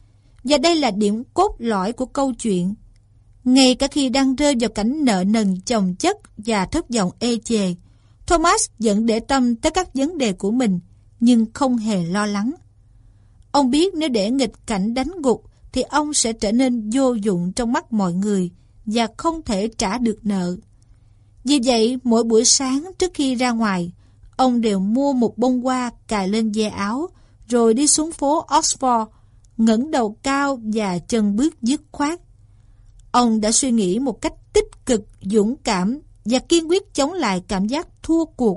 Và đây là điểm cốt lõi của câu chuyện. Ngay cả khi đang rơi vào cảnh nợ nần chồng chất và thất vọng ê chề, Thomas vẫn để tâm tới các vấn đề của mình, nhưng không hề lo lắng. Ông biết nếu để nghịch cảnh đánh gục thì ông sẽ trở nên vô dụng trong mắt mọi người và không thể trả được nợ. Vì vậy, mỗi buổi sáng trước khi ra ngoài, ông đều mua một bông hoa cài lên ve áo, rồi đi xuống phố Oxford, ngẩng đầu cao và chân bước dứt khoát. Ông đã suy nghĩ một cách tích cực, dũng cảm và kiên quyết chống lại cảm giác thua cuộc.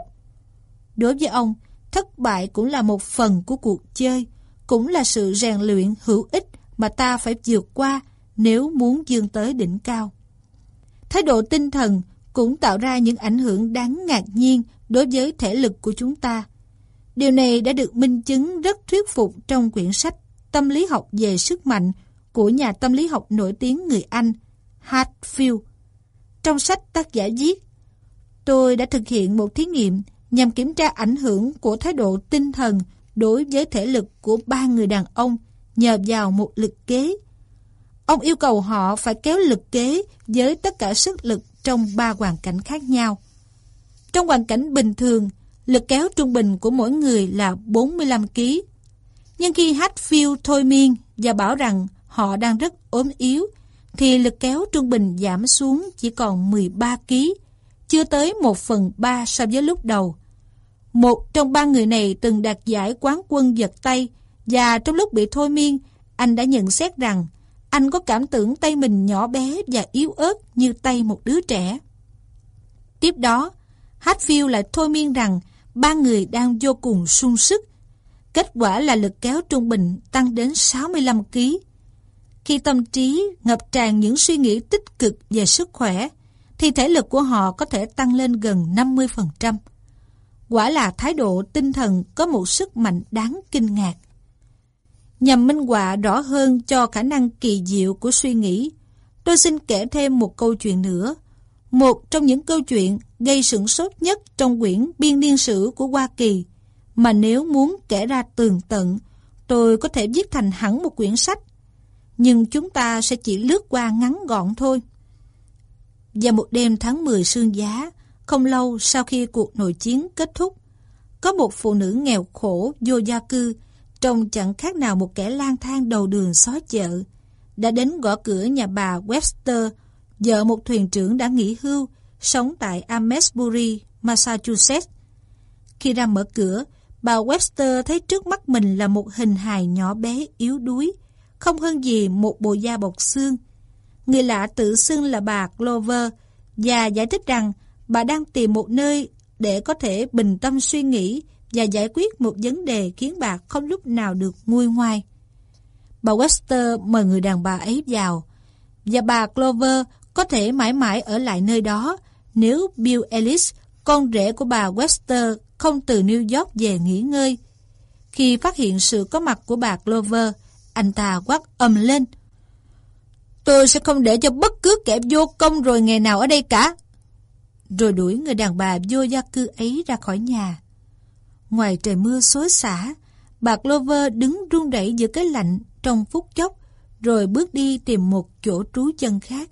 Đối với ông, thất bại cũng là một phần của cuộc chơi, cũng là sự rèn luyện hữu ích mà ta phải vượt qua nếu muốn vươn tới đỉnh cao. Thái độ tinh thần cũng tạo ra những ảnh hưởng đáng ngạc nhiên đối với thể lực của chúng ta. Điều này đã được minh chứng rất thuyết phục trong quyển sách Tâm lý học về sức mạnh của nhà tâm lý học nổi tiếng người Anh Hatfield. Trong sách tác giả viết, tôi đã thực hiện một thí nghiệm nhằm kiểm tra ảnh hưởng của thái độ tinh thần đối với thể lực của 3 người đàn ông nhờ vào một lực kế. Ông yêu cầu họ phải kéo lực kế với tất cả sức lực trong 3 hoàn cảnh khác nhau. Trong hoàn cảnh bình thường, lực kéo trung bình của mỗi người là 45 kg. Nhưng khi Hatfield thôi miên và bảo rằng họ đang rất ốm yếu, thì lực kéo trung bình giảm xuống chỉ còn 13 kg. chưa tới 1/3 so với lúc đầu. Một trong 3 người này từng đạt giải quán quân giật tay, và trong lúc bị thôi miên, anh đã nhận xét rằng anh có cảm tưởng tay mình nhỏ bé và yếu ớt như tay một đứa trẻ. Tiếp đó, Hatfield lại thôi miên rằng 3 người đang vô cùng sung sức. Kết quả là lực kéo trung bình tăng đến 65 kg. Khi tâm trí ngập tràn những suy nghĩ tích cực về sức khỏe, thì thể lực của họ có thể tăng lên gần 50%. Quả là thái độ tinh thần có một sức mạnh đáng kinh ngạc. Nhằm minh họa rõ hơn cho khả năng kỳ diệu của suy nghĩ, tôi xin kể thêm một câu chuyện nữa. Một trong những câu chuyện gây sửng sốt nhất trong quyển Biên niên sử của Hoa Kỳ, mà nếu muốn kể ra tường tận, tôi có thể viết thành hẳn một quyển sách. Nhưng chúng ta sẽ chỉ lướt qua ngắn gọn thôi. Vào một đêm tháng 10 sương giá, không lâu sau khi cuộc nội chiến kết thúc, có một phụ nữ nghèo khổ vô gia cư, trông chẳng khác nào một kẻ lang thang đầu đường xó chợ, đã đến gõ cửa nhà bà Webster, vợ một thuyền trưởng đã nghỉ hưu, sống tại Amesbury, Massachusetts. Khi ra mở cửa, bà Webster thấy trước mắt mình là một hình hài nhỏ bé yếu đuối, không hơn gì một bộ da bọc xương. Người lạ tự xưng là bà Clover và giải thích rằng bà đang tìm một nơi để có thể bình tâm suy nghĩ và giải quyết một vấn đề khiến bà không lúc nào được nguôi ngoai. Bà Webster mời người đàn bà ấy vào, và bà Clover có thể mãi mãi ở lại nơi đó nếu Bill Ellis, con rể của bà Webster, không từ New York về nghỉ ngơi. Khi phát hiện sự có mặt của bà Clover, anh ta quát ầm lên: "Tôi sẽ không để cho bất cứ kẻ vô công rồi nghề nào ở đây cả!" Rồi đuổi người đàn bà vô gia cư ấy ra khỏi nhà. Ngoài trời mưa xối xả, bà Clover đứng run rẩy giữa cái lạnh trong phút chốc, rồi bước đi tìm một chỗ trú chân khác.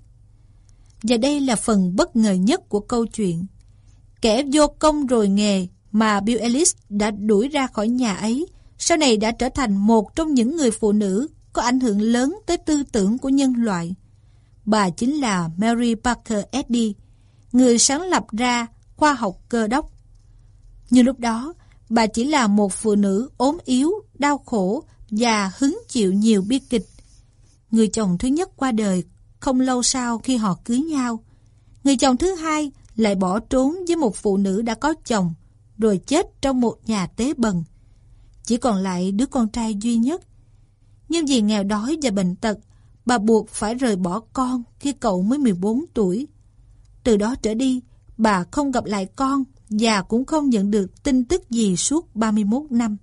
Và đây là phần bất ngờ nhất của câu chuyện. Kẻ vô công rồi nghề mà Bill Ellis đã đuổi ra khỏi nhà ấy, sau này đã trở thành một trong những người phụ nữ có ảnh hưởng lớn tới tư tưởng của nhân loại. Bà chính là Mary Baker Eddy, người sáng lập ra khoa học cơ đốc. Nhưng lúc đó, bà chỉ là một phụ nữ ốm yếu, đau khổ và hứng chịu nhiều bi kịch. Người chồng thứ nhất qua đời không lâu sau khi họ cưới nhau. Người chồng thứ hai lại bỏ trốn với một phụ nữ đã có chồng, rồi chết trong một nhà tế bần. Chỉ còn lại đứa con trai duy nhất. Nhưng vì nghèo đói và bệnh tật, bà buộc phải rời bỏ con khi cậu mới 14 tuổi. Từ đó trở đi, bà không gặp lại con và cũng không nhận được tin tức gì suốt 31 năm.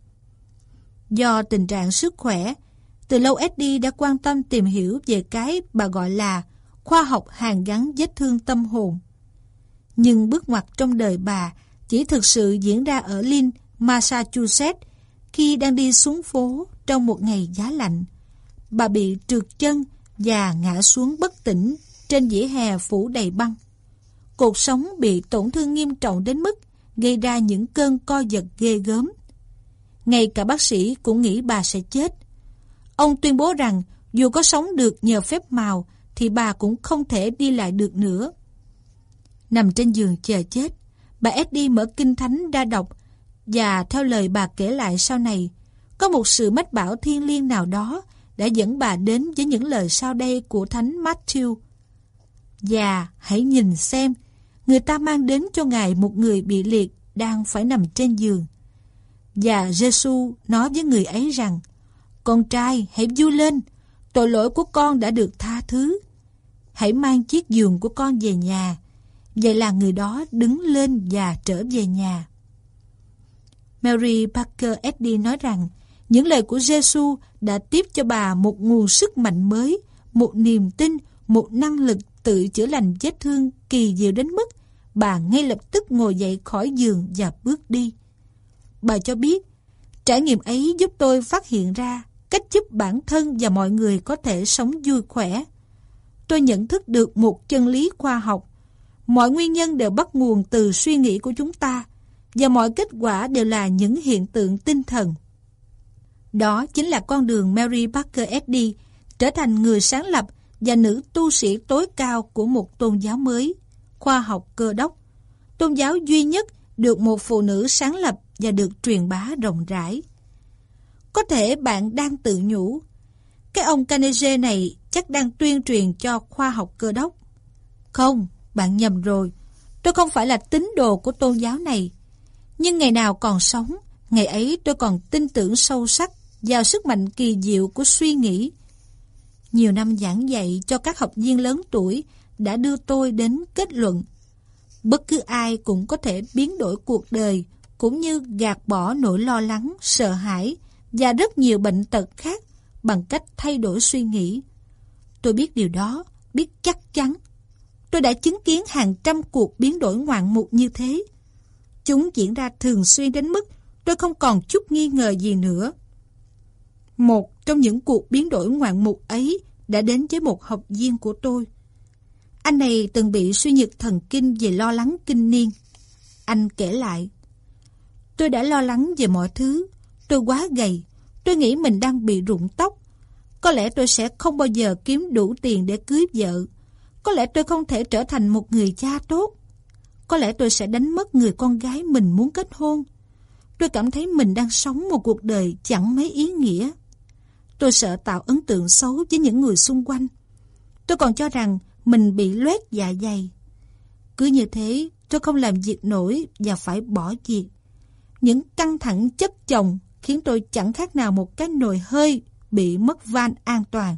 Do tình trạng sức khỏe, từ lâu Eddy đã quan tâm tìm hiểu về cái bà gọi là khoa học hàn gắn vết thương tâm hồn. Nhưng bước ngoặt trong đời bà chỉ thực sự diễn ra ở Lynn, Massachusetts, khi đang đi xuống phố trong một ngày giá lạnh. Bà bị trượt chân và ngã xuống bất tỉnh trên vỉa hè phủ đầy băng. Cột sống bị tổn thương nghiêm trọng đến mức gây ra những cơn co giật ghê gớm. Ngay cả bác sĩ cũng nghĩ bà sẽ chết. Ông tuyên bố rằng dù có sống được nhờ phép màu thì bà cũng không thể đi lại được nữa. Nằm trên giường chờ chết, bà Eddy mở kinh thánh ra đọc, và theo lời bà kể lại sau này, có một sự mách bảo thiêng liêng nào đó đã dẫn bà đến với những lời sau đây của Thánh Matthew: "Và hãy nhìn xem, người ta mang đến cho Ngài một người bị liệt đang phải nằm trên giường. Và Giêsu nói với người ấy rằng: Con trai, hãy vui lên, tội lỗi của con đã được tha thứ. Hãy mang chiếc giường của con về nhà." Vậy là người đó đứng lên và trở về nhà. Mary Baker Eddy nói rằng những lời của Giêsu đã tiếp cho bà một nguồn sức mạnh mới, một niềm tin, một năng lực tự chữa lành vết thương kỳ diệu đến mức bà ngay lập tức ngồi dậy khỏi giường và bước đi. Bà cho biết, trải nghiệm ấy giúp tôi phát hiện ra cách giúp bản thân và mọi người có thể sống vui khỏe. Tôi nhận thức được một chân lý khoa học. Mọi nguyên nhân đều bắt nguồn từ suy nghĩ của chúng ta, và mọi kết quả đều là những hiện tượng tinh thần. Đó chính là con đường Mary Baker Eddy trở thành người sáng lập và nữ tu sĩ tối cao của một tôn giáo mới, khoa học cơ đốc. tôn giáo duy nhất được một phụ nữ sáng lập và được truyền bá rộng rãi. Có thể bạn đang tự nhủ, cái ông Carnegie này chắc đang tuyên truyền cho khoa học Cơ đốc. Không, bạn nhầm rồi. Tôi không phải là tín đồ của tôn giáo này. Nhưng ngày nào còn sống, ngày ấy tôi còn tin tưởng sâu sắc vào sức mạnh kỳ diệu của suy nghĩ. Nhiều năm giảng dạy cho các học viên lớn tuổi đã đưa tôi đến kết luận bất cứ ai cũng có thể biến đổi cuộc đời, cũng như gạt bỏ nỗi lo lắng, sợ hãi và rất nhiều bệnh tật khác bằng cách thay đổi suy nghĩ. Tôi biết điều đó, biết chắc chắn. Tôi đã chứng kiến hàng trăm cuộc biến đổi ngoạn mục như thế. Chúng diễn ra thường xuyên đến mức tôi không còn chút nghi ngờ gì nữa. Một trong những cuộc biến đổi ngoạn mục ấy đã đến với một học viên của tôi. Anh này từng bị suy nhược thần kinh vì lo lắng kinh niên. Anh kể lại, tôi đã lo lắng về mọi thứ. Tôi quá gầy. Tôi nghĩ mình đang bị rụng tóc. Có lẽ tôi sẽ không bao giờ kiếm đủ tiền để cưới vợ. Có lẽ tôi không thể trở thành một người cha tốt. Có lẽ tôi sẽ đánh mất người con gái mình muốn kết hôn. Tôi cảm thấy mình đang sống một cuộc đời chẳng mấy ý nghĩa. Tôi sợ tạo ấn tượng xấu với những người xung quanh. Tôi còn cho rằng mình bị loét dạ dày. Cứ như thế, tôi không làm việc nổi và phải bỏ việc. Những căng thẳng chất chồng khiến tôi chẳng khác nào một cái nồi hơi bị mất van an toàn.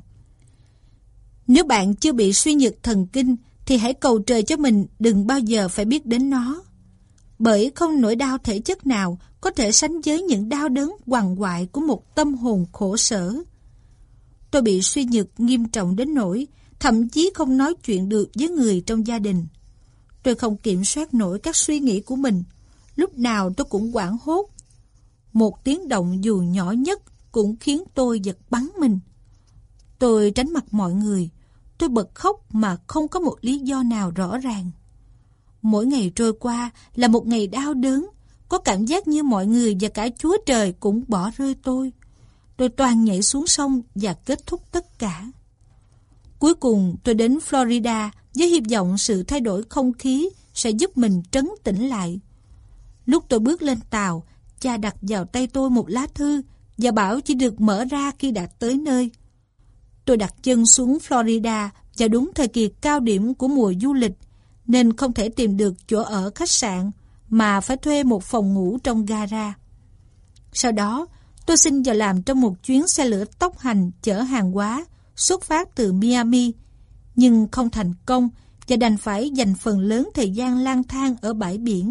Nếu bạn chưa bị suy nhược thần kinh thì hãy cầu trời cho mình đừng bao giờ phải biết đến nó. Bởi không nỗi đau thể chất nào có thể sánh với những đau đớn quằn quại của một tâm hồn khổ sở. Tôi bị suy nhược nghiêm trọng đến nỗi thậm chí không nói chuyện được với người trong gia đình. Tôi không kiểm soát nổi các suy nghĩ của mình. Lúc nào tôi cũng hoảng hốt. Một tiếng động dù nhỏ nhất cũng khiến tôi giật bắn mình. Tôi tránh mặt mọi người. Tôi bật khóc mà không có một lý do nào rõ ràng. Mỗi ngày trôi qua là một ngày đau đớn. Có cảm giác như mọi người và cả Chúa Trời cũng bỏ rơi tôi. Tôi toan nhảy xuống sông và kết thúc tất cả. Cuối cùng tôi đến Florida với hy vọng sự thay đổi không khí sẽ giúp mình trấn tĩnh lại. Lúc tôi bước lên tàu, cha đặt vào tay tôi một lá thư và bảo chỉ được mở ra khi đã tới nơi. Tôi đặt chân xuống Florida vào đúng thời kỳ cao điểm của mùa du lịch, nên không thể tìm được chỗ ở khách sạn mà phải thuê một phòng ngủ trong gara. Sau đó, tôi xin vào làm trong một chuyến xe lửa tốc hành chở hàng hóa xuất phát từ Miami, nhưng không thành công và đành phải dành phần lớn thời gian lang thang ở bãi biển.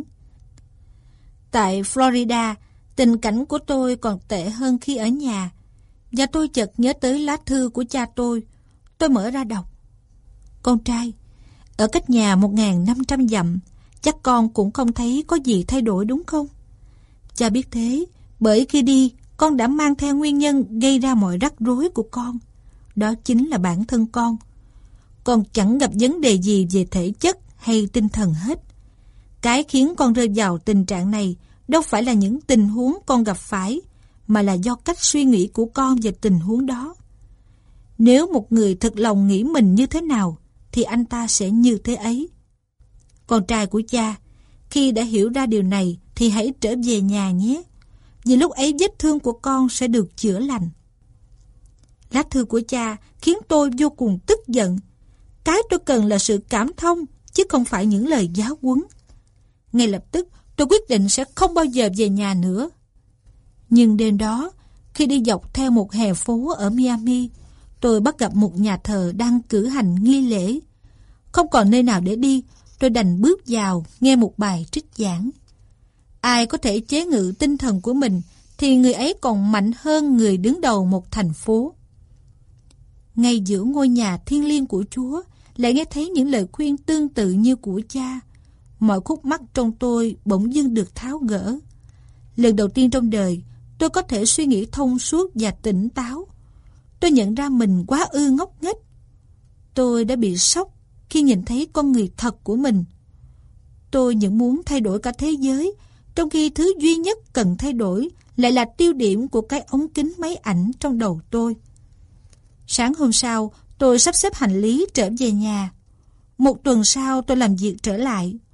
Tại Florida, tình cảnh của tôi còn tệ hơn khi ở nhà, và tôi chợt nhớ tới lá thư của cha tôi. Tôi mở ra đọc. Con trai, ở cách nhà 1.500 dặm, chắc con cũng không thấy có gì thay đổi đúng không? Cha biết thế, bởi khi đi, con đã mang theo nguyên nhân gây ra mọi rắc rối của con. Đó chính là bản thân con. Con chẳng gặp vấn đề gì về thể chất hay tinh thần hết. Cái khiến con rơi vào tình trạng này đâu phải là những tình huống con gặp phải, mà là do cách suy nghĩ của con về tình huống đó. Nếu một người thật lòng nghĩ mình như thế nào, thì anh ta sẽ như thế ấy. Con trai của cha, khi đã hiểu ra điều này thì hãy trở về nhà nhé. Vì lúc ấy vết thương của con sẽ được chữa lành. Lá thư của cha khiến tôi vô cùng tức giận. Cái tôi cần là sự cảm thông, chứ không phải những lời giáo huấn. Ngay lập tức, tôi quyết định sẽ không bao giờ về nhà nữa. Nhưng đêm đó, khi đi dọc theo một hè phố ở Miami, tôi bắt gặp một nhà thờ đang cử hành nghi lễ. Không còn nơi nào để đi, tôi đành bước vào nghe một bài trích giảng. Ai có thể chế ngự tinh thần của mình thì người ấy còn mạnh hơn người đứng đầu một thành phố. Ngay giữa ngôi nhà thiêng liêng của Chúa lại nghe thấy những lời khuyên tương tự như của cha. Mọi khúc mắc trong tôi bỗng dưng được tháo gỡ. Lần đầu tiên trong đời, tôi có thể suy nghĩ thông suốt và tỉnh táo. Tôi nhận ra mình quá ư ngốc nghếch. Tôi đã bị sốc khi nhìn thấy con người thật của mình. Tôi những muốn thay đổi cả thế giới, trong khi thứ duy nhất cần thay đổi lại là tiêu điểm của cái ống kính máy ảnh trong đầu tôi. Sáng hôm sau, tôi sắp xếp hành lý trở về nhà. Một tuần sau tôi làm việc trở lại.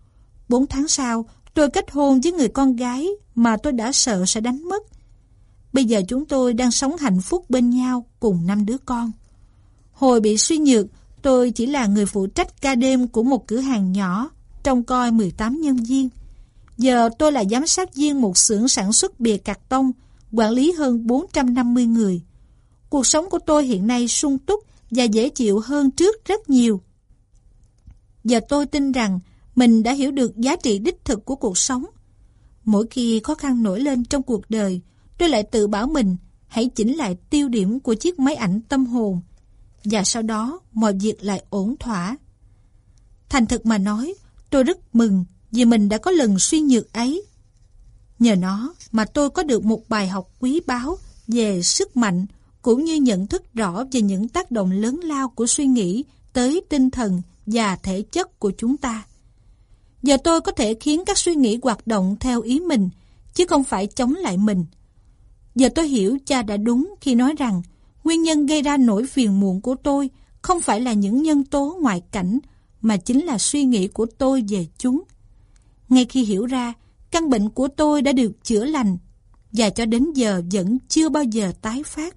4 tháng sau, tôi kết hôn với người con gái mà tôi đã sợ sẽ đánh mất. Bây giờ chúng tôi đang sống hạnh phúc bên nhau cùng 5 đứa con. Hồi bị suy nhược, tôi chỉ là người phụ trách ca đêm của một cửa hàng nhỏ, trông coi 18 nhân viên. Giờ tôi là giám sát viên một xưởng sản xuất bìa cạc tông, quản lý hơn 450 người. Cuộc sống của tôi hiện nay sung túc và dễ chịu hơn trước rất nhiều. Giờ tôi tin rằng mình đã hiểu được giá trị đích thực của cuộc sống. Mỗi khi khó khăn nổi lên trong cuộc đời, tôi lại tự bảo mình hãy chỉnh lại tiêu điểm của chiếc máy ảnh tâm hồn, và sau đó mọi việc lại ổn thỏa. Thành thực mà nói, tôi rất mừng vì mình đã có lần suy nhược ấy. Nhờ nó mà tôi có được một bài học quý báu về sức mạnh, cũng như nhận thức rõ về những tác động lớn lao của suy nghĩ tới tinh thần và thể chất của chúng ta. Giờ tôi có thể khiến các suy nghĩ hoạt động theo ý mình, chứ không phải chống lại mình. Giờ tôi hiểu cha đã đúng khi nói rằng nguyên nhân gây ra nỗi phiền muộn của tôi không phải là những nhân tố ngoại cảnh, mà chính là suy nghĩ của tôi về chúng. Ngay khi hiểu ra, căn bệnh của tôi đã được chữa lành, và cho đến giờ vẫn chưa bao giờ tái phát.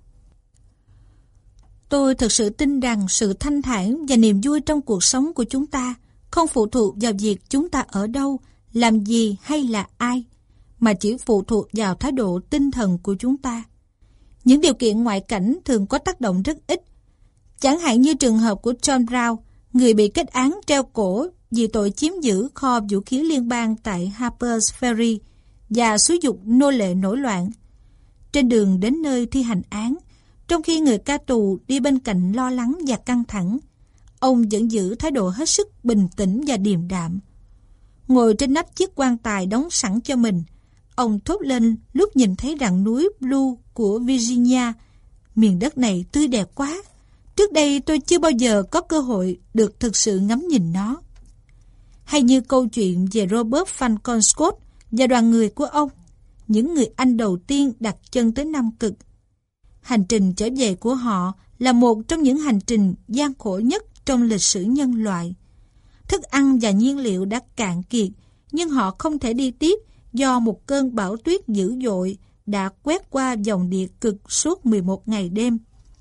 Tôi thực sự tin rằng sự thanh thản và niềm vui trong cuộc sống của chúng ta không phụ thuộc vào việc chúng ta ở đâu, làm gì hay là ai, mà chỉ phụ thuộc vào thái độ tinh thần của chúng ta. Những điều kiện ngoại cảnh thường có tác động rất ít. Chẳng hạn như trường hợp của John Brown, người bị kết án treo cổ vì tội chiếm giữ kho vũ khí liên bang tại Harper's Ferry và xúi giục nô lệ nổi loạn. Trên đường đến nơi thi hành án, trong khi người ca tù đi bên cạnh lo lắng và căng thẳng, ông vẫn giữ thái độ hết sức bình tĩnh và điềm đạm. Ngồi trên nắp chiếc quan tài đóng sẵn cho mình, ông thốt lên lúc nhìn thấy rặng núi Blue của Virginia. Miền đất này tươi đẹp quá. Trước đây tôi chưa bao giờ có cơ hội được thực sự ngắm nhìn nó. Hay như câu chuyện về Robert Falcon Scott và đoàn người của ông, những người Anh đầu tiên đặt chân tới Nam Cực. Hành trình trở về của họ là một trong những hành trình gian khổ nhất trong lịch sử nhân loại. Thức ăn và nhiên liệu đã cạn kiệt, nhưng họ không thể đi tiếp do một cơn bão tuyết dữ dội đã quét qua dòng địa cực suốt 11 ngày đêm,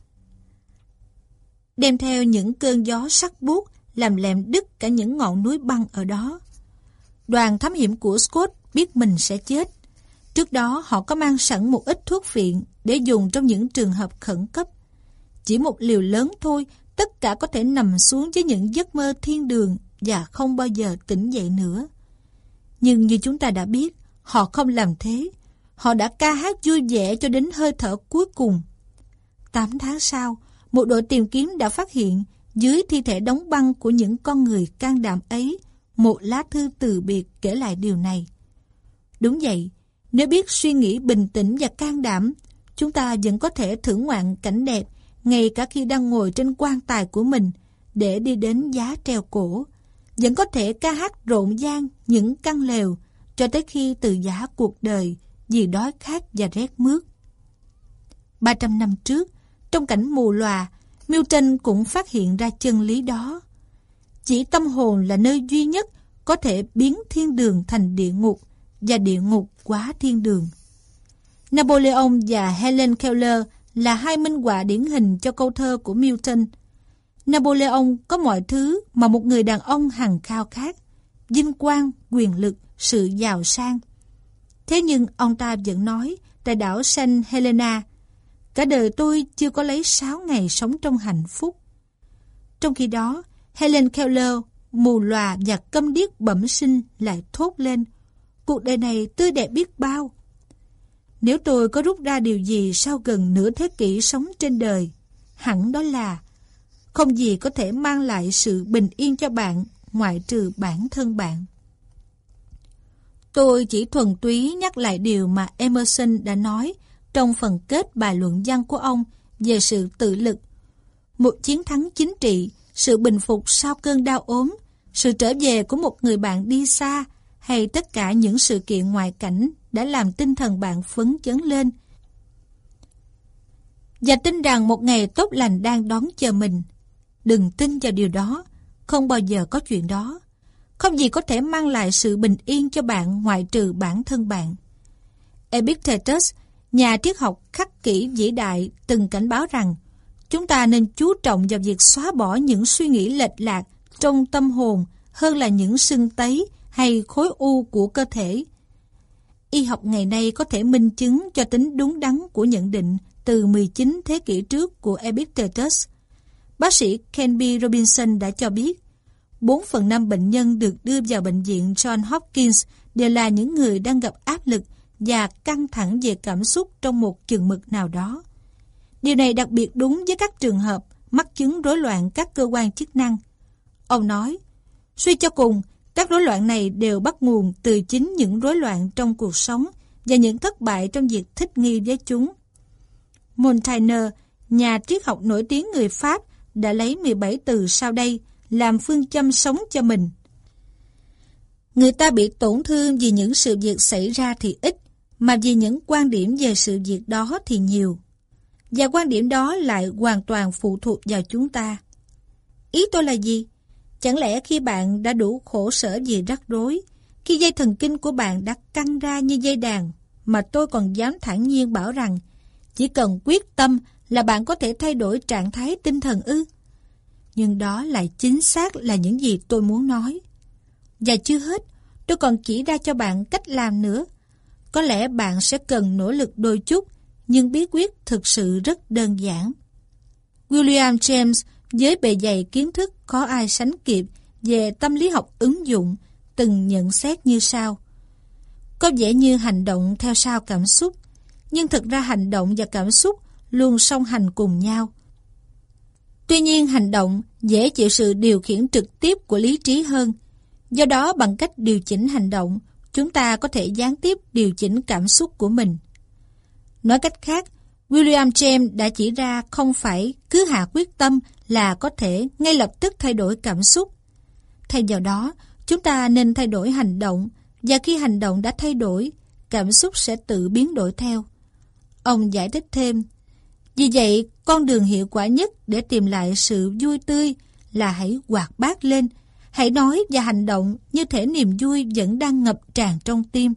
đem theo những cơn gió sắc buốt làm lem đứt cả những ngọn núi băng ở đó. Đoàn thám hiểm của Scott biết mình sẽ chết. Trước đó họ có mang sẵn một ít thuốc phiện để dùng trong những trường hợp khẩn cấp. Chỉ một liều lớn thôi, tất cả có thể nằm xuống với những giấc mơ thiên đường và không bao giờ tỉnh dậy nữa. Nhưng như chúng ta đã biết, họ không làm thế. Họ đã ca hát vui vẻ cho đến hơi thở cuối cùng. 8 tháng sau, một đội tìm kiếm đã phát hiện dưới thi thể đóng băng của những con người can đảm ấy một lá thư từ biệt kể lại điều này. Đúng vậy, nếu biết suy nghĩ bình tĩnh và can đảm, chúng ta vẫn có thể thưởng ngoạn cảnh đẹp ngay cả khi đang ngồi trên quan tài của mình để đi đến giá treo cổ. Vẫn có thể ca hát rộn ràng những căn lều cho tới khi từ giã cuộc đời vì đói khát và rét mướt. 300 năm trước, trong cảnh mù lòa, Milton cũng phát hiện ra chân lý đó. Chỉ tâm hồn là nơi duy nhất có thể biến thiên đường thành địa ngục và địa ngục quá thiên đường. Napoleon và Helen Keller là hai minh họa điển hình cho câu thơ của Milton. Napoleon có mọi thứ mà một người đàn ông hằng khao khát: vinh quang, quyền lực, sự giàu sang. Thế nhưng ông ta vẫn nói tại đảo Saint Helena: cả đời tôi chưa có lấy 6 ngày sống trong hạnh phúc. Trong khi đó, Helen Keller, mù lòa và câm điếc bẩm sinh, lại thốt lên: cuộc đời này tươi đẹp biết bao. Nếu tôi có rút ra điều gì sau gần nửa thế kỷ sống trên đời, hẳn đó là không gì có thể mang lại sự bình yên cho bạn ngoại trừ bản thân bạn. Tôi chỉ thuần túy nhắc lại điều mà Emerson đã nói trong phần kết bài luận văn của ông về sự tự lực. Một chiến thắng chính trị, sự bình phục sau cơn đau ốm, sự trở về của một người bạn đi xa, hay tất cả những sự kiện ngoại cảnh đã làm tinh thần bạn phấn chấn lên và tin rằng một ngày tốt lành đang đón chờ mình. Đừng tin vào điều đó, không bao giờ có chuyện đó. Không gì có thể mang lại sự bình yên cho bạn ngoại trừ bản thân bạn. Epictetus, nhà triết học khắc kỷ vĩ đại, từng cảnh báo rằng chúng ta nên chú trọng vào việc xóa bỏ những suy nghĩ lệch lạc trong tâm hồn hơn là những sưng tấy hay khối u của cơ thể. Y học ngày nay có thể minh chứng cho tính đúng đắn của nhận định từ 19 thế kỷ trước của Epictetus. Bác sĩ Ken B. Robinson đã cho biết 4/5 bệnh nhân được đưa vào bệnh viện John Hopkins đều là những người đang gặp áp lực và căng thẳng về cảm xúc trong một chừng mực nào đó. Điều này đặc biệt đúng với các trường hợp mắc chứng rối loạn các cơ quan chức năng. Ông nói, suy cho cùng, các rối loạn này đều bắt nguồn từ chính những rối loạn trong cuộc sống và những thất bại trong việc thích nghi với chúng. Montaigne, nhà triết học nổi tiếng người Pháp, đã lấy 17 từ sau đây làm phương châm sống cho mình. Người ta bị tổn thương vì những sự việc xảy ra thì ít, mà vì những quan điểm về sự việc đó thì nhiều. Và quan điểm đó lại hoàn toàn phụ thuộc vào chúng ta. Ý tôi là gì? Chẳng lẽ khi bạn đã đủ khổ sở vì rắc rối, khi dây thần kinh của bạn đã căng ra như dây đàn, mà tôi còn dám thản nhiên bảo rằng chỉ cần quyết tâm là bạn có thể thay đổi trạng thái tinh thần ư? Nhưng đó lại chính xác là những gì tôi muốn nói. Và chưa hết, tôi còn chỉ ra cho bạn cách làm nữa. Có lẽ bạn sẽ cần nỗ lực đôi chút, nhưng bí quyết thực sự rất đơn giản. William James, với bề dày kiến thức khó ai sánh kịp về tâm lý học ứng dụng, từng nhận xét như sau. Có vẻ như hành động theo sau cảm xúc, nhưng thực ra hành động và cảm xúc luôn song hành cùng nhau. Tuy nhiên hành động dễ chịu sự điều khiển trực tiếp của lý trí hơn. Do đó bằng cách điều chỉnh hành động, chúng ta có thể gián tiếp điều chỉnh cảm xúc của mình. Nói cách khác, William James đã chỉ ra không phải cứ hạ quyết tâm là có thể ngay lập tức thay đổi cảm xúc. Thay vào đó, chúng ta nên thay đổi hành động, và khi hành động đã thay đổi, cảm xúc sẽ tự biến đổi theo. Ông giải thích thêm, vì vậy, con đường hiệu quả nhất để tìm lại sự vui tươi là hãy hoạt bát lên, hãy nói và hành động như thể niềm vui vẫn đang ngập tràn trong tim.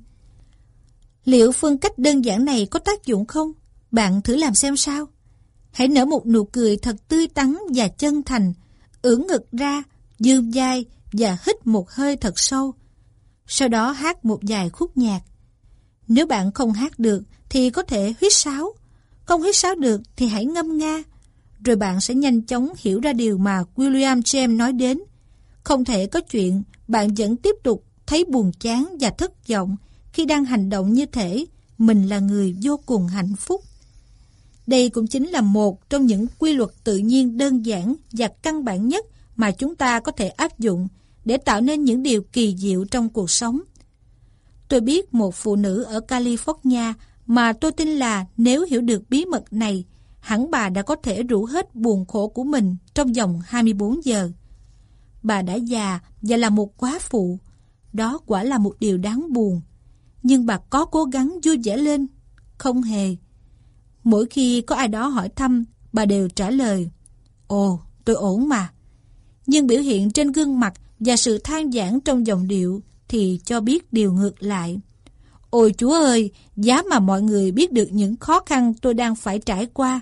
Liệu phương cách đơn giản này có tác dụng không? Bạn thử làm xem sao. Hãy nở một nụ cười thật tươi tắn và chân thành, ưỡn ngực ra, vươn vai và hít một hơi thật sâu. Sau đó hát một vài khúc nhạc. Nếu bạn không hát được thì có thể huýt sáo. Không huýt sáo được thì hãy ngâm nga. Rồi bạn sẽ nhanh chóng hiểu ra điều mà William James nói đến. Không thể có chuyện bạn vẫn tiếp tục thấy buồn chán và thất vọng khi đang hành động như thể mình là người vô cùng hạnh phúc. Đây cũng chính là một trong những quy luật tự nhiên đơn giản và căn bản nhất mà chúng ta có thể áp dụng để tạo nên những điều kỳ diệu trong cuộc sống. Tôi biết một phụ nữ ở California mà tôi tin là nếu hiểu được bí mật này, hẳn bà đã có thể rũ hết buồn khổ của mình trong vòng 24 giờ. Bà đã già và là một góa phụ. Đó quả là một điều đáng buồn. Nhưng bà có cố gắng vui vẻ lên? Không hề. Mỗi khi có ai đó hỏi thăm, bà đều trả lời, ồ, tôi ổn mà. Nhưng biểu hiện trên gương mặt và sự than vãn trong giọng điệu thì cho biết điều ngược lại. Ôi Chúa ơi, giá mà mọi người biết được những khó khăn tôi đang phải trải qua.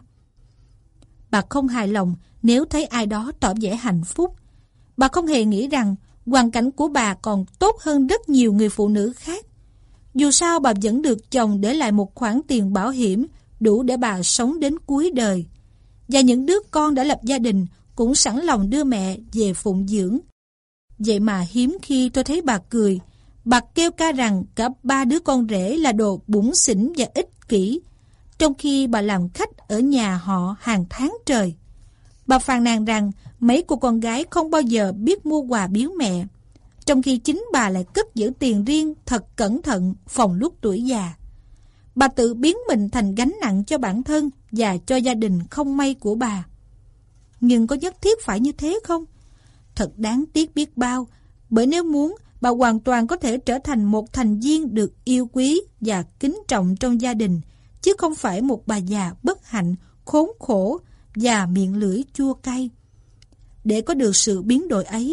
Bà không hài lòng nếu thấy ai đó tỏ vẻ hạnh phúc. Bà không hề nghĩ rằng hoàn cảnh của bà còn tốt hơn rất nhiều người phụ nữ khác. Dù sao bà vẫn được chồng để lại một khoản tiền bảo hiểm đủ để bà sống đến cuối đời. Và những đứa con đã lập gia đình cũng sẵn lòng đưa mẹ về phụng dưỡng. Vậy mà hiếm khi tôi thấy bà cười. Bà kêu ca rằng cả 3 đứa con rể là đồ bủn xỉn và ích kỷ, trong khi bà làm khách ở nhà họ hàng tháng trời. Bà phàn nàn rằng mấy cô con gái không bao giờ biết mua quà biếu mẹ, trong khi chính bà lại cất giữ tiền riêng thật cẩn thận phòng lúc tuổi già. Bà tự biến mình thành gánh nặng cho bản thân và cho gia đình không may của bà. Nhưng có nhất thiết phải như thế không? Thật đáng tiếc biết bao, bởi nếu muốn, bà hoàn toàn có thể trở thành một thành viên được yêu quý và kính trọng trong gia đình, chứ không phải một bà già bất hạnh, khốn khổ và miệng lưỡi chua cay. Để có được sự biến đổi ấy,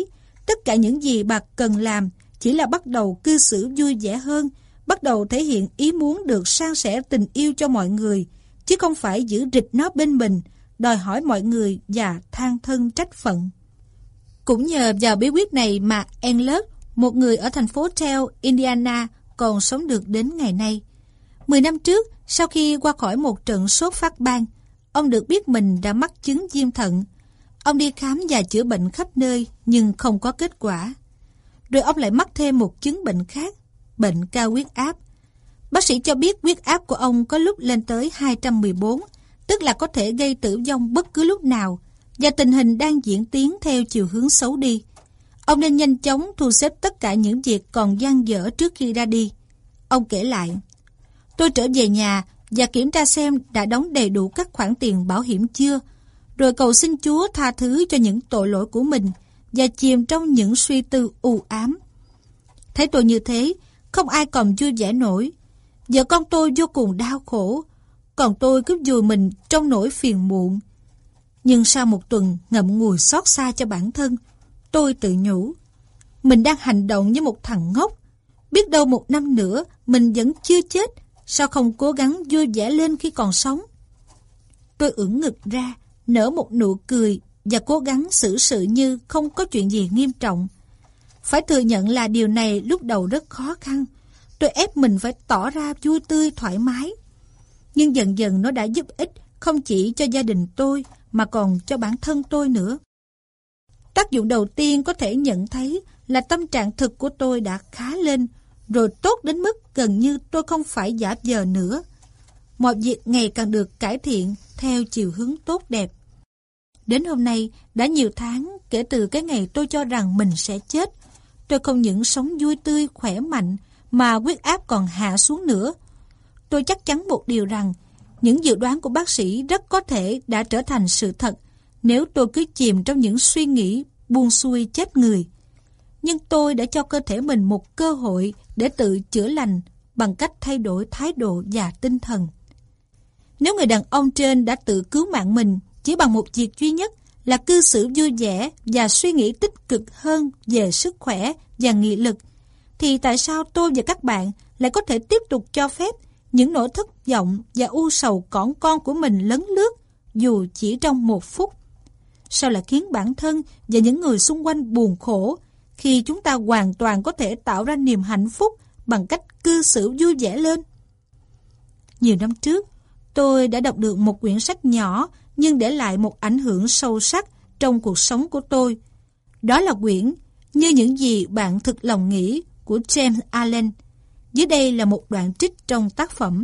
Tất cả những gì bà cần làm chỉ là bắt đầu cư xử vui vẻ hơn, bắt đầu thể hiện ý muốn được san sẻ tình yêu cho mọi người, chứ không phải giữ rịch nó bên mình, đòi hỏi mọi người và than thân trách phận. Cũng nhờ vào bí quyết này mà Englert, một người ở thành phố Tell, Indiana, còn sống được đến ngày nay. 10 năm trước, sau khi qua khỏi một trận sốt phát ban, ông được biết mình đã mắc chứng viêm thận. Ông đi khám và chữa bệnh khắp nơi nhưng không có kết quả. Rồi ông lại mắc thêm một chứng bệnh khác, bệnh cao huyết áp. Bác sĩ cho biết huyết áp của ông có lúc lên tới 214, tức là có thể gây tử vong bất cứ lúc nào, và tình hình đang diễn tiến theo chiều hướng xấu đi. Ông nên nhanh chóng thu xếp tất cả những việc còn dang dở trước khi ra đi. Ông kể lại, tôi trở về nhà và kiểm tra xem đã đóng đầy đủ các khoản tiền bảo hiểm chưa, rồi cầu xin Chúa tha thứ cho những tội lỗi của mình và chìm trong những suy tư u ám. Thấy tôi như thế, không ai còn vui vẻ nổi. Vợ con tôi vô cùng đau khổ, còn tôi cứ vùi mình trong nỗi phiền muộn. Nhưng sau một tuần ngậm ngùi xót xa cho bản thân, tôi tự nhủ, mình đang hành động như một thằng ngốc. Biết đâu một năm nữa mình vẫn chưa chết, sao không cố gắng vui vẻ lên khi còn sống? Tôi ưỡn ngực ra, nở một nụ cười và cố gắng xử sự như không có chuyện gì nghiêm trọng. Phải thừa nhận là điều này lúc đầu rất khó khăn. Tôi ép mình phải tỏ ra vui tươi thoải mái. Nhưng dần dần nó đã giúp ích không chỉ cho gia đình tôi mà còn cho bản thân tôi nữa. Tác dụng đầu tiên có thể nhận thấy là tâm trạng thực của tôi đã khá lên, rồi tốt đến mức gần như tôi không phải giả vờ nữa. Mọi việc ngày càng được cải thiện theo chiều hướng tốt đẹp. Đến hôm nay, đã nhiều tháng kể từ cái ngày tôi cho rằng mình sẽ chết. Tôi không những sống vui tươi, khỏe mạnh, mà huyết áp còn hạ xuống nữa. Tôi chắc chắn một điều rằng, những dự đoán của bác sĩ rất có thể đã trở thành sự thật nếu tôi cứ chìm trong những suy nghĩ buông xuôi chết người. Nhưng tôi đã cho cơ thể mình một cơ hội để tự chữa lành bằng cách thay đổi thái độ và tinh thần. Nếu người đàn ông trên đã tự cứu mạng mình chỉ bằng một việc duy nhất là cư xử vui vẻ và suy nghĩ tích cực hơn về sức khỏe và nghị lực, thì tại sao tôi và các bạn lại có thể tiếp tục cho phép những nỗi thất vọng và u sầu cỏn con của mình lấn lướt dù chỉ trong một phút? Sao lại khiến bản thân và những người xung quanh buồn khổ khi chúng ta hoàn toàn có thể tạo ra niềm hạnh phúc bằng cách cư xử vui vẻ lên? Nhiều năm trước, tôi đã đọc được một quyển sách nhỏ nhưng để lại một ảnh hưởng sâu sắc trong cuộc sống của tôi. Đó là quyển Như những gì bạn thực lòng nghĩ của James Allen. Dưới đây là một đoạn trích trong tác phẩm.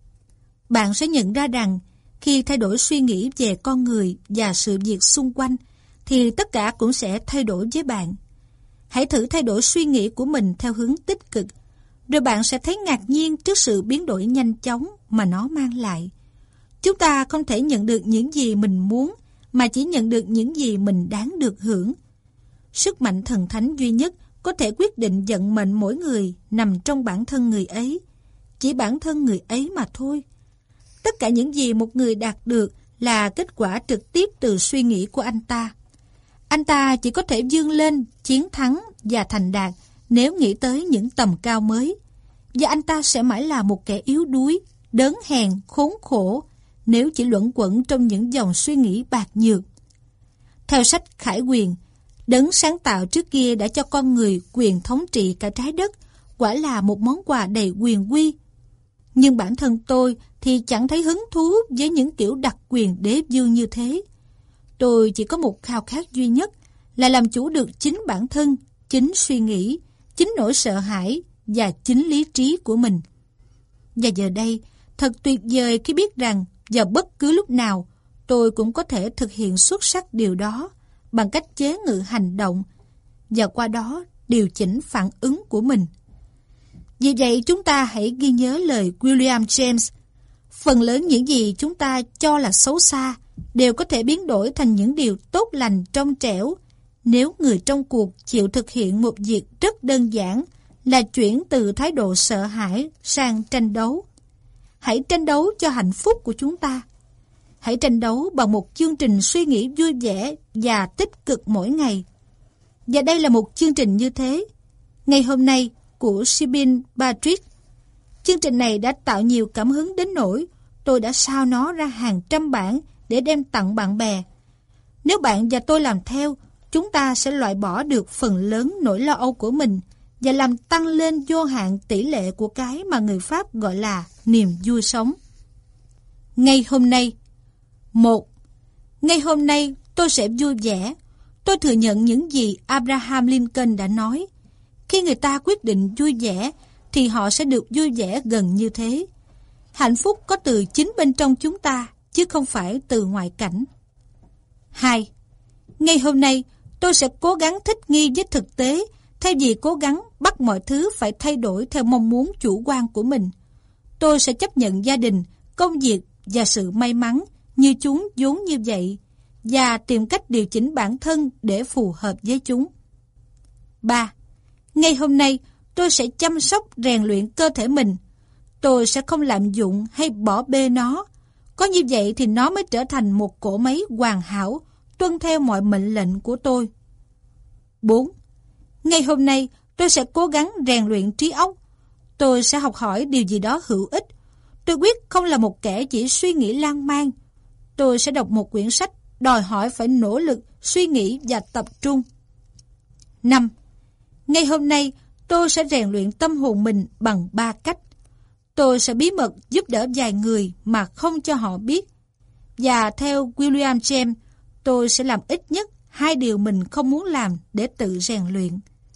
Bạn sẽ nhận ra rằng khi thay đổi suy nghĩ về con người và sự việc xung quanh thì tất cả cũng sẽ thay đổi với bạn. Hãy thử thay đổi suy nghĩ của mình theo hướng tích cực, rồi bạn sẽ thấy ngạc nhiên trước sự biến đổi nhanh chóng mà nó mang lại. Chúng ta không thể nhận được những gì mình muốn, mà chỉ nhận được những gì mình đáng được hưởng. Sức mạnh thần thánh duy nhất có thể quyết định vận mệnh mỗi người nằm trong bản thân người ấy. Chỉ bản thân người ấy mà thôi. Tất cả những gì một người đạt được là kết quả trực tiếp từ suy nghĩ của anh ta. Anh ta chỉ có thể vươn lên, chiến thắng và thành đạt nếu nghĩ tới những tầm cao mới. Và anh ta sẽ mãi là một kẻ yếu đuối, đớn hèn, khốn khổ nếu chỉ luẩn quẩn trong những dòng suy nghĩ bạc nhược. Theo sách Khải Quyền, Đấng sáng tạo trước kia đã cho con người quyền thống trị cả trái đất, quả là một món quà đầy quyền uy. Nhưng bản thân tôi thì chẳng thấy hứng thú với những kiểu đặc quyền đế vương như thế. Tôi chỉ có một khao khát duy nhất là làm chủ được chính bản thân, chính suy nghĩ, chính nỗi sợ hãi và chính lý trí của mình. Và giờ đây, thật tuyệt vời khi biết rằng vào bất cứ lúc nào tôi cũng có thể thực hiện xuất sắc điều đó bằng cách chế ngự hành động và qua đó điều chỉnh phản ứng của mình. Vì vậy chúng ta hãy ghi nhớ lời William James. Phần lớn những gì chúng ta cho là xấu xa đều có thể biến đổi thành những điều tốt lành trong trẻo nếu người trong cuộc chịu thực hiện một việc rất đơn giản là chuyển từ thái độ sợ hãi sang tranh đấu. Hãy tranh đấu cho hạnh phúc của chúng ta. Hãy tranh đấu bằng một chương trình suy nghĩ vui vẻ và tích cực mỗi ngày. Và đây là một chương trình như thế. Ngày hôm nay của Sibyl Patrick. Chương trình này đã tạo nhiều cảm hứng đến nỗi tôi đã sao nó ra hàng trăm bản để đem tặng bạn bè. Nếu bạn và tôi làm theo, chúng ta sẽ loại bỏ được phần lớn nỗi lo âu của mình và làm tăng lên vô hạn tỷ lệ của cái mà người Pháp gọi là niềm vui sống. Ngay hôm nay. 1. Ngay hôm nay tôi sẽ vui vẻ. Tôi thừa nhận những gì Abraham Lincoln đã nói. Khi người ta quyết định vui vẻ, thì họ sẽ được vui vẻ gần như thế. Hạnh phúc có từ chính bên trong chúng ta, chứ không phải từ ngoại cảnh. 2. Ngay hôm nay, tôi sẽ cố gắng thích nghi với thực tế, thay vì cố gắng bắt mọi thứ phải thay đổi theo mong muốn chủ quan của mình. Tôi sẽ chấp nhận gia đình, công việc và sự may mắn như chúng vốn như vậy, và tìm cách điều chỉnh bản thân để phù hợp với chúng. 3. Ngay hôm nay, tôi sẽ chăm sóc rèn luyện cơ thể mình. Tôi sẽ không lạm dụng hay bỏ bê nó. Có như vậy thì nó mới trở thành một cỗ máy hoàn hảo, tuân theo mọi mệnh lệnh của tôi. 4. Ngay hôm nay, tôi sẽ cố gắng rèn luyện trí óc. Tôi sẽ học hỏi điều gì đó hữu ích. Tôi quyết không là một kẻ chỉ suy nghĩ lan man. Tôi sẽ đọc một quyển sách đòi hỏi phải nỗ lực, suy nghĩ và tập trung. 5. Ngay hôm nay, tôi sẽ rèn luyện tâm hồn mình bằng 3 cách. Tôi sẽ bí mật giúp đỡ vài người mà không cho họ biết. Và theo William James, tôi sẽ làm ít nhất 2 điều mình không muốn làm để tự rèn luyện.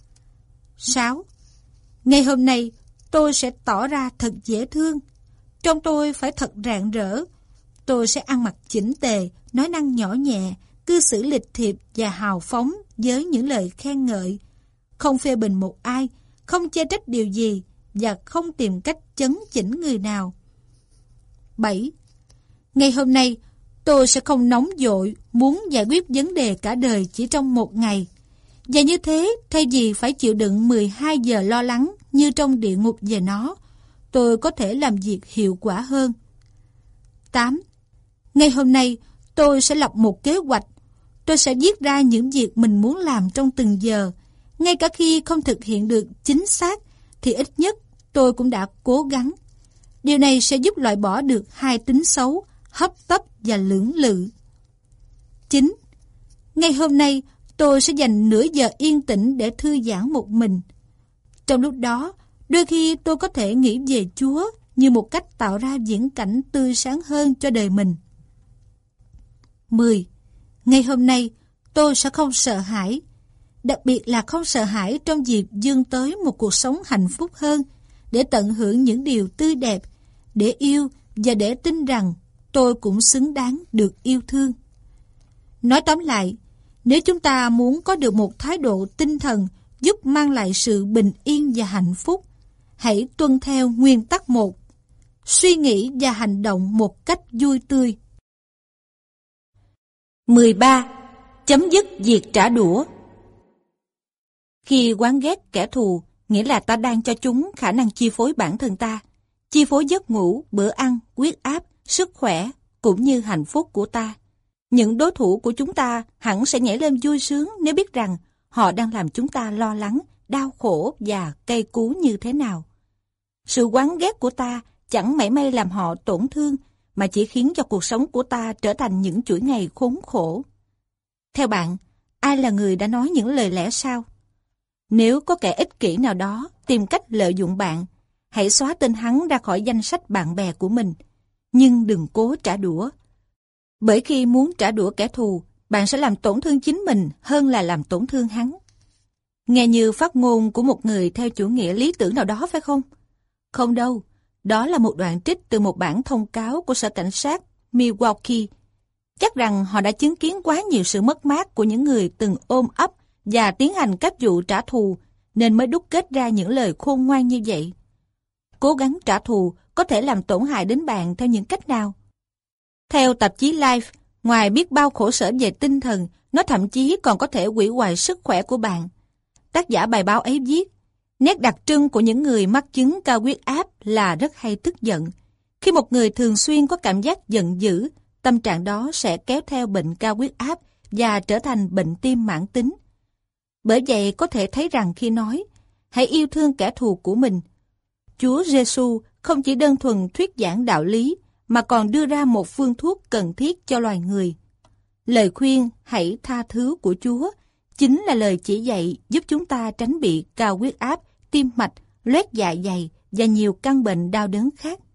6. Ngày hôm nay, tôi sẽ tỏ ra thật dễ thương. Trong tôi phải thật rạng rỡ. Tôi sẽ ăn mặc chỉnh tề, nói năng nhỏ nhẹ, cư xử lịch thiệp và hào phóng với những lời khen ngợi. Không phê bình một ai, không chê trách điều gì và không tìm cách chấn chỉnh người nào. 7. Ngày hôm nay, tôi sẽ không nóng vội muốn giải quyết vấn đề cả đời chỉ trong một ngày. Và như thế, thay vì phải chịu đựng 12 giờ lo lắng như trong địa ngục về nó, tôi có thể làm việc hiệu quả hơn. 8. Ngày hôm nay, tôi sẽ lập một kế hoạch. Tôi sẽ viết ra những việc mình muốn làm trong từng giờ. Ngay cả khi không thực hiện được chính xác, thì ít nhất tôi cũng đã cố gắng. Điều này sẽ giúp loại bỏ được 2 tính xấu, hấp tấp và lưỡng lự. 9. Ngày hôm nay, tôi sẽ dành nửa giờ yên tĩnh để thư giãn một mình. Trong lúc đó, đôi khi tôi có thể nghĩ về Chúa như một cách tạo ra viễn cảnh tươi sáng hơn cho đời mình. 10. Ngày hôm nay, tôi sẽ không sợ hãi. Đặc biệt là không sợ hãi trong việc vươn tới một cuộc sống hạnh phúc hơn, để tận hưởng những điều tươi đẹp, để yêu và để tin rằng tôi cũng xứng đáng được yêu thương. Nói tóm lại, nếu chúng ta muốn có được một thái độ tinh thần giúp mang lại sự bình yên và hạnh phúc, hãy tuân theo nguyên tắc 1. Suy nghĩ và hành động một cách vui tươi. 13. Chấm dứt việc trả đũa. Khi oán ghét kẻ thù, nghĩa là ta đang cho chúng khả năng chi phối bản thân ta, chi phối giấc ngủ, bữa ăn, huyết áp, sức khỏe, cũng như hạnh phúc của ta. Những đối thủ của chúng ta hẳn sẽ nhảy lên vui sướng nếu biết rằng họ đang làm chúng ta lo lắng, đau khổ và cay cú như thế nào. Sự oán ghét của ta chẳng mảy may làm họ tổn thương, mà chỉ khiến cho cuộc sống của ta trở thành những chuỗi ngày khốn khổ. Theo bạn, ai là người đã nói những lời lẽ sau? Nếu có kẻ ích kỷ nào đó tìm cách lợi dụng bạn, hãy xóa tên hắn ra khỏi danh sách bạn bè của mình, nhưng đừng cố trả đũa. Bởi khi muốn trả đũa kẻ thù, bạn sẽ làm tổn thương chính mình hơn là làm tổn thương hắn. Nghe như phát ngôn của một người theo chủ nghĩa lý tưởng nào đó phải không? Không đâu, đó là một đoạn trích từ một bản thông cáo của sở cảnh sát Milwaukee. Chắc rằng họ đã chứng kiến quá nhiều sự mất mát của những người từng ôm ấp và tiến hành các vụ trả thù, nên mới đúc kết ra những lời khôn ngoan như vậy. Cố gắng trả thù có thể làm tổn hại đến bạn theo những cách nào? Theo tạp chí Life, ngoài biết bao khổ sở về tinh thần, nó thậm chí còn có thể hủy hoại sức khỏe của bạn. Tác giả bài báo ấy viết, nét đặc trưng của những người mắc chứng cao huyết áp là rất hay tức giận. Khi một người thường xuyên có cảm giác giận dữ, tâm trạng đó sẽ kéo theo bệnh cao huyết áp và trở thành bệnh tim mãn tính. Bởi vậy có thể thấy rằng khi nói, hãy yêu thương kẻ thù của mình, Chúa Giêsu không chỉ đơn thuần thuyết giảng đạo lý, mà còn đưa ra một phương thuốc cần thiết cho loài người. Lời khuyên hãy tha thứ của Chúa chính là lời chỉ dạy giúp chúng ta tránh bị cao huyết áp, tim mạch, loét dạ dày và nhiều căn bệnh đau đớn khác.